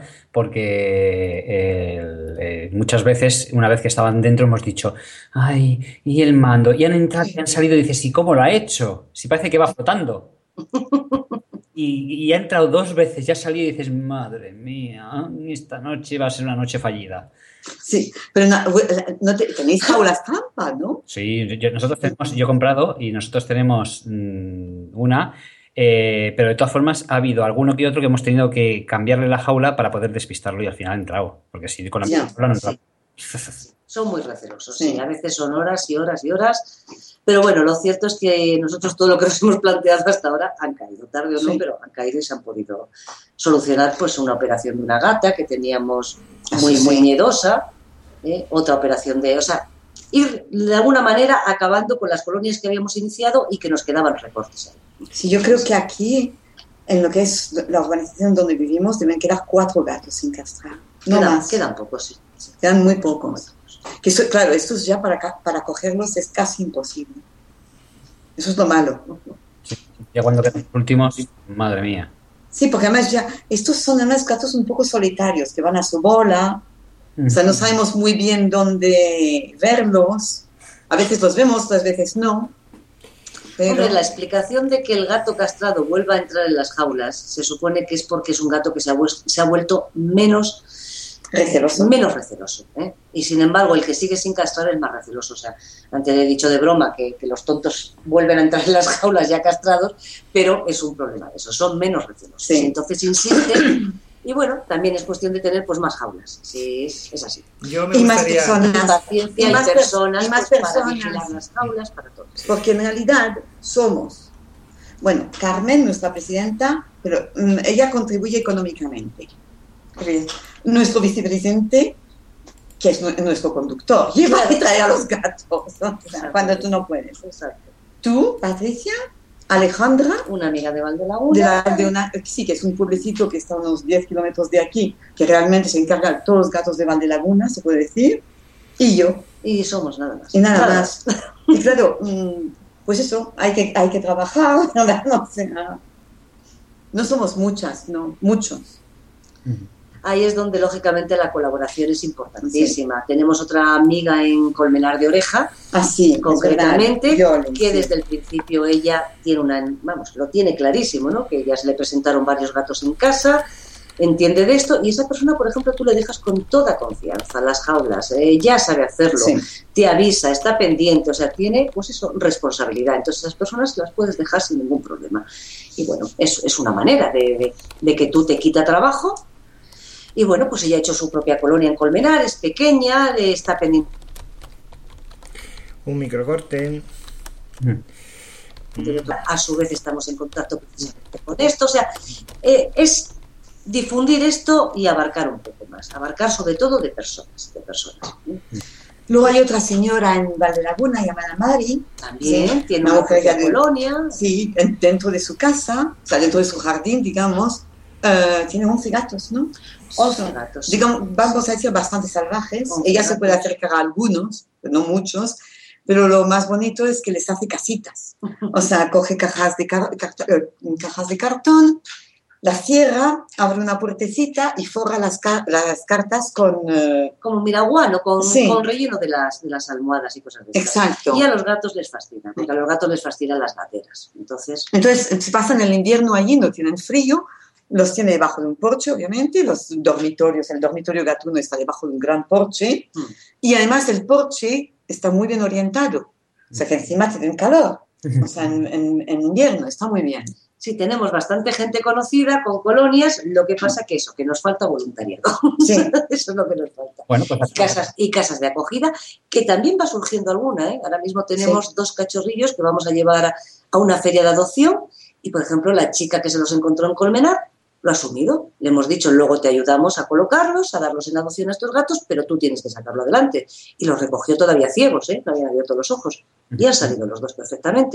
porque el, eh, muchas veces, una vez que estaban dentro, hemos dicho, ay, y el mando, y han entrado y han salido y dices, ¿y cómo lo ha hecho? Si parece que va flotando. Y, y ha entrado dos veces, ya ha salido y dices, madre mía, esta noche va a ser una noche fallida. Sí, pero no, no te- tenéis jaulas trampa, ¿no? Sí, yo, nosotros tenemos, yo he comprado y nosotros tenemos mmm, una, eh, pero de todas formas ha habido alguno que otro que hemos tenido que cambiarle la jaula para poder despistarlo y al final ha entrado, porque si con la Ya, jaula no entra. Sí. Son muy recelosos, Sí. sí. A veces son horas y horas y horas. Pero bueno, lo cierto es que nosotros todo lo que nos hemos planteado hasta ahora han caído, tarde o no, Sí. pero han caído y se han podido solucionar pues una operación de una gata que teníamos muy, Sí. muy miedosa, ¿eh? Otra operación de... O sea, ir de alguna manera acabando con las colonias que habíamos iniciado y que nos quedaban recortes ahí. Sí, yo creo que aquí, en lo que es la organización donde vivimos, deben quedar cuatro gatos sin castrar. No quedan, más. quedan pocos, sí. Quedan muy pocos. Que eso, claro, estos ya para, ca- para cogerlos es casi imposible. Eso es lo malo. Ya cuando quedan los últimos, madre mía. Sí, porque además ya, estos son además gatos un poco solitarios, que van a su bola, o sea, no sabemos muy bien dónde verlos. A veces los vemos, otras veces no. Pero... Hombre, la explicación de que el gato castrado vuelva a entrar en las jaulas se supone que es porque es un gato que se ha, vues- se ha vuelto menos Receloso. menos receloso, ¿eh? Y sin embargo el que sigue sin castrar es más receloso. O sea, antes he dicho de broma que, que los tontos vuelven a entrar en las jaulas ya castrados, pero es un problema de eso, son menos recelosos. Sí. Entonces insisten y bueno, también es cuestión de tener pues más jaulas. Sí, es, es así. Yo me Y más gustaría... personas. Y paciencia Y y, más per- personas, y más pues, para personas. vigilar las jaulas, para todo. Porque en realidad somos, bueno, Carmen, nuestra presidenta, pero mm, ella contribuye económicamente. Porque nuestro vicepresidente, que es nu- nuestro conductor, lleva y trae a los gatos, ¿no? O sea, cuando tú no puedes. Exacto. Tú, Patricia, Alejandra, Una amiga de de, Valdelaguna. la- de una, sí, que es un pueblecito que está a unos diez kilómetros de aquí, que realmente se encarga de todos los gatos de Valdelaguna, se puede decir, y yo, Y somos nada más. y nada más. Y claro, mm, pues eso, hay que, hay que trabajar, ¿verdad? No, o sea, no somos muchas, no, muchos. Ahí es donde, lógicamente, la colaboración es importantísima. Sí. Tenemos otra amiga en Colmenar de Oreja, así, concretamente, Yoli, que sí. desde el principio ella tiene una, vamos, lo tiene clarísimo, ¿no? Que ya se le presentaron varios gatos en casa, entiende de esto, y esa persona, por ejemplo, tú le dejas con toda confianza las jaulas, eh, ya sabe hacerlo, sí. Te avisa, está pendiente, o sea, tiene, pues eso, responsabilidad. Entonces, esas personas las puedes dejar sin ningún problema. Y bueno, es, es una manera de, de, de que tú te quita trabajo. Y bueno, pues ella ha hecho su propia colonia en Colmenar, es pequeña, le está pendiente. Un microcorte. A su vez estamos en contacto precisamente con esto. O sea, eh, es difundir esto y abarcar un poco más. Abarcar sobre todo de personas, de personas. Luego hay otra señora en Valdelaguna llamada Mari. También sí, tiene una, una propia colonia. Sí, dentro de su casa, o sea, dentro de su jardín, digamos. Uh, tiene once gatos, ¿no? once gatos. Digamos, vamos a decir bastante salvajes. once Ella gatos. se puede acercar a algunos, no muchos, pero lo más bonito es que les hace casitas. O sea, coge cajas de, car car cajas de cartón, las cierra, abre una puertecita y forra las, car las cartas con... Uh... Como miraguano, con, sí. con relleno de las, de las almohadas y cosas de esas. Exacto. Y a los gatos les fascina, porque a los gatos les fascinan las gateras. Entonces, Entonces si pasan el invierno allí, no tienen frío, los tiene debajo de un porche, obviamente, los dormitorios, el dormitorio gatuno está debajo de un gran porche, mm. y además el porche está muy bien orientado, o sea que encima tienen calor, o sea, en, en, en invierno está muy bien. Sí, tenemos bastante gente conocida con colonias, lo que pasa que eso, que nos falta voluntariado. Sí. Eso es lo que nos falta. Bueno, pues, y, casas, y casas de acogida, que también va surgiendo alguna, ¿eh? Ahora mismo tenemos sí. dos cachorrillos que vamos a llevar a, a una feria de adopción, y por ejemplo la chica que se los encontró en Colmenar lo ha asumido. Le hemos dicho, luego te ayudamos a colocarlos, a darlos en adopción a estos gatos, pero tú tienes que sacarlo adelante. Y los recogió todavía ciegos, ¿eh? No habían abierto los ojos. Y han salido los dos perfectamente.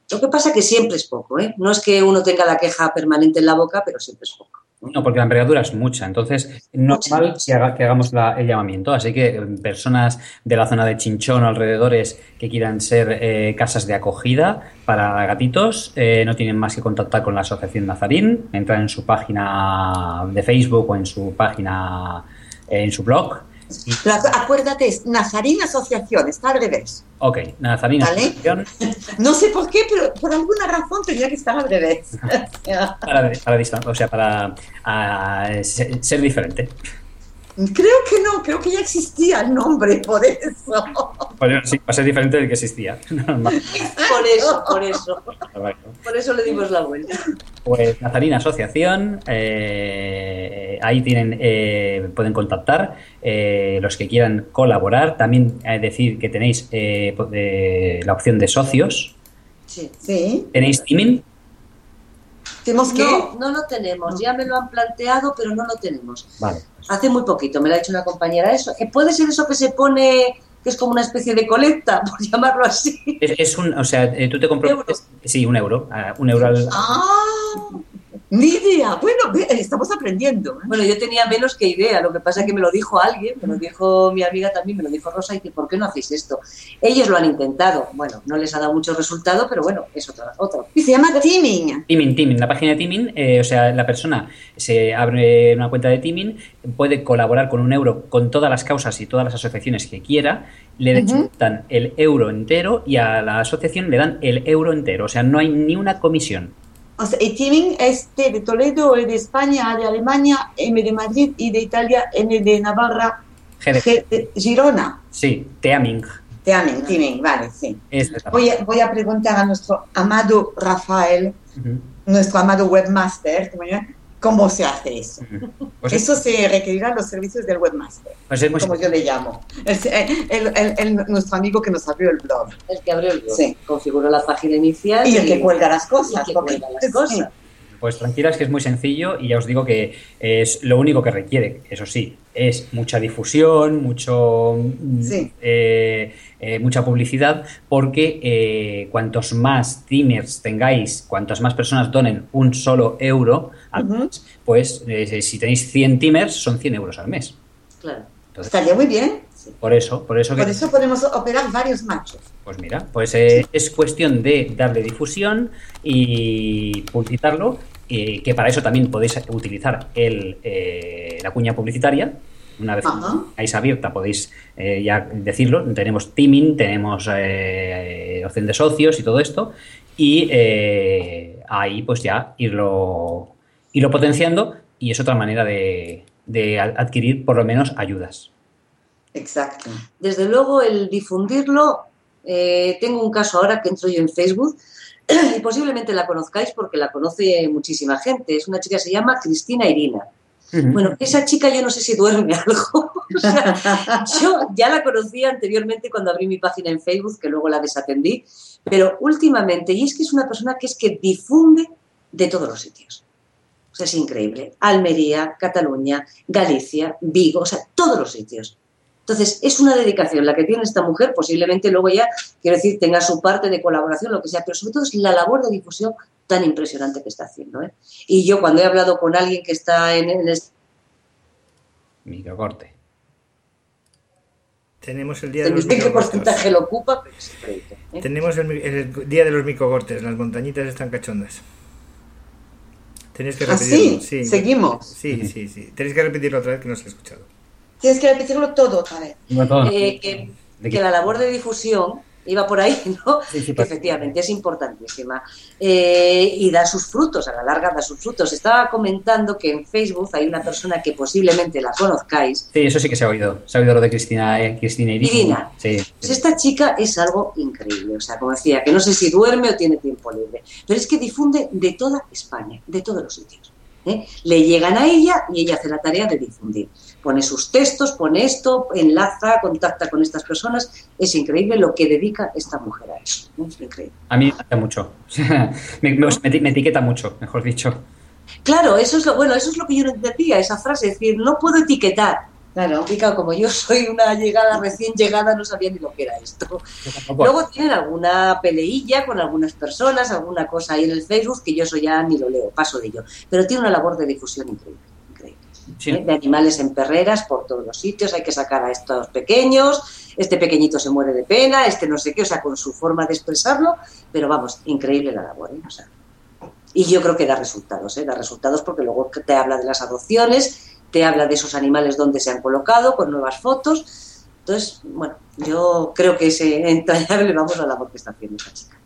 Lo que pasa es que siempre es poco, ¿eh? No es que uno tenga la queja permanente en la boca, pero siempre es poco. No, porque la envergadura es mucha, entonces no es normal que, haga, que hagamos la, el llamamiento. Así que personas de la zona de Chinchón o alrededores que quieran ser eh, casas de acogida para gatitos, eh, no tienen más que contactar con la Asociación Nazarín, entrar en su página de Facebook o en su página, eh, en su blog. Pero acuérdate, es Nazarín Asociación, está al revés. Ok, Nazarín ¿Vale? Asociación. No sé por qué, pero por alguna razón tenía que estar al revés. Para, para distan- o sea, para a, ser, ser diferente. Creo que no, creo que ya existía el nombre, por eso. Bueno, sí, va a ser diferente del que existía. Normal. Por eso, por eso. Por eso le dimos la vuelta. Pues Nazarín Asociación, eh, ahí tienen, eh, pueden contactar eh, los que quieran colaborar. También eh, decir que tenéis eh, eh, la opción de socios. Sí. Sí. ¿Tenéis teaming? ¿Tenemos que? No, no lo tenemos. Ya me lo han planteado, pero no lo tenemos. Vale. Hace muy poquito me lo ha dicho una compañera eso. ¿Puede ser eso que se pone, que es como una especie de colecta, por llamarlo así? Es, es un, o sea, eh, tú te comprometes. Sí, un euro. Uh, un euro al. ¡Ah! Ni idea. Bueno, estamos aprendiendo. Bueno, yo tenía menos que idea. Lo que pasa es que me lo dijo alguien, me lo dijo mi amiga también, me lo dijo Rosa, y que ¿por qué no hacéis esto? Ellos lo han intentado. Bueno, no les ha dado mucho resultado, pero bueno, es otra. otra. Y se llama Teaming. Teaming, Teaming. La página de Teaming, eh, o sea, la persona se abre una cuenta de Teaming, puede colaborar con un euro con todas las causas y todas las asociaciones que quiera, le descuentan uh-huh. el euro entero y a la asociación le dan el euro entero. O sea, no hay ni una comisión. O sea, el Teaming es T de Toledo, E de España, A de Alemania, M de Madrid, I de Italia, N de Navarra, G de, G de Girona. Sí, Teaming. Teaming, Teaming, vale, sí. Es voy, a, voy a preguntar a nuestro amado Rafael, uh-huh. nuestro amado webmaster, ¿cómo se hace eso? Uh-huh. Pues eso es, se requerirá los servicios del webmaster, pues es muy como yo le llamo. El, el, el, el, nuestro amigo que nos abrió el blog. El que abrió el blog. Sí. Configuró la página inicial. Y, y el que cuelga las cosas. Y el que cuelga las cosas. Sí. Pues tranquilas que es muy sencillo y ya os digo que es lo único que requiere, eso sí, es mucha difusión, mucho sí. eh, eh, mucha publicidad, porque eh, cuantos más teamers tengáis, cuantas más personas donen un solo euro al uh-huh. mes, pues eh, si tenéis cien teamers son cien euros al mes. Claro. Entonces, estaría muy bien. Por eso, por eso, por que, eso podemos operar varios machos. Pues mira, pues eh, sí. es cuestión de darle difusión y publicitarlo, eh, que para eso también podéis utilizar el, eh, la cuña publicitaria. Una vez estáis abierta podéis eh, ya decirlo. Tenemos teaming, tenemos eh, opción de socios y todo esto, y eh, ahí pues ya irlo, irlo potenciando, y es otra manera de, de adquirir por lo menos ayudas. Exacto. Desde luego el difundirlo, eh, tengo un caso ahora que entro yo en Facebook y posiblemente la conozcáis porque la conoce muchísima gente. Es una chica que se llama Cristina Irina. Uh-huh. Bueno, esa chica yo no sé si duerme algo. O sea, yo ya la conocía anteriormente cuando abrí mi página en Facebook, que luego la desatendí, pero últimamente, y es que es una persona que es que difunde de todos los sitios. O sea, es increíble. Almería, Cataluña, Galicia, Vigo, o sea, todos los sitios. Entonces, es una dedicación la que tiene esta mujer, posiblemente luego ya, quiero decir, tenga su parte de colaboración, lo que sea, pero sobre todo es la labor de difusión tan impresionante que está haciendo, ¿eh? Y yo cuando he hablado con alguien que está en, en este... Microcorte. Tenemos el día de los microcortes. ¿Qué porcentaje lo ocupa? Pero es increíble, ¿eh? Tenemos el, el día de los microcortes, las montañitas están cachondas. Tenéis que repetirlo. ¿Ah, sí? sí? ¿Seguimos? Sí, sí, sí. Tenéis que repetirlo otra vez que no se ha escuchado. Tienes que repetirlo todo otra vez. Eh, que, que la labor de difusión iba por ahí, ¿no? Sí, sí, que efectivamente es importantísima. Eh, y da sus frutos, a la larga da sus frutos. Estaba comentando que en Facebook hay una persona que posiblemente la conozcáis. Sí, eso sí que se ha oído. Se ha oído lo de Cristina, eh, Cristina Irina. Irina. Sí. Pues esta chica es algo increíble. O sea, como decía, que no sé si duerme o tiene tiempo libre. Pero es que difunde de toda España, de todos los sitios. ¿eh? Le llegan a ella y ella hace la tarea de difundir. Pone sus textos, pone esto, enlaza, contacta con estas personas. Es increíble lo que dedica esta mujer a eso. ¿no? Es increíble. A mí me encanta mucho. me, me, me etiqueta mucho, mejor dicho. Claro, eso es lo bueno, eso es lo que yo no entendía, esa frase. Es decir, no puedo etiquetar. Claro, y claro, como yo soy una llegada recién llegada, no sabía ni lo que era esto. Luego tienen alguna peleilla con algunas personas, alguna cosa ahí en el Facebook, que yo eso ya ni lo leo, paso de ello. Pero tiene una labor de difusión increíble, increíble. Sí. ¿Eh? De animales en perreras por todos los sitios, hay que sacar a estos pequeños, este pequeñito se muere de pena, este no sé qué, o sea, con su forma de expresarlo, pero vamos, increíble la labor, ¿eh? O sea, y yo creo que da resultados, ¿eh? Da resultados porque luego te habla de las adopciones, te habla de esos animales donde se han colocado, con nuevas fotos. Entonces, bueno, yo creo que es entrañable, vamos, a la labor que está haciendo esta chica.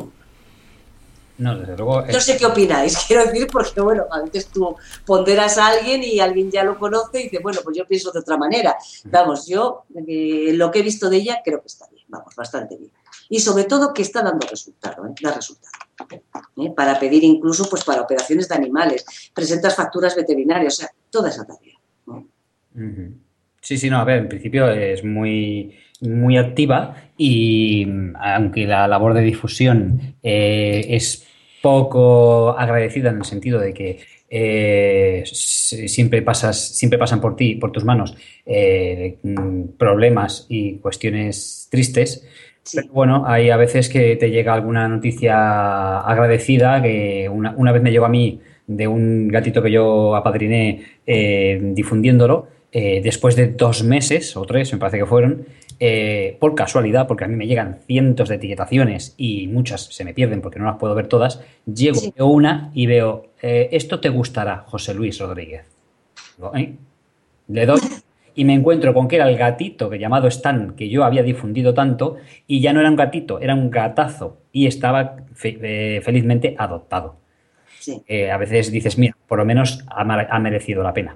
No, desde luego... No sé qué opináis, quiero decir, porque, bueno, a veces tú ponderas a alguien y alguien ya lo conoce y dice, bueno, pues yo pienso de otra manera. Vamos, yo, eh, lo que he visto de ella, creo que está bien, vamos, bastante bien. Y sobre todo que está dando resultado, ¿eh? Da resultado. ¿Eh? Para pedir incluso, pues para operaciones de animales, presentas facturas veterinarias, o sea, toda esa tarea, ¿no? Uh-huh. Sí, sí, no, a ver, en principio es muy, muy activa y aunque la labor de difusión eh, es poco agradecida en el sentido de que eh, siempre pasas, siempre pasan por ti, por tus manos, eh, problemas y cuestiones tristes. Sí. Pero bueno, hay a veces que te llega alguna noticia agradecida, que una, una vez me llegó a mí de un gatito que yo apadriné eh, difundiéndolo, eh, después de dos meses o tres, me parece que fueron, eh, por casualidad, porque a mí me llegan cientos de etiquetaciones y muchas se me pierden porque no las puedo ver todas, llego, sí. Veo una y veo, eh, esto te gustará, José Luis Rodríguez. Digo, ¿eh? Le doy... Y me encuentro con que era el gatito que llamado Stan, que yo había difundido tanto, y ya no era un gatito, era un gatazo, y estaba fe- eh, felizmente adoptado. Sí. Eh, a veces dices, mira, por lo menos ha, ha merecido la pena.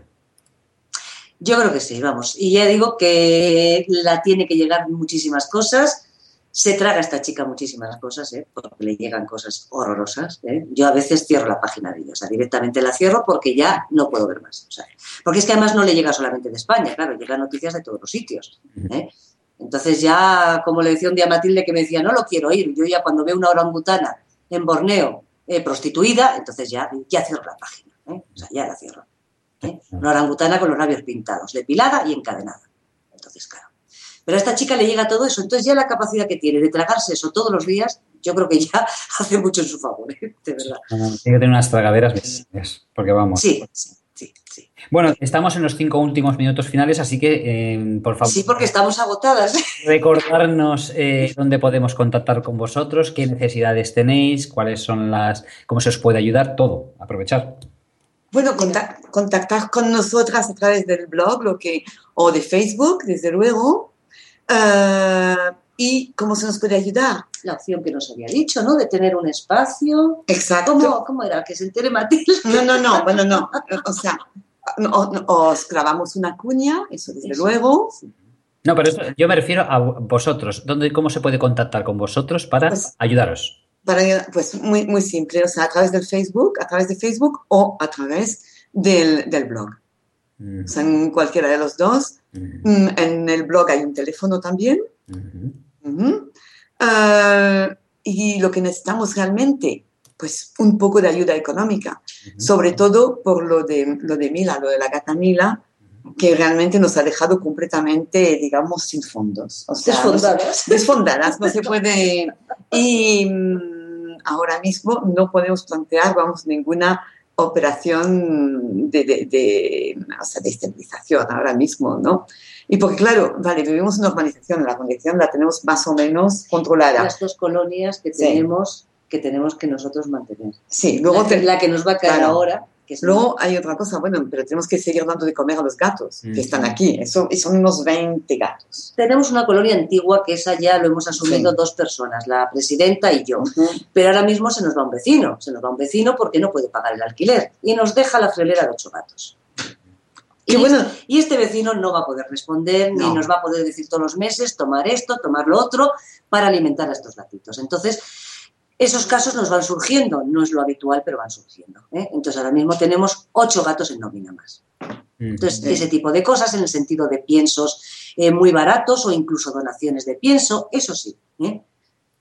Yo creo que sí, vamos. Y ya digo que la tiene que llegar muchísimas cosas. Se traga esta chica muchísimas cosas, ¿eh? Porque le llegan cosas horrorosas, ¿eh? Yo a veces cierro la página de ella, o sea, directamente la cierro porque ya no puedo ver más. O sea, porque es que además no le llega solamente de España, claro, llegan noticias de todos los sitios, ¿eh? Entonces ya, como le decía un día a Matilde que me decía, no lo quiero oír, yo ya cuando veo una orangutana en Borneo eh, prostituida, entonces ya, ya cierro la página, ¿eh? O sea, ya la cierro, ¿eh? Una orangutana con los labios pintados, depilada y encadenada. Entonces, claro. Pero a esta chica le llega todo eso, entonces ya la capacidad que tiene de tragarse eso todos los días, yo creo que ya hace mucho en su favor, ¿eh? De verdad. Tiene que tener unas tragaderas bestias, porque vamos. Sí, sí, sí, sí. Bueno, estamos en los cinco últimos minutos finales, así que, eh, por favor. Sí, porque estamos agotadas. Recordarnos eh, dónde podemos contactar con vosotros, qué necesidades tenéis, cuáles son las, cómo se os puede ayudar, todo, aprovechar. Bueno, contact, contactar con nosotras a través del blog lo que, o de Facebook, desde luego. Uh, ¿Y cómo se nos puede ayudar? La opción que nos había dicho, ¿no? De tener un espacio. Exacto. ¿Cómo, cómo era? ¿Que se entere Matilde? No, no, no, bueno, no. O sea, os clavamos una cuña, eso desde eso, luego. Sí. No, pero eso, yo me refiero a vosotros. ¿Dónde, ¿Cómo se puede contactar con vosotros para pues, ayudaros? Para, pues muy, muy simple, o sea, a través del Facebook, a través de Facebook o a través del, del blog. Uh-huh. O sea, en cualquiera de los dos. Uh-huh. En el blog hay un teléfono también. Uh-huh. Uh-huh. Uh, y lo que necesitamos realmente, pues un poco de ayuda económica, uh-huh. sobre todo por lo de, lo de Mila, lo de la gata Mila, uh-huh. que realmente nos ha dejado completamente, digamos, sin fondos. O sea, desfondadas. No, desfondadas, no se puede... Y um, ahora mismo no podemos plantear, vamos, ninguna operación de, de, de, o sea, de esterilización ahora mismo, ¿no? Y porque, claro, vale, vivimos en una urbanización, la urbanización la tenemos más o menos controlada. Las dos colonias que tenemos, sí. que tenemos que nosotros mantener. Sí, luego... La que, la que nos va a caer claro. ahora. Que es luego muy... hay otra cosa, bueno, pero tenemos que seguir dando de comer a los gatos mm. que están aquí. Eso, y son unos veinte gatos. Tenemos una colonia antigua que esa ya lo hemos asumido sí. dos personas, la presidenta y yo. Uh-huh. Pero ahora mismo se nos va un vecino. Se nos va un vecino porque no puede pagar el alquiler. Y nos deja la friolera de ocho gatos. Y, bueno, y este vecino no va a poder responder, no. ni nos va a poder decir todos los meses tomar esto, tomar lo otro, para alimentar a estos gatitos. Entonces, esos casos nos van surgiendo, no es lo habitual, pero van surgiendo, ¿eh? Entonces, ahora mismo tenemos ocho gatos en nómina más. Entonces, sí. ese tipo de cosas, en el sentido de piensos eh, muy baratos o incluso donaciones de pienso, eso sí, ¿eh?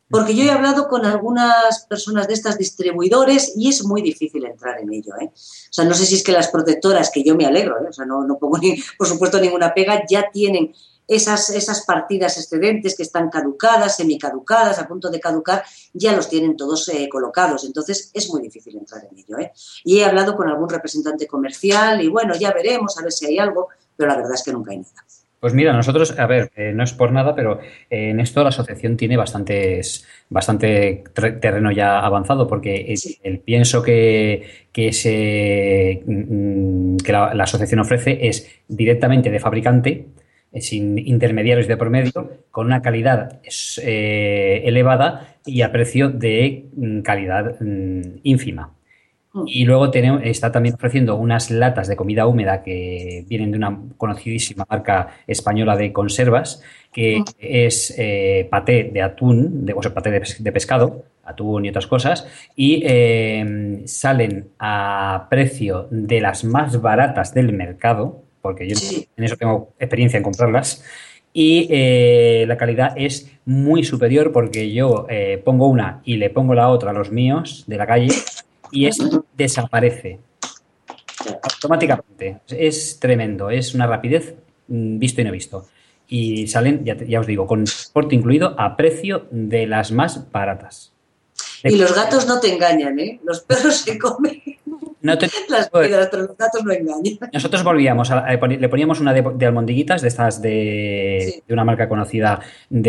Porque yo he hablado con algunas personas de estas distribuidores y es muy difícil entrar en ello, ¿eh? O sea, no sé si es que las protectoras, que yo me alegro, ¿eh? O sea, no, no pongo ni, por supuesto ninguna pega, ya tienen esas, esas partidas excedentes que están caducadas, semicaducadas, a punto de caducar, ya los tienen todos eh, colocados. Entonces es muy difícil entrar en ello, ¿eh? Y he hablado con algún representante comercial y bueno, ya veremos, a ver si hay algo, pero la verdad es que nunca hay nada. Pues mira, nosotros, a ver, eh, no es por nada, pero eh, en esto la asociación tiene bastantes, bastante terreno ya avanzado, porque el, sí. el pienso que, que, se, que la, la asociación ofrece es directamente de fabricante, eh, sin intermediarios de por medio, con una calidad eh, elevada y a precio de calidad mm, ínfima. Y luego tenemos, está también ofreciendo unas latas de comida húmeda que vienen de una conocidísima marca española de conservas, que es eh, paté de atún, de, o sea, paté de, de pescado, atún y otras cosas, y eh, salen a precio de las más baratas del mercado, porque yo Sí. en eso tengo experiencia en comprarlas, y eh, la calidad es muy superior porque yo eh, pongo una y le pongo la otra a los míos de la calle y es desaparece automáticamente. Es tremendo, es una rapidez visto y no visto. Y salen, ya, ya os digo, con transporte incluido a precio de las más baratas. Y los gatos no te engañan, ¿eh? Los perros se comen no te... las piedras, pero los gatos no engañan. Nosotros volvíamos, a, a, le poníamos una de, de almondiguitas, de estas de, sí. de una marca conocida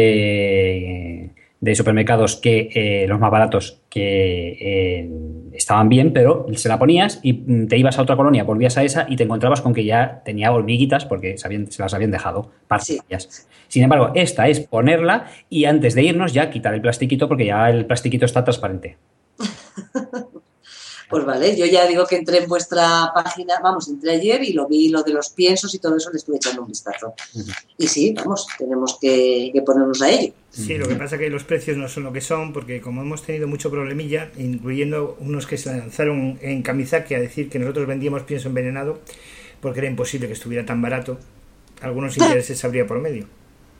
de, de supermercados, que eh, los más baratos, que eh, estaban bien, pero se la ponías y te ibas a otra colonia, volvías a esa y te encontrabas con que ya tenía hormiguitas porque se, habían, se las habían dejado parcidas. Sí. Sin embargo, esta es ponerla y antes de irnos ya quitar el plastiquito porque ya el plastiquito está transparente. Pues vale, yo ya digo que entré en vuestra página, vamos, entré ayer y lo vi, lo de los piensos y todo eso, le estuve echando un vistazo. Uh-huh. Y sí, vamos, tenemos que, que ponernos a ello. Sí, lo que pasa es que los precios no son lo que son, porque como hemos tenido mucho problemilla, incluyendo unos que se lanzaron en Kamizaki a decir que nosotros vendíamos pienso envenenado, porque era imposible que estuviera tan barato, algunos intereses habría por medio.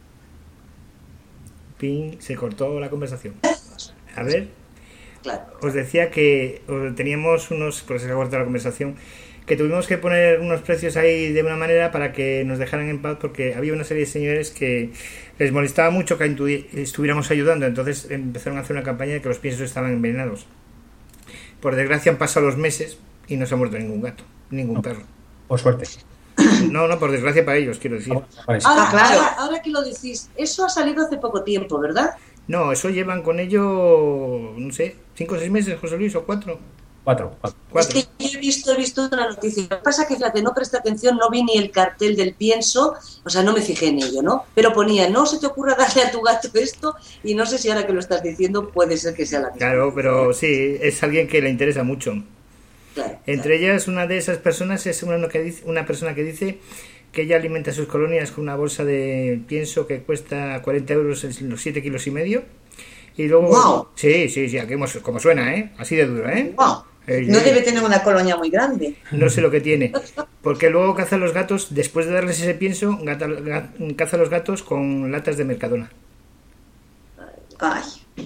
Ping, se cortó la conversación. A ver... Claro. Os decía que teníamos unos, por eso se ha cortado la conversación, que tuvimos que poner unos precios ahí de una manera para que nos dejaran en paz, porque había una serie de señores que les molestaba mucho que estuviéramos ayudando, entonces empezaron a hacer una campaña de que los piensos estaban envenenados. Por desgracia han pasado los meses y no se ha muerto ningún gato, ningún no, perro. Por suerte. No, no, por desgracia para ellos, quiero decir. Ahora, claro. ahora, ahora que lo decís, eso ha salido hace poco tiempo, ¿verdad? No, eso llevan con ello, no sé, cinco o seis meses, José Luis, o cuatro. Cuatro, cuatro. cuatro. Es que yo he visto, he visto una noticia. Lo que pasa es que, fíjate, no presté atención, no vi ni el cartel del pienso, o sea, no me fijé en ello, ¿no? Pero ponía, no se te ocurra darle a tu gato esto, y no sé si ahora que lo estás diciendo puede ser que sea la misma. Claro, pero sí, es alguien que le interesa mucho. Claro, Entre claro. ellas, una de esas personas es una, que dice, una persona que dice que ella alimenta sus colonias con una bolsa de pienso que cuesta cuarenta euros en los siete kilos y medio. Y luego... Wow. Sí, sí, sí, aquí como suena, ¿eh? Así de duro, ¿eh? Wow. Eh, no eh, debe tener una colonia muy grande. No sé lo que tiene. Porque luego caza los gatos, después de darles ese pienso, gata, gata, caza los gatos con latas de Mercadona. Ay.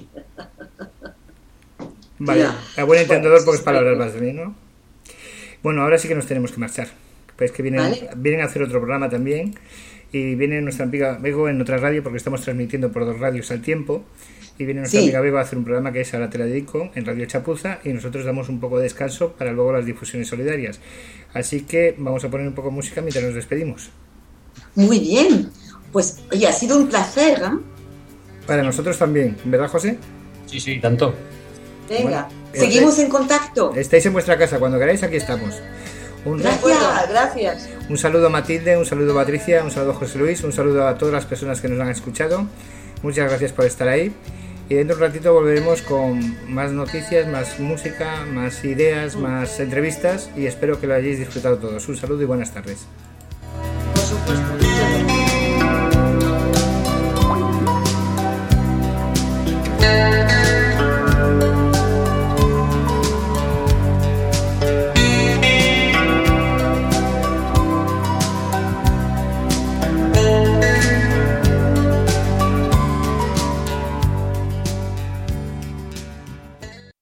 Vale, a buen entendedor, pocas palabras más de mí, ¿no? Bueno, ahora sí que nos tenemos que marchar. Pues que vienen, ¿vale? Vienen a hacer otro programa también. Y viene nuestra amiga Bego en otra radio, porque estamos transmitiendo por dos radios al tiempo. Y viene nuestra sí. amiga Bego a hacer un programa que es Ahora te la dedico, en Radio Chapuza, y nosotros damos un poco de descanso para luego las difusiones solidarias. Así que vamos a poner un poco de música mientras nos despedimos. Muy bien. Pues, oye, ha sido un placer, ¿eh? Para nosotros también, ¿verdad, José? Sí, sí, tanto. Venga, bueno, seguimos en contacto. Estáis en vuestra casa, cuando queráis aquí estamos. Un gracias, gracias. Un saludo a Matilde, un saludo a Patricia, un saludo a José Luis, un saludo a todas las personas que nos han escuchado. Muchas gracias por estar ahí. Y dentro de un ratito volveremos con más noticias, más música, más ideas, más entrevistas. Y espero que lo hayáis disfrutado todos. Un saludo y buenas tardes. Por supuesto.